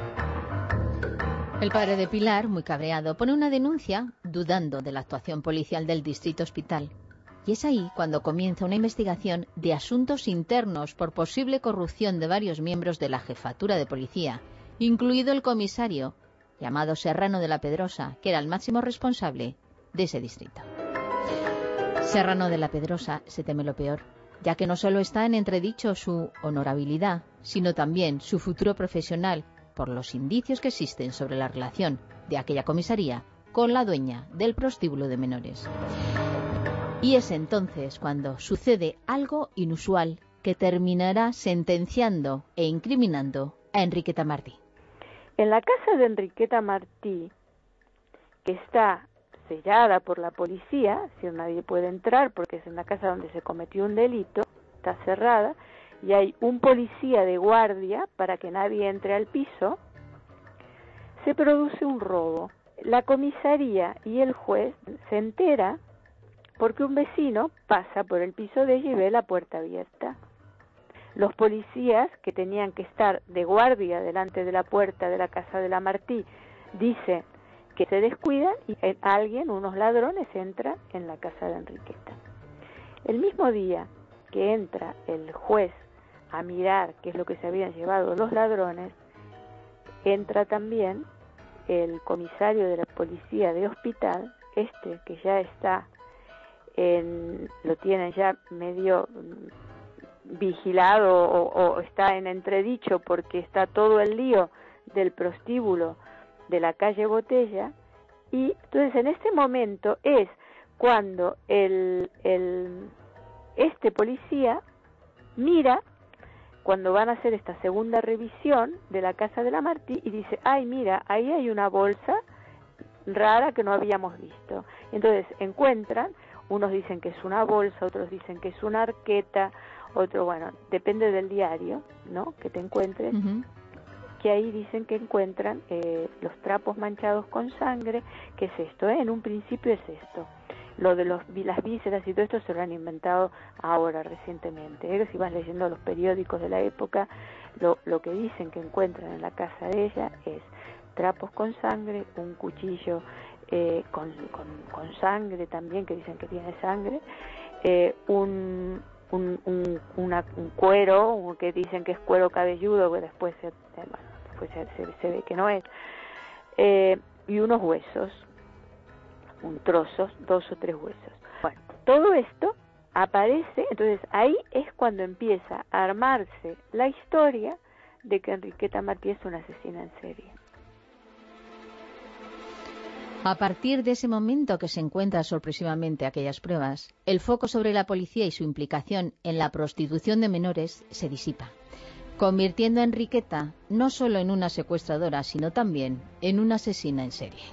El padre de Pilar, muy cabreado, pone una denuncia dudando de la actuación policial del distrito Hospital. Y es ahí cuando comienza una investigación de asuntos internos por posible corrupción de varios miembros de la jefatura de policía, incluido el comisario, llamado Serrano de la Pedrosa, que era el máximo responsable de ese distrito. Serrano de la Pedrosa se teme lo peor, ya que no solo está en entredicho su honorabilidad, sino también su futuro profesional, por los indicios que existen sobre la relación de aquella comisaría con la dueña del prostíbulo de menores. Y es entonces cuando sucede algo inusual que terminará sentenciando e incriminando a Enriqueta Martí. En la casa de Enriqueta Martí, que está sellada por la policía, si nadie puede entrar porque es en la casa donde se cometió un delito, está cerrada, y hay un policía de guardia para que nadie entre al piso, se produce un robo. La comisaría y el juez se entera porque un vecino pasa por el piso de ella y ve la puerta abierta. Los policías, que tenían que estar de guardia delante de la puerta de la casa de la Martí, dice que se descuidan y alguien, unos ladrones, entra en la casa de Enriqueta. El mismo día que entra el juez a mirar qué es lo que se habían llevado los ladrones, entra también el comisario de la policía de hospital, este que ya está en, lo tienen ya medio vigilado o, o está en entredicho porque está todo el lío del prostíbulo de la calle Botella, y entonces en este momento es cuando el, el este policía mira cuando van a hacer esta segunda revisión de la casa de la Martí y dice, ay, mira, ahí hay una bolsa rara que no habíamos visto. Entonces encuentran, unos dicen que es una bolsa, otros dicen que es una arqueta, otro, bueno, depende del diario, ¿no?, que te encuentres, uh-huh. que ahí dicen que encuentran eh, los trapos manchados con sangre. ¿Qué es esto? Eh? En un principio es esto. Lo de los, las vísceras y todo esto se lo han inventado ahora, recientemente. ¿eh? Si vas leyendo los periódicos de la época, lo, lo que dicen que encuentran en la casa de ella es trapos con sangre, un cuchillo eh, con, con, con sangre también, que dicen que tiene sangre, eh, un, un, un, una, un cuero, que dicen que es cuero cabelludo, que después se, bueno, después se, se, se ve que no es, eh, y unos huesos, un trozo, dos o tres huesos. Bueno, todo esto aparece, entonces ahí es cuando empieza a armarse la historia de que Enriqueta Martí es una asesina en serie. A partir de ese momento que se encuentran sorpresivamente aquellas pruebas, el foco sobre la policía y su implicación en la prostitución de menores se disipa, convirtiendo a Enriqueta no solo en una secuestradora, sino también en una asesina en serie.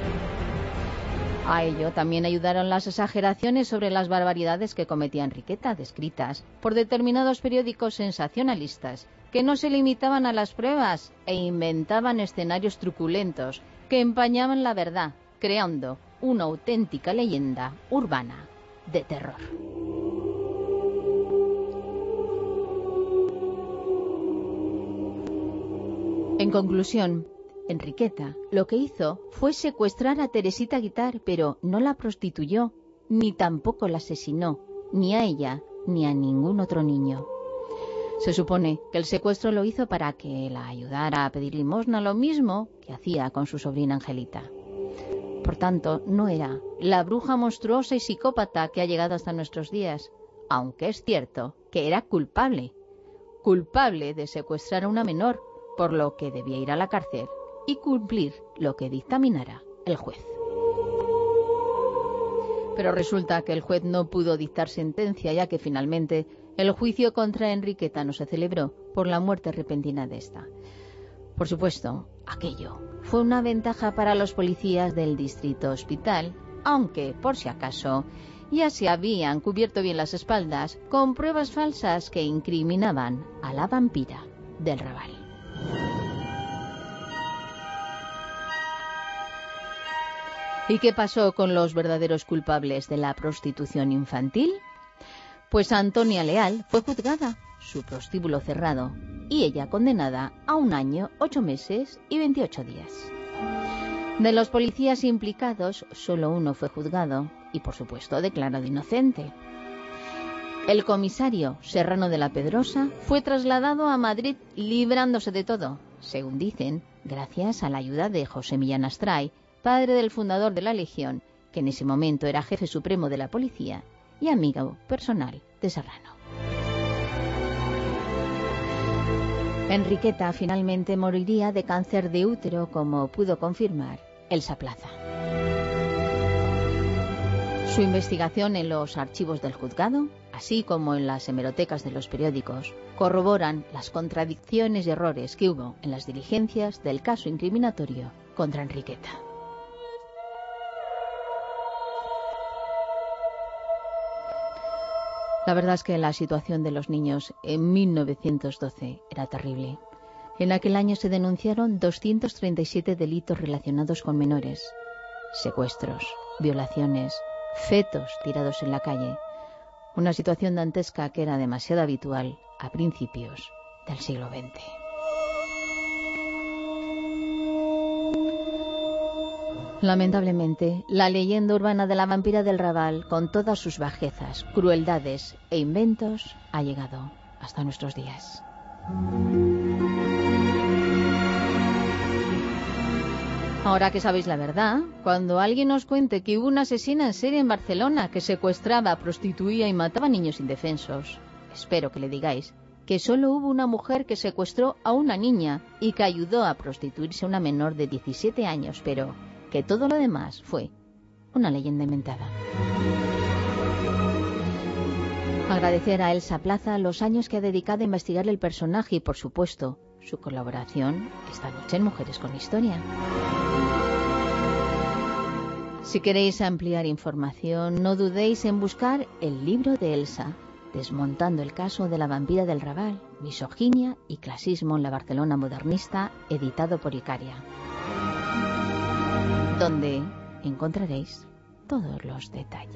A ello también ayudaron las exageraciones sobre las barbaridades que cometía Enriqueta, descritas por determinados periódicos sensacionalistas, que no se limitaban a las pruebas e inventaban escenarios truculentos que empañaban la verdad, creando una auténtica leyenda urbana de terror. En conclusión, Enriqueta lo que hizo fue secuestrar a Teresita Guitart, pero no la prostituyó, ni tampoco la asesinó, ni a ella, ni a ningún otro niño. Se supone que el secuestro lo hizo para que la ayudara a pedir limosna, lo mismo que hacía con su sobrina Angelita. Por tanto, no era la bruja monstruosa y psicópata que ha llegado hasta nuestros días, aunque es cierto que era culpable, culpable de secuestrar a una menor, por lo que debía ir a la cárcel y cumplir lo que dictaminara el juez. Pero resulta que el juez no pudo dictar sentencia, ya que finalmente el juicio contra Enriqueta no se celebró por la muerte repentina de esta. Por supuesto, aquello fue una ventaja para los policías del distrito hospital, aunque, por si acaso, ya se habían cubierto bien las espaldas con pruebas falsas que incriminaban a la vampira del Raval. ¿Y qué pasó con los verdaderos culpables de la prostitución infantil? Pues Antonia Leal fue juzgada, su prostíbulo cerrado, y ella condenada a un año, ocho meses y veintiocho días. De los policías implicados, solo uno fue juzgado y, por supuesto, declarado inocente. El comisario Serrano de la Pedrosa fue trasladado a Madrid librándose de todo, según dicen, gracias a la ayuda de José Millán Astray, padre del fundador de la Legión, que en ese momento era jefe supremo de la policía y amigo personal de Serrano. Enriqueta finalmente moriría de cáncer de útero, como pudo confirmar Elsa Plaza. Su investigación en los archivos del juzgado, así como en las hemerotecas de los periódicos, corroboran las contradicciones y errores que hubo en las diligencias del caso incriminatorio contra Enriqueta. La verdad es que la situación de los niños en mil novecientos doce era terrible. En aquel año se denunciaron doscientos treinta y siete delitos relacionados con menores, secuestros, violaciones, fetos tirados en la calle, una situación dantesca que era demasiado habitual a principios del siglo veinte. Lamentablemente, la leyenda urbana de la vampira del Raval, con todas sus bajezas, crueldades e inventos, ha llegado hasta nuestros días. Ahora que sabéis la verdad, cuando alguien os cuente que hubo una asesina en serie en Barcelona que secuestraba, prostituía y mataba niños indefensos, espero que le digáis que solo hubo una mujer que secuestró a una niña y que ayudó a prostituirse a una menor de diecisiete años, pero que todo lo demás fue una leyenda inventada. Agradecer a Elsa Plaza los años que ha dedicado a investigar el personaje y, por supuesto, su colaboración esta noche en Mujeres con Historia. Si queréis ampliar información, no dudéis en buscar el libro de Elsa, Desmontando el caso de la vampira del Raval, misoginia y clasismo en la Barcelona modernista, editado por Icaria, donde encontraréis todos los detalles.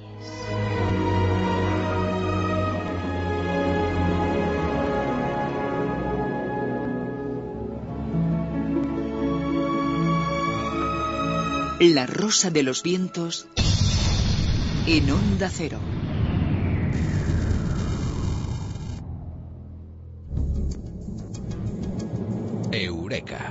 La Rosa de los Vientos en Onda Cero. Eureka.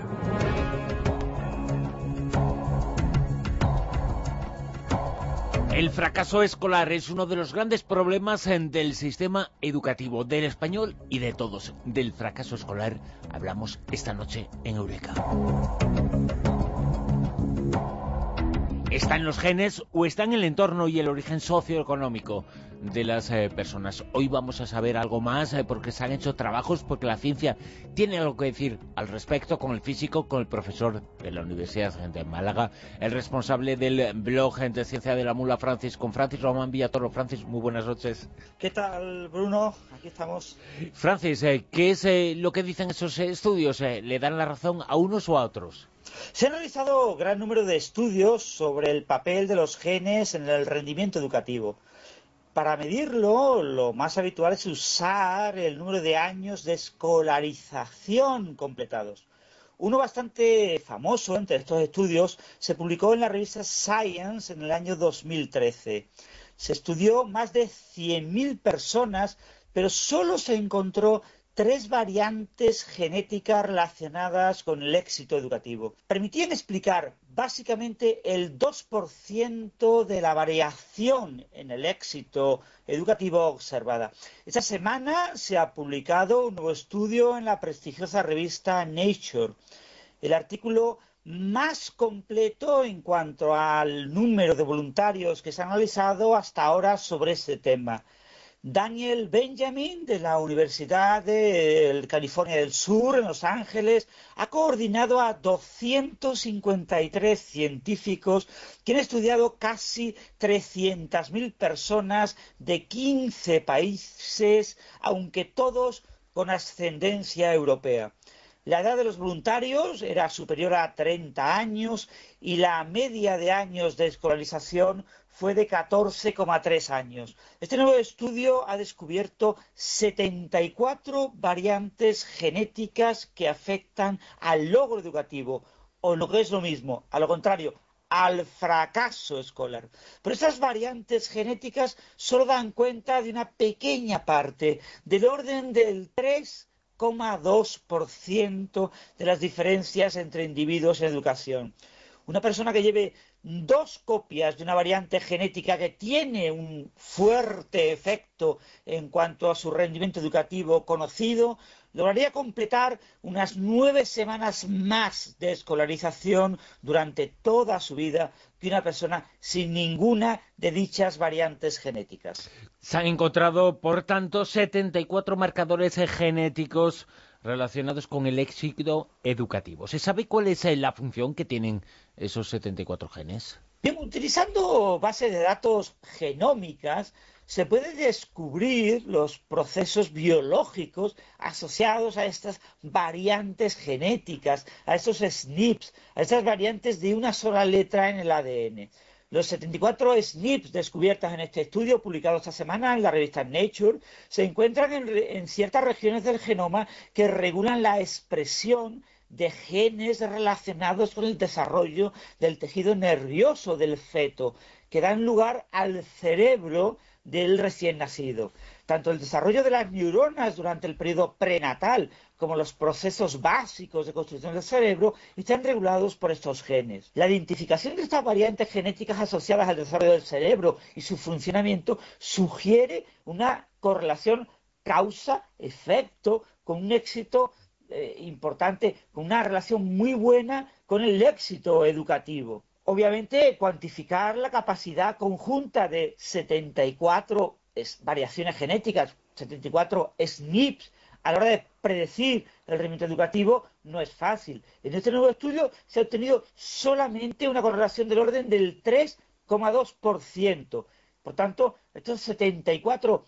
El fracaso escolar es uno de los grandes problemas del sistema educativo, del español y de todos. Del fracaso escolar hablamos esta noche en Eureka. ¿Está en los genes o está en el entorno y el origen socioeconómico de las eh, personas? Hoy vamos a saber algo más eh, porque se han hecho trabajos, porque la ciencia tiene algo que decir al respecto, con el físico, con el profesor de la Universidad de Málaga, el responsable del blog de Ciencia de la Mula, Francis, con Francis Román Villatoro. Francis, muy buenas noches. ¿Qué tal, Bruno? Aquí estamos. Francis, eh, ¿qué es eh, lo que dicen esos eh, estudios? Eh, ¿Le dan la razón a unos o a otros? Se han realizado gran número de estudios sobre el papel de los genes en el rendimiento educativo. Para medirlo, lo más habitual es usar el número de años de escolarización completados. Uno bastante famoso entre estos estudios se publicó en la revista Science en el año dos mil trece. Se estudió más de cien mil personas, pero solo se encontró tres variantes genéticas relacionadas con el éxito educativo. Permitían explicar básicamente el dos por ciento de la variación en el éxito educativo observada. Esta semana se ha publicado un nuevo estudio en la prestigiosa revista Nature. El artículo más completo en cuanto al número de voluntarios que se han analizado hasta ahora sobre este tema. Daniel Benjamin, de la Universidad de California del Sur, en Los Ángeles, ha coordinado a doscientos cincuenta y tres científicos que han estudiado casi trescientas mil personas de quince países, aunque todos con ascendencia europea. La edad de los voluntarios era superior a treinta años y la media de años de escolarización fue de catorce coma tres años. Este nuevo estudio ha descubierto setenta y cuatro variantes genéticas que afectan al logro educativo, o lo que es lo mismo, a lo contrario, al fracaso escolar. Pero estas variantes genéticas solo dan cuenta de una pequeña parte, del orden del tres coma dos por ciento de las diferencias entre individuos en educación. Una persona que lleve dos copias de una variante genética que tiene un fuerte efecto en cuanto a su rendimiento educativo conocido, lograría completar unas nueve semanas más de escolarización durante toda su vida que una persona sin ninguna de dichas variantes genéticas. Se han encontrado, por tanto, setenta y cuatro marcadores genéticos relacionados con el éxito educativo. ¿Se sabe cuál es la función que tienen esos setenta y cuatro genes? Bien, utilizando bases de datos genómicas, se puede descubrir los procesos biológicos asociados a estas variantes genéticas, a esos S N Ps, a estas variantes de una sola letra en el A D N. Los setenta y cuatro S N Ps descubiertas en este estudio, publicado esta semana en la revista Nature, se encuentran en, en ciertas regiones del genoma que regulan la expresión de genes relacionados con el desarrollo del tejido nervioso del feto, que dan lugar al cerebro del recién nacido. Tanto el desarrollo de las neuronas durante el periodo prenatal como los procesos básicos de construcción del cerebro están regulados por estos genes. La identificación de estas variantes genéticas asociadas al desarrollo del cerebro y su funcionamiento sugiere una correlación causa-efecto con un éxito eh, importante, con una relación muy buena con el éxito educativo. Obviamente, cuantificar la capacidad conjunta de setenta y cuatro variaciones genéticas, setenta y cuatro S N Ps, a la hora de predecir el rendimiento educativo no es fácil. En este nuevo estudio se ha obtenido solamente una correlación del orden del tres coma dos por ciento. Por tanto, estos setenta y cuatro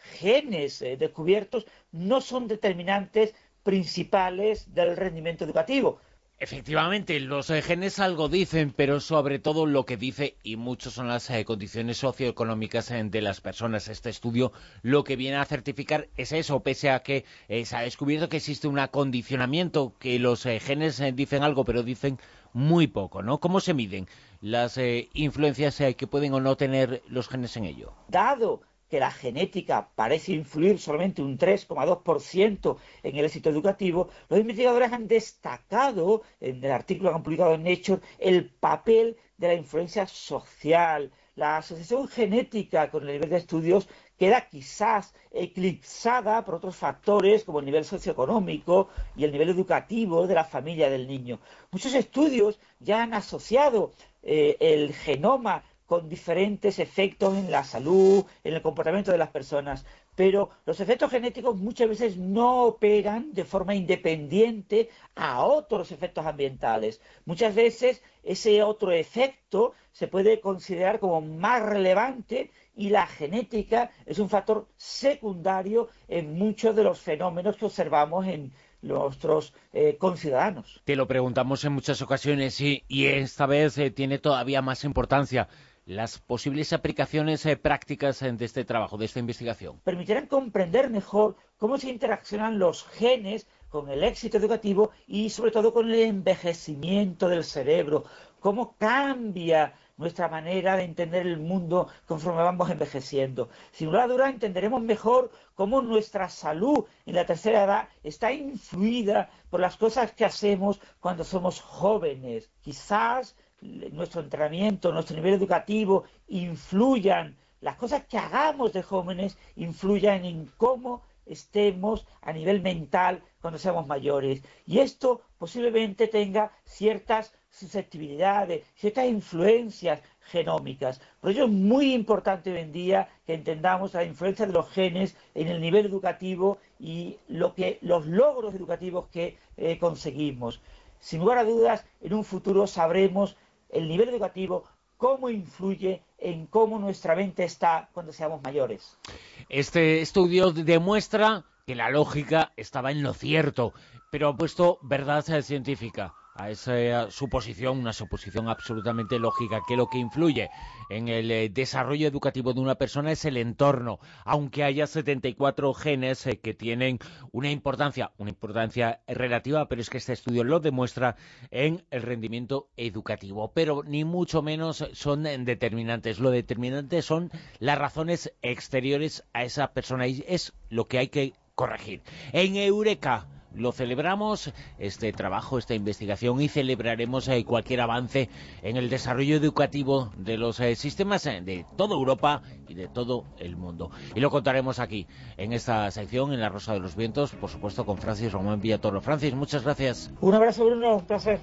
genes eh, descubiertos no son determinantes principales del rendimiento educativo. Efectivamente, los eh, genes algo dicen, pero sobre todo lo que dice, y muchas son las eh, condiciones socioeconómicas eh, de las personas. Este estudio lo que viene a certificar es eso, pese a que eh, se ha descubierto que existe un acondicionamiento, que los eh, genes eh, dicen algo, pero dicen muy poco, ¿no? ¿Cómo se miden las eh, influencias eh, que pueden o no tener los genes en ello? Dado que la genética parece influir solamente un tres coma dos por ciento en el éxito educativo, los investigadores han destacado en el artículo que han publicado en Nature el papel de la influencia social. La asociación genética con el nivel de estudios queda quizás eclipsada por otros factores como el nivel socioeconómico y el nivel educativo de la familia del niño. Muchos estudios ya han asociado eh, el genoma con diferentes efectos en la salud, en el comportamiento de las personas, pero los efectos genéticos muchas veces no operan de forma independiente a otros efectos ambientales. Muchas veces ese otro efecto se puede considerar como más relevante y la genética es un factor secundario en muchos de los fenómenos que observamos en nuestros eh, conciudadanos. Te lo preguntamos en muchas ocasiones y, y esta vez eh, tiene todavía más importancia. Las posibles aplicaciones eh, prácticas eh, de este trabajo, de esta investigación. Permitirán comprender mejor cómo se interaccionan los genes con el éxito educativo y sobre todo con el envejecimiento del cerebro, cómo cambia nuestra manera de entender el mundo conforme vamos envejeciendo. Sin duda alguna entenderemos mejor cómo nuestra salud en la tercera edad está influida por las cosas que hacemos cuando somos jóvenes. Quizás nuestro entrenamiento, nuestro nivel educativo influyan, las cosas que hagamos de jóvenes influyan en cómo estemos a nivel mental cuando seamos mayores. Y esto posiblemente tenga ciertas susceptibilidades, ciertas influencias genómicas. Por ello es muy importante hoy en día que entendamos la influencia de los genes en el nivel educativo y lo que, los logros educativos que eh, conseguimos. Sin lugar a dudas, en un futuro sabremos el nivel educativo, cómo influye en cómo nuestra mente está cuando seamos mayores. Este estudio demuestra que la lógica estaba en lo cierto, pero ha puesto verdad científica a esa suposición, una suposición absolutamente lógica, que lo que influye en el eh, desarrollo educativo de una persona es el entorno, aunque haya setenta y cuatro genes eh, que tienen una importancia, una importancia relativa, pero es que este estudio lo demuestra en el rendimiento educativo, pero ni mucho menos son determinantes. Lo determinante son las razones exteriores a esa persona y es lo que hay que corregir. En Eureka lo celebramos, este trabajo, esta investigación, y celebraremos eh, cualquier avance en el desarrollo educativo de los eh, sistemas eh, de toda Europa y de todo el mundo. Y lo contaremos aquí, en esta sección, en La Rosa de los Vientos, por supuesto con Francis Román Villatoro. Francis, muchas gracias. Un abrazo, Bruno, un placer.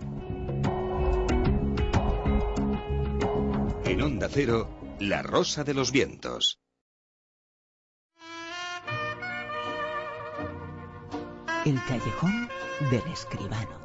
En Onda Cero, La Rosa de los Vientos. El callejón del escribano.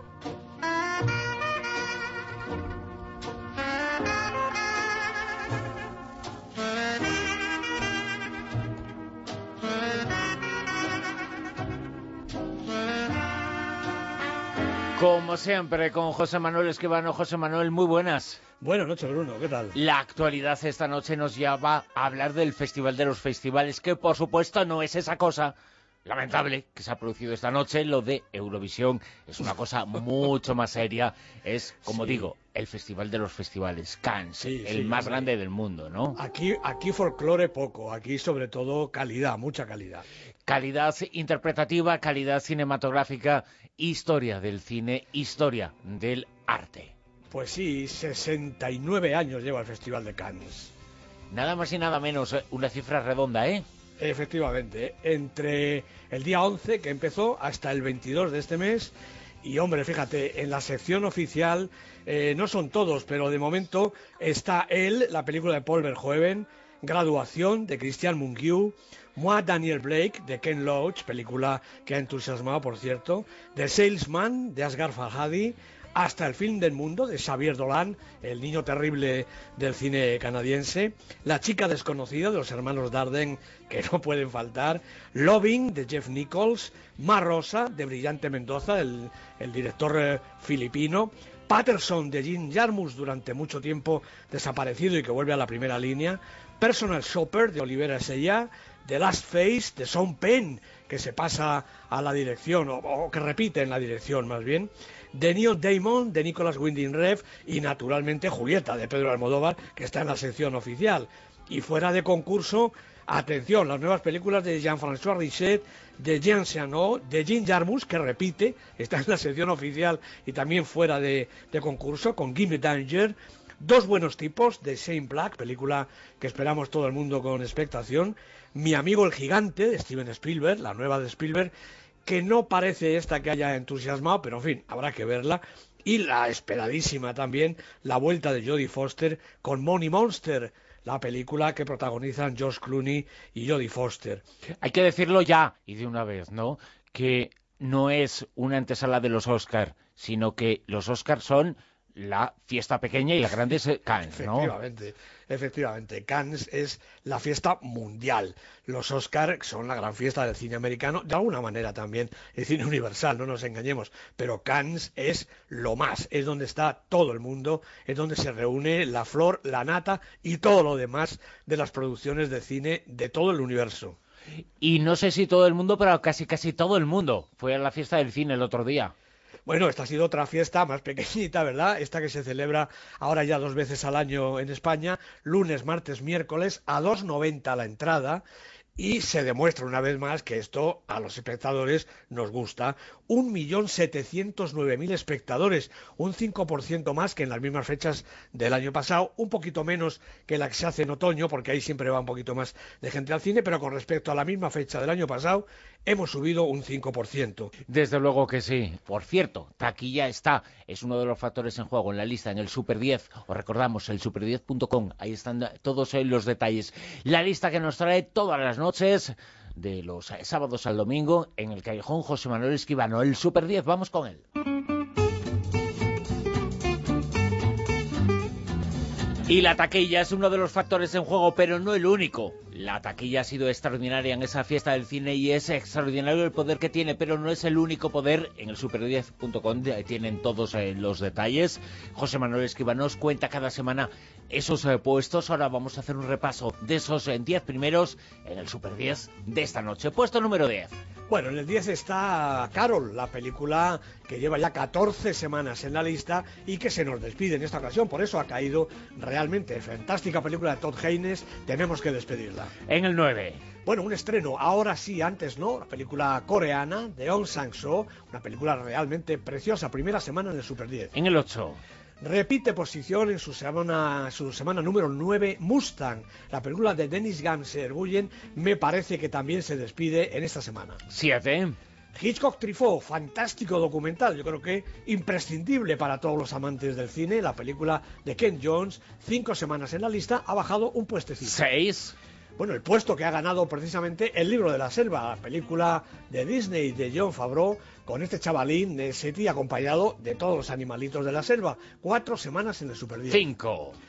Como siempre, con José Manuel Escribano. José Manuel, muy buenas. Buenas noches, Bruno, ¿qué tal? La actualidad esta noche nos lleva a hablar del Festival de los Festivales, que por supuesto no es esa cosa lamentable que se ha producido esta noche. Lo de Eurovisión es una cosa mucho más seria. Es, como sí. digo, el Festival de los Festivales, Cannes, sí, el sí, más hombre. grande del mundo, ¿no? Aquí, aquí folclore poco, aquí sobre todo calidad, mucha calidad. Calidad interpretativa, calidad cinematográfica, historia del cine, historia del arte. Pues sí, sesenta y nueve años lleva el Festival de Cannes. Nada más y nada menos, una cifra redonda, ¿eh? Efectivamente, entre el día once que empezó hasta el veintidós de este mes. Y hombre, fíjate, en la sección oficial eh, no son todos, pero de momento está él, la película de Paul Verhoeven, Graduación de Christian Mungiu, Moi Daniel Blake de Ken Loach, película que ha entusiasmado, por cierto, The Salesman de Asghar Farhadi, hasta el fin del mundo de Xavier Dolan, el niño terrible del cine canadiense, La chica desconocida de los hermanos Dardenne, que no pueden faltar, Loving de Jeff Nichols, Mar Rosa de Brillante Mendoza, el, el director eh, filipino, Patterson de Jim Jarmusch, durante mucho tiempo desaparecido y que vuelve a la primera línea, Personal Shopper de Olivera Assayas, The Last Face de Sean Penn, que se pasa a la dirección, o, o que repite en la dirección más bien, de Neil Damon, de Nicolas Winding Refn y naturalmente Julieta de Pedro Almodóvar, que está en la sección oficial. Y fuera de concurso, atención, las nuevas películas de Jean-François Richet, de Jean Siano, de Jim Jarmusch, que repite, está en la sección oficial y también fuera de, de concurso, con Gimme Danger, Dos buenos tipos de Shane Black, película que esperamos todo el mundo con expectación, Mi amigo el gigante de Steven Spielberg, la nueva de Spielberg, que no parece esta que haya entusiasmado, pero en fin, habrá que verla. Y la esperadísima también, la vuelta de Jodie Foster con Money Monster, la película que protagonizan George Clooney y Jodie Foster. Hay que decirlo ya y de una vez, ¿no? Que no es una antesala de los Oscars, sino que los Oscars son la fiesta pequeña y la grande es Cannes, ¿no? Efectivamente, efectivamente. Cannes es la fiesta mundial. Los Oscars son la gran fiesta del cine americano, de alguna manera también el cine universal, no nos engañemos. Pero Cannes es lo más, es donde está todo el mundo, es donde se reúne la flor, la nata y todo lo demás de las producciones de cine de todo el universo. Y no sé si todo el mundo, pero casi casi todo el mundo fue a la fiesta del cine el otro día. Bueno, esta ha sido otra fiesta más pequeñita, ¿verdad? Esta que se celebra ahora ya dos veces al año en España, lunes, martes, miércoles, a dos noventa la entrada. Y se demuestra una vez más que esto a los espectadores nos gusta. un millón setecientos nueve mil espectadores, un cinco por ciento más que en las mismas fechas del año pasado, un poquito menos que la que se hace en otoño, porque ahí siempre va un poquito más de gente al cine, pero con respecto a la misma fecha del año pasado, hemos subido un cinco por ciento. Desde luego que sí. Por cierto, taquilla está, es uno de los factores en juego en la lista, en el Super diez. Os recordamos, el super diez punto com, ahí están todos los detalles. La lista que nos trae todas las noches, de los sábados al domingo, en el Callejón José Manuel Escribano, el Super diez. Vamos con él. Y la taquilla es uno de los factores en juego, pero no el único. La taquilla ha sido extraordinaria en esa fiesta del cine y es extraordinario el poder que tiene, pero no es el único poder. En el super diez punto com tienen todos eh, los detalles. José Manuel Escribano nos cuenta cada semana esos eh, puestos. Ahora vamos a hacer un repaso de esos eh, diez primeros en el Super diez de esta noche. Puesto número diez. Bueno, en el diez está Carol, la película que lleva ya catorce semanas en la lista y que se nos despide en esta ocasión. Por eso ha caído realmente fantástica película de Todd Haynes. Tenemos que despedirla. En el nueve. Bueno, un estreno, ahora sí, antes no, la película coreana de Aung San Suu, una película realmente preciosa, primera semana en el Super diez. En el ocho. Repite posición en su semana, su semana número nueve, Mustang, la película de Dennis Gamse-Erguyen, me parece que también se despide en esta semana. siete. Hitchcock Truffaut, fantástico documental, yo creo que imprescindible para todos los amantes del cine, la película de Ken Jones, cinco semanas en la lista, ha bajado un puestecito. seis. Bueno, el puesto que ha ganado precisamente El libro de la selva, la película de Disney de Jon Favreau, con este chavalín de Seti acompañado de todos los animalitos de la selva. Cuatro semanas en el Super diez. Cinco.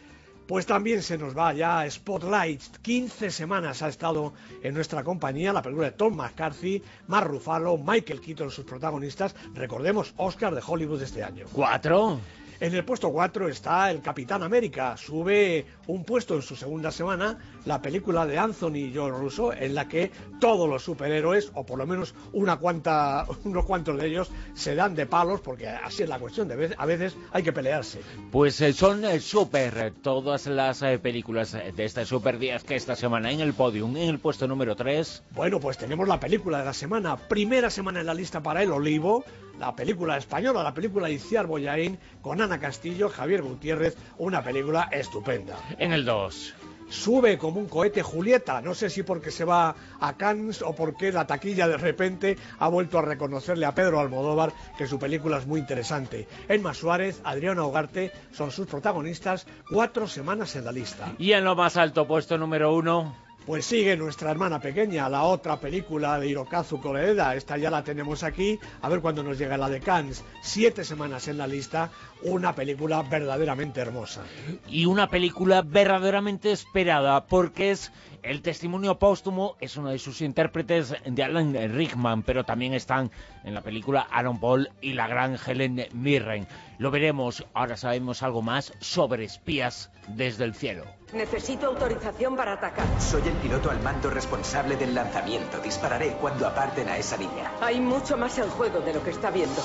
Pues también se nos va ya Spotlight. quince semanas ha estado en nuestra compañía la película de Tom McCarthy, Mark Ruffalo, Michael Keaton, sus protagonistas. Recordemos, Oscar de Hollywood de este año. ¿Cuatro? En el puesto cuatro está el Capitán América. Sube un puesto en su segunda semana la película de Anthony Joe Russo, en la que todos los superhéroes, o por lo menos una cuanta, unos cuantos de ellos, se dan de palos, porque así es la cuestión, de vez, a veces hay que pelearse. Pues eh, son eh, súper eh, todas las eh, películas de este Super Días que esta semana en el podium, en el puesto número tres. Bueno, pues tenemos la película de la semana, primera semana en la lista para El Olivo, la película española, la película de Itziar Bollaín, con Ana Castillo, Javier Gutiérrez, una película estupenda. En el dos. Sube como un cohete Julieta, no sé si porque se va a Cannes o porque la taquilla de repente ha vuelto a reconocerle a Pedro Almodóvar que su película es muy interesante. Emma Suárez, Adriana Ugarte son sus protagonistas, cuatro semanas en la lista. Y en lo más alto, puesto número uno... Pues sigue nuestra hermana pequeña, la otra película de Hirokazu Koreeda. Esta ya la tenemos aquí, a ver cuándo nos llega la de Cannes. Siete semanas en la lista, una película verdaderamente hermosa. Y una película verdaderamente esperada, porque es el testimonio póstumo, es uno de sus intérpretes de Alan Rickman, pero también están en la película Aaron Paul y la gran Helen Mirren. Lo veremos, ahora sabemos algo más sobre espías desde el cielo. Necesito autorización para atacar. Soy el piloto al mando responsable del lanzamiento. Dispararé cuando aparten a esa niña. Hay mucho más en juego de lo que está viendo.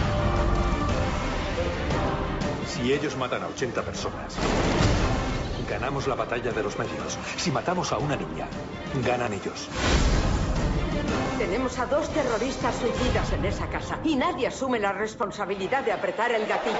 Si ellos matan a ochenta personas, ganamos la batalla de los medios. Si matamos a una niña, ganan ellos. Tenemos a dos terroristas suicidas en esa casa y nadie asume la responsabilidad de apretar el gatillo.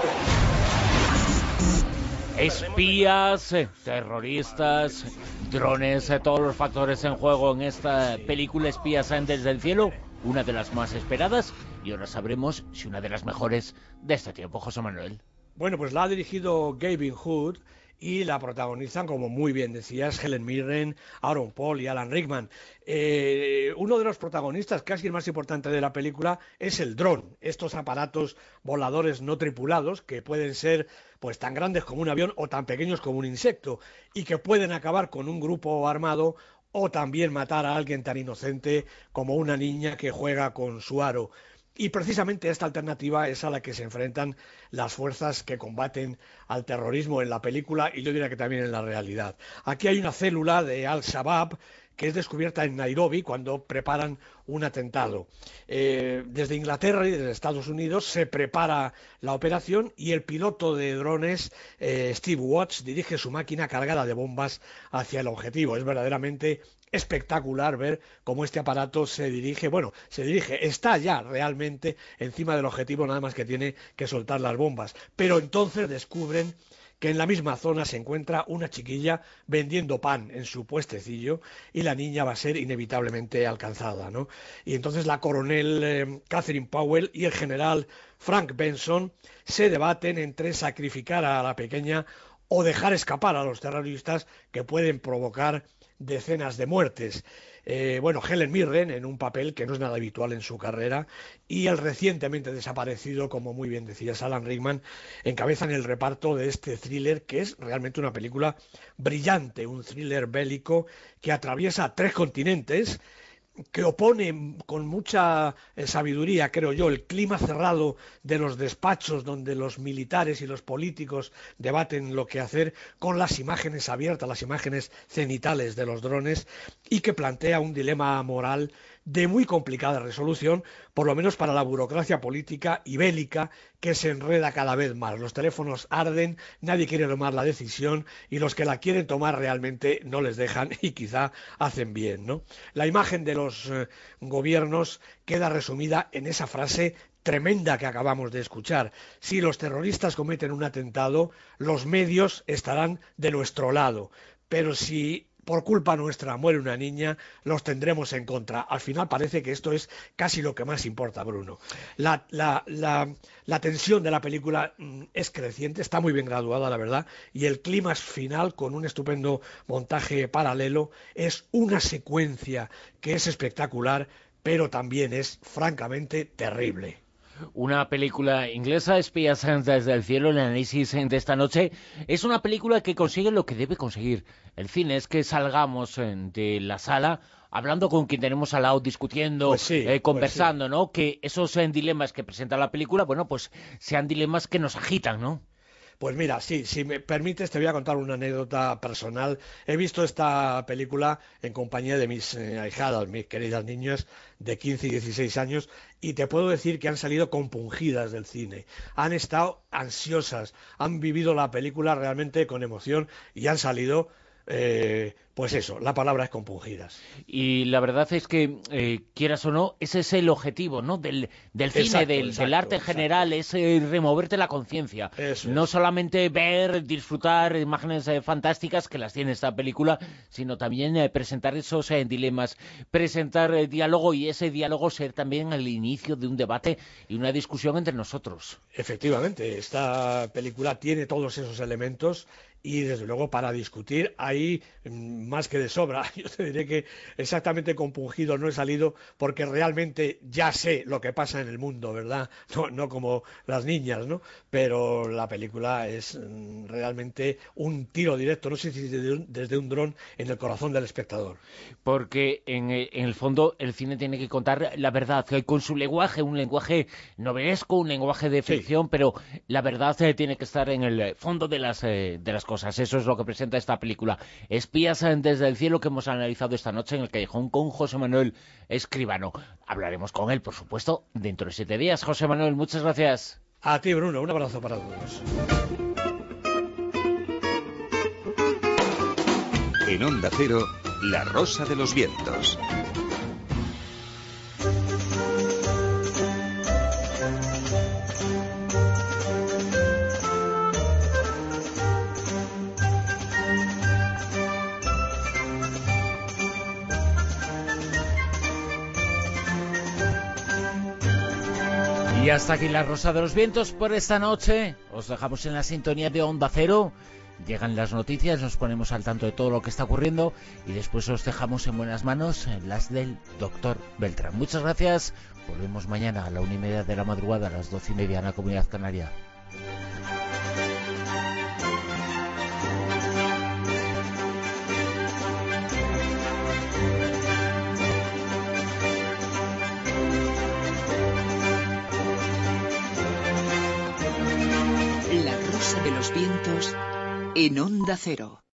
Espías, eh, terroristas, drones, eh, todos los factores en juego en esta película Espías desde el cielo, una de las más esperadas, y ahora sabremos si una de las mejores de este tiempo, José Manuel. Bueno, pues la ha dirigido Gavin Hood y la protagonizan, como muy bien decías, Helen Mirren, Aaron Paul y Alan Rickman. Eh, uno de los protagonistas, casi el más importante de la película, es el dron, estos aparatos voladores no tripulados que pueden ser pues tan grandes como un avión o tan pequeños como un insecto y que pueden acabar con un grupo armado o también matar a alguien tan inocente como una niña que juega con su aro. Y precisamente esta alternativa es a la que se enfrentan las fuerzas que combaten al terrorismo en la película y yo diría que también en la realidad. Aquí hay una célula de Al-Shabaab que es descubierta en Nairobi cuando preparan un atentado. Eh, desde Inglaterra y desde Estados Unidos se prepara la operación y el piloto de drones, eh, Steve Watts, dirige su máquina cargada de bombas hacia el objetivo. Es verdaderamente espectacular ver cómo este aparato se dirige, bueno, se dirige, está ya realmente encima del objetivo, nada más que tiene que soltar las bombas. Pero entonces descubren que en la misma zona se encuentra una chiquilla vendiendo pan en su puestecillo y la niña va a ser inevitablemente alcanzada, ¿no? Y entonces la coronel eh, Catherine Powell y el general Frank Benson se debaten entre sacrificar a la pequeña o dejar escapar a los terroristas que pueden provocar decenas de muertes. Eh, bueno, Helen Mirren en un papel que no es nada habitual en su carrera y el recientemente desaparecido, como muy bien decías, Alan Rickman, encabezan el reparto de este thriller que es realmente una película brillante, un thriller bélico que atraviesa tres continentes, que opone con mucha eh, sabiduría, creo yo, el clima cerrado de los despachos donde los militares y los políticos debaten lo que hacer con las imágenes abiertas, las imágenes cenitales de los drones y que plantea un dilema moral de muy complicada resolución, por lo menos para la burocracia política y bélica que se enreda cada vez más. Los teléfonos arden, nadie quiere tomar la decisión y los que la quieren tomar realmente no les dejan y quizá hacen bien, ¿no? La imagen de los eh, gobiernos queda resumida en esa frase tremenda que acabamos de escuchar. Si los terroristas cometen un atentado, los medios estarán de nuestro lado, pero si por culpa nuestra muere una niña, los tendremos en contra. Al final parece que esto es casi lo que más importa, Bruno. La, la, la, la tensión de la película mm, es creciente, está muy bien graduada, la verdad, y el clímax final, con un estupendo montaje paralelo, es una secuencia que es espectacular, pero también es francamente terrible. Una película inglesa, Espías desde el cielo, el análisis de esta noche. Es una película que consigue lo que debe conseguir. El cine es que salgamos de la sala hablando con quien tenemos al lado, discutiendo, pues sí, eh, conversando, pues sí. ¿no? Que esos eh, dilemas que presenta la película, bueno, pues sean dilemas que nos agitan, ¿no? Pues mira, sí, si me permites te voy a contar una anécdota personal. He visto esta película en compañía de mis eh, ahijadas, mis queridas niñas de quince y dieciséis años, y te puedo decir que han salido compungidas del cine. Han estado ansiosas, han vivido la película realmente con emoción y han salido... Eh, pues eso, la palabra es compungidas. Y la verdad es que, eh, quieras o no, ese es el objetivo, ¿no? Del, del cine, Exacto, del, exacto, del arte en general, es eh, removerte la conciencia. No es. solamente ver, disfrutar imágenes eh, fantásticas, que las tiene esta película, sino también eh, presentar esos eh, dilemas, presentar eh, diálogo, y ese diálogo ser también el inicio de un debate y una discusión entre nosotros. Efectivamente, esta película tiene todos esos elementos. Y desde luego para discutir hay más que de sobra. Yo te diré que exactamente compungido no he salido porque realmente ya sé lo que pasa en el mundo, ¿verdad? No, no como las niñas, ¿no? Pero la película es realmente un tiro directo, no sé si desde un, desde un dron, en el corazón del espectador. Porque en, en el fondo el cine tiene que contar la verdad, con su lenguaje, un lenguaje novelesco, un lenguaje de ficción, sí. Pero la verdad eh, tiene que estar en el fondo de las, eh, de las cosas. Eso es lo que presenta esta película. Espías desde el cielo, que hemos analizado esta noche en el Callejón con José Manuel Escribano. Hablaremos con él, por supuesto, dentro de siete días. José Manuel, muchas gracias. A ti, Bruno, un abrazo para todos. En Onda Cero, La Rosa de los Vientos. Y hasta aquí La Rosa de los Vientos por esta noche. Os dejamos en la sintonía de Onda Cero. Llegan las noticias, nos ponemos al tanto de todo lo que está ocurriendo y después os dejamos en buenas manos, en las del doctor Beltrán. Muchas gracias. Volvemos mañana a la una y media de la madrugada, a las doce y media en la Comunidad Canaria. La Rosa de los Vientos en Onda Cero.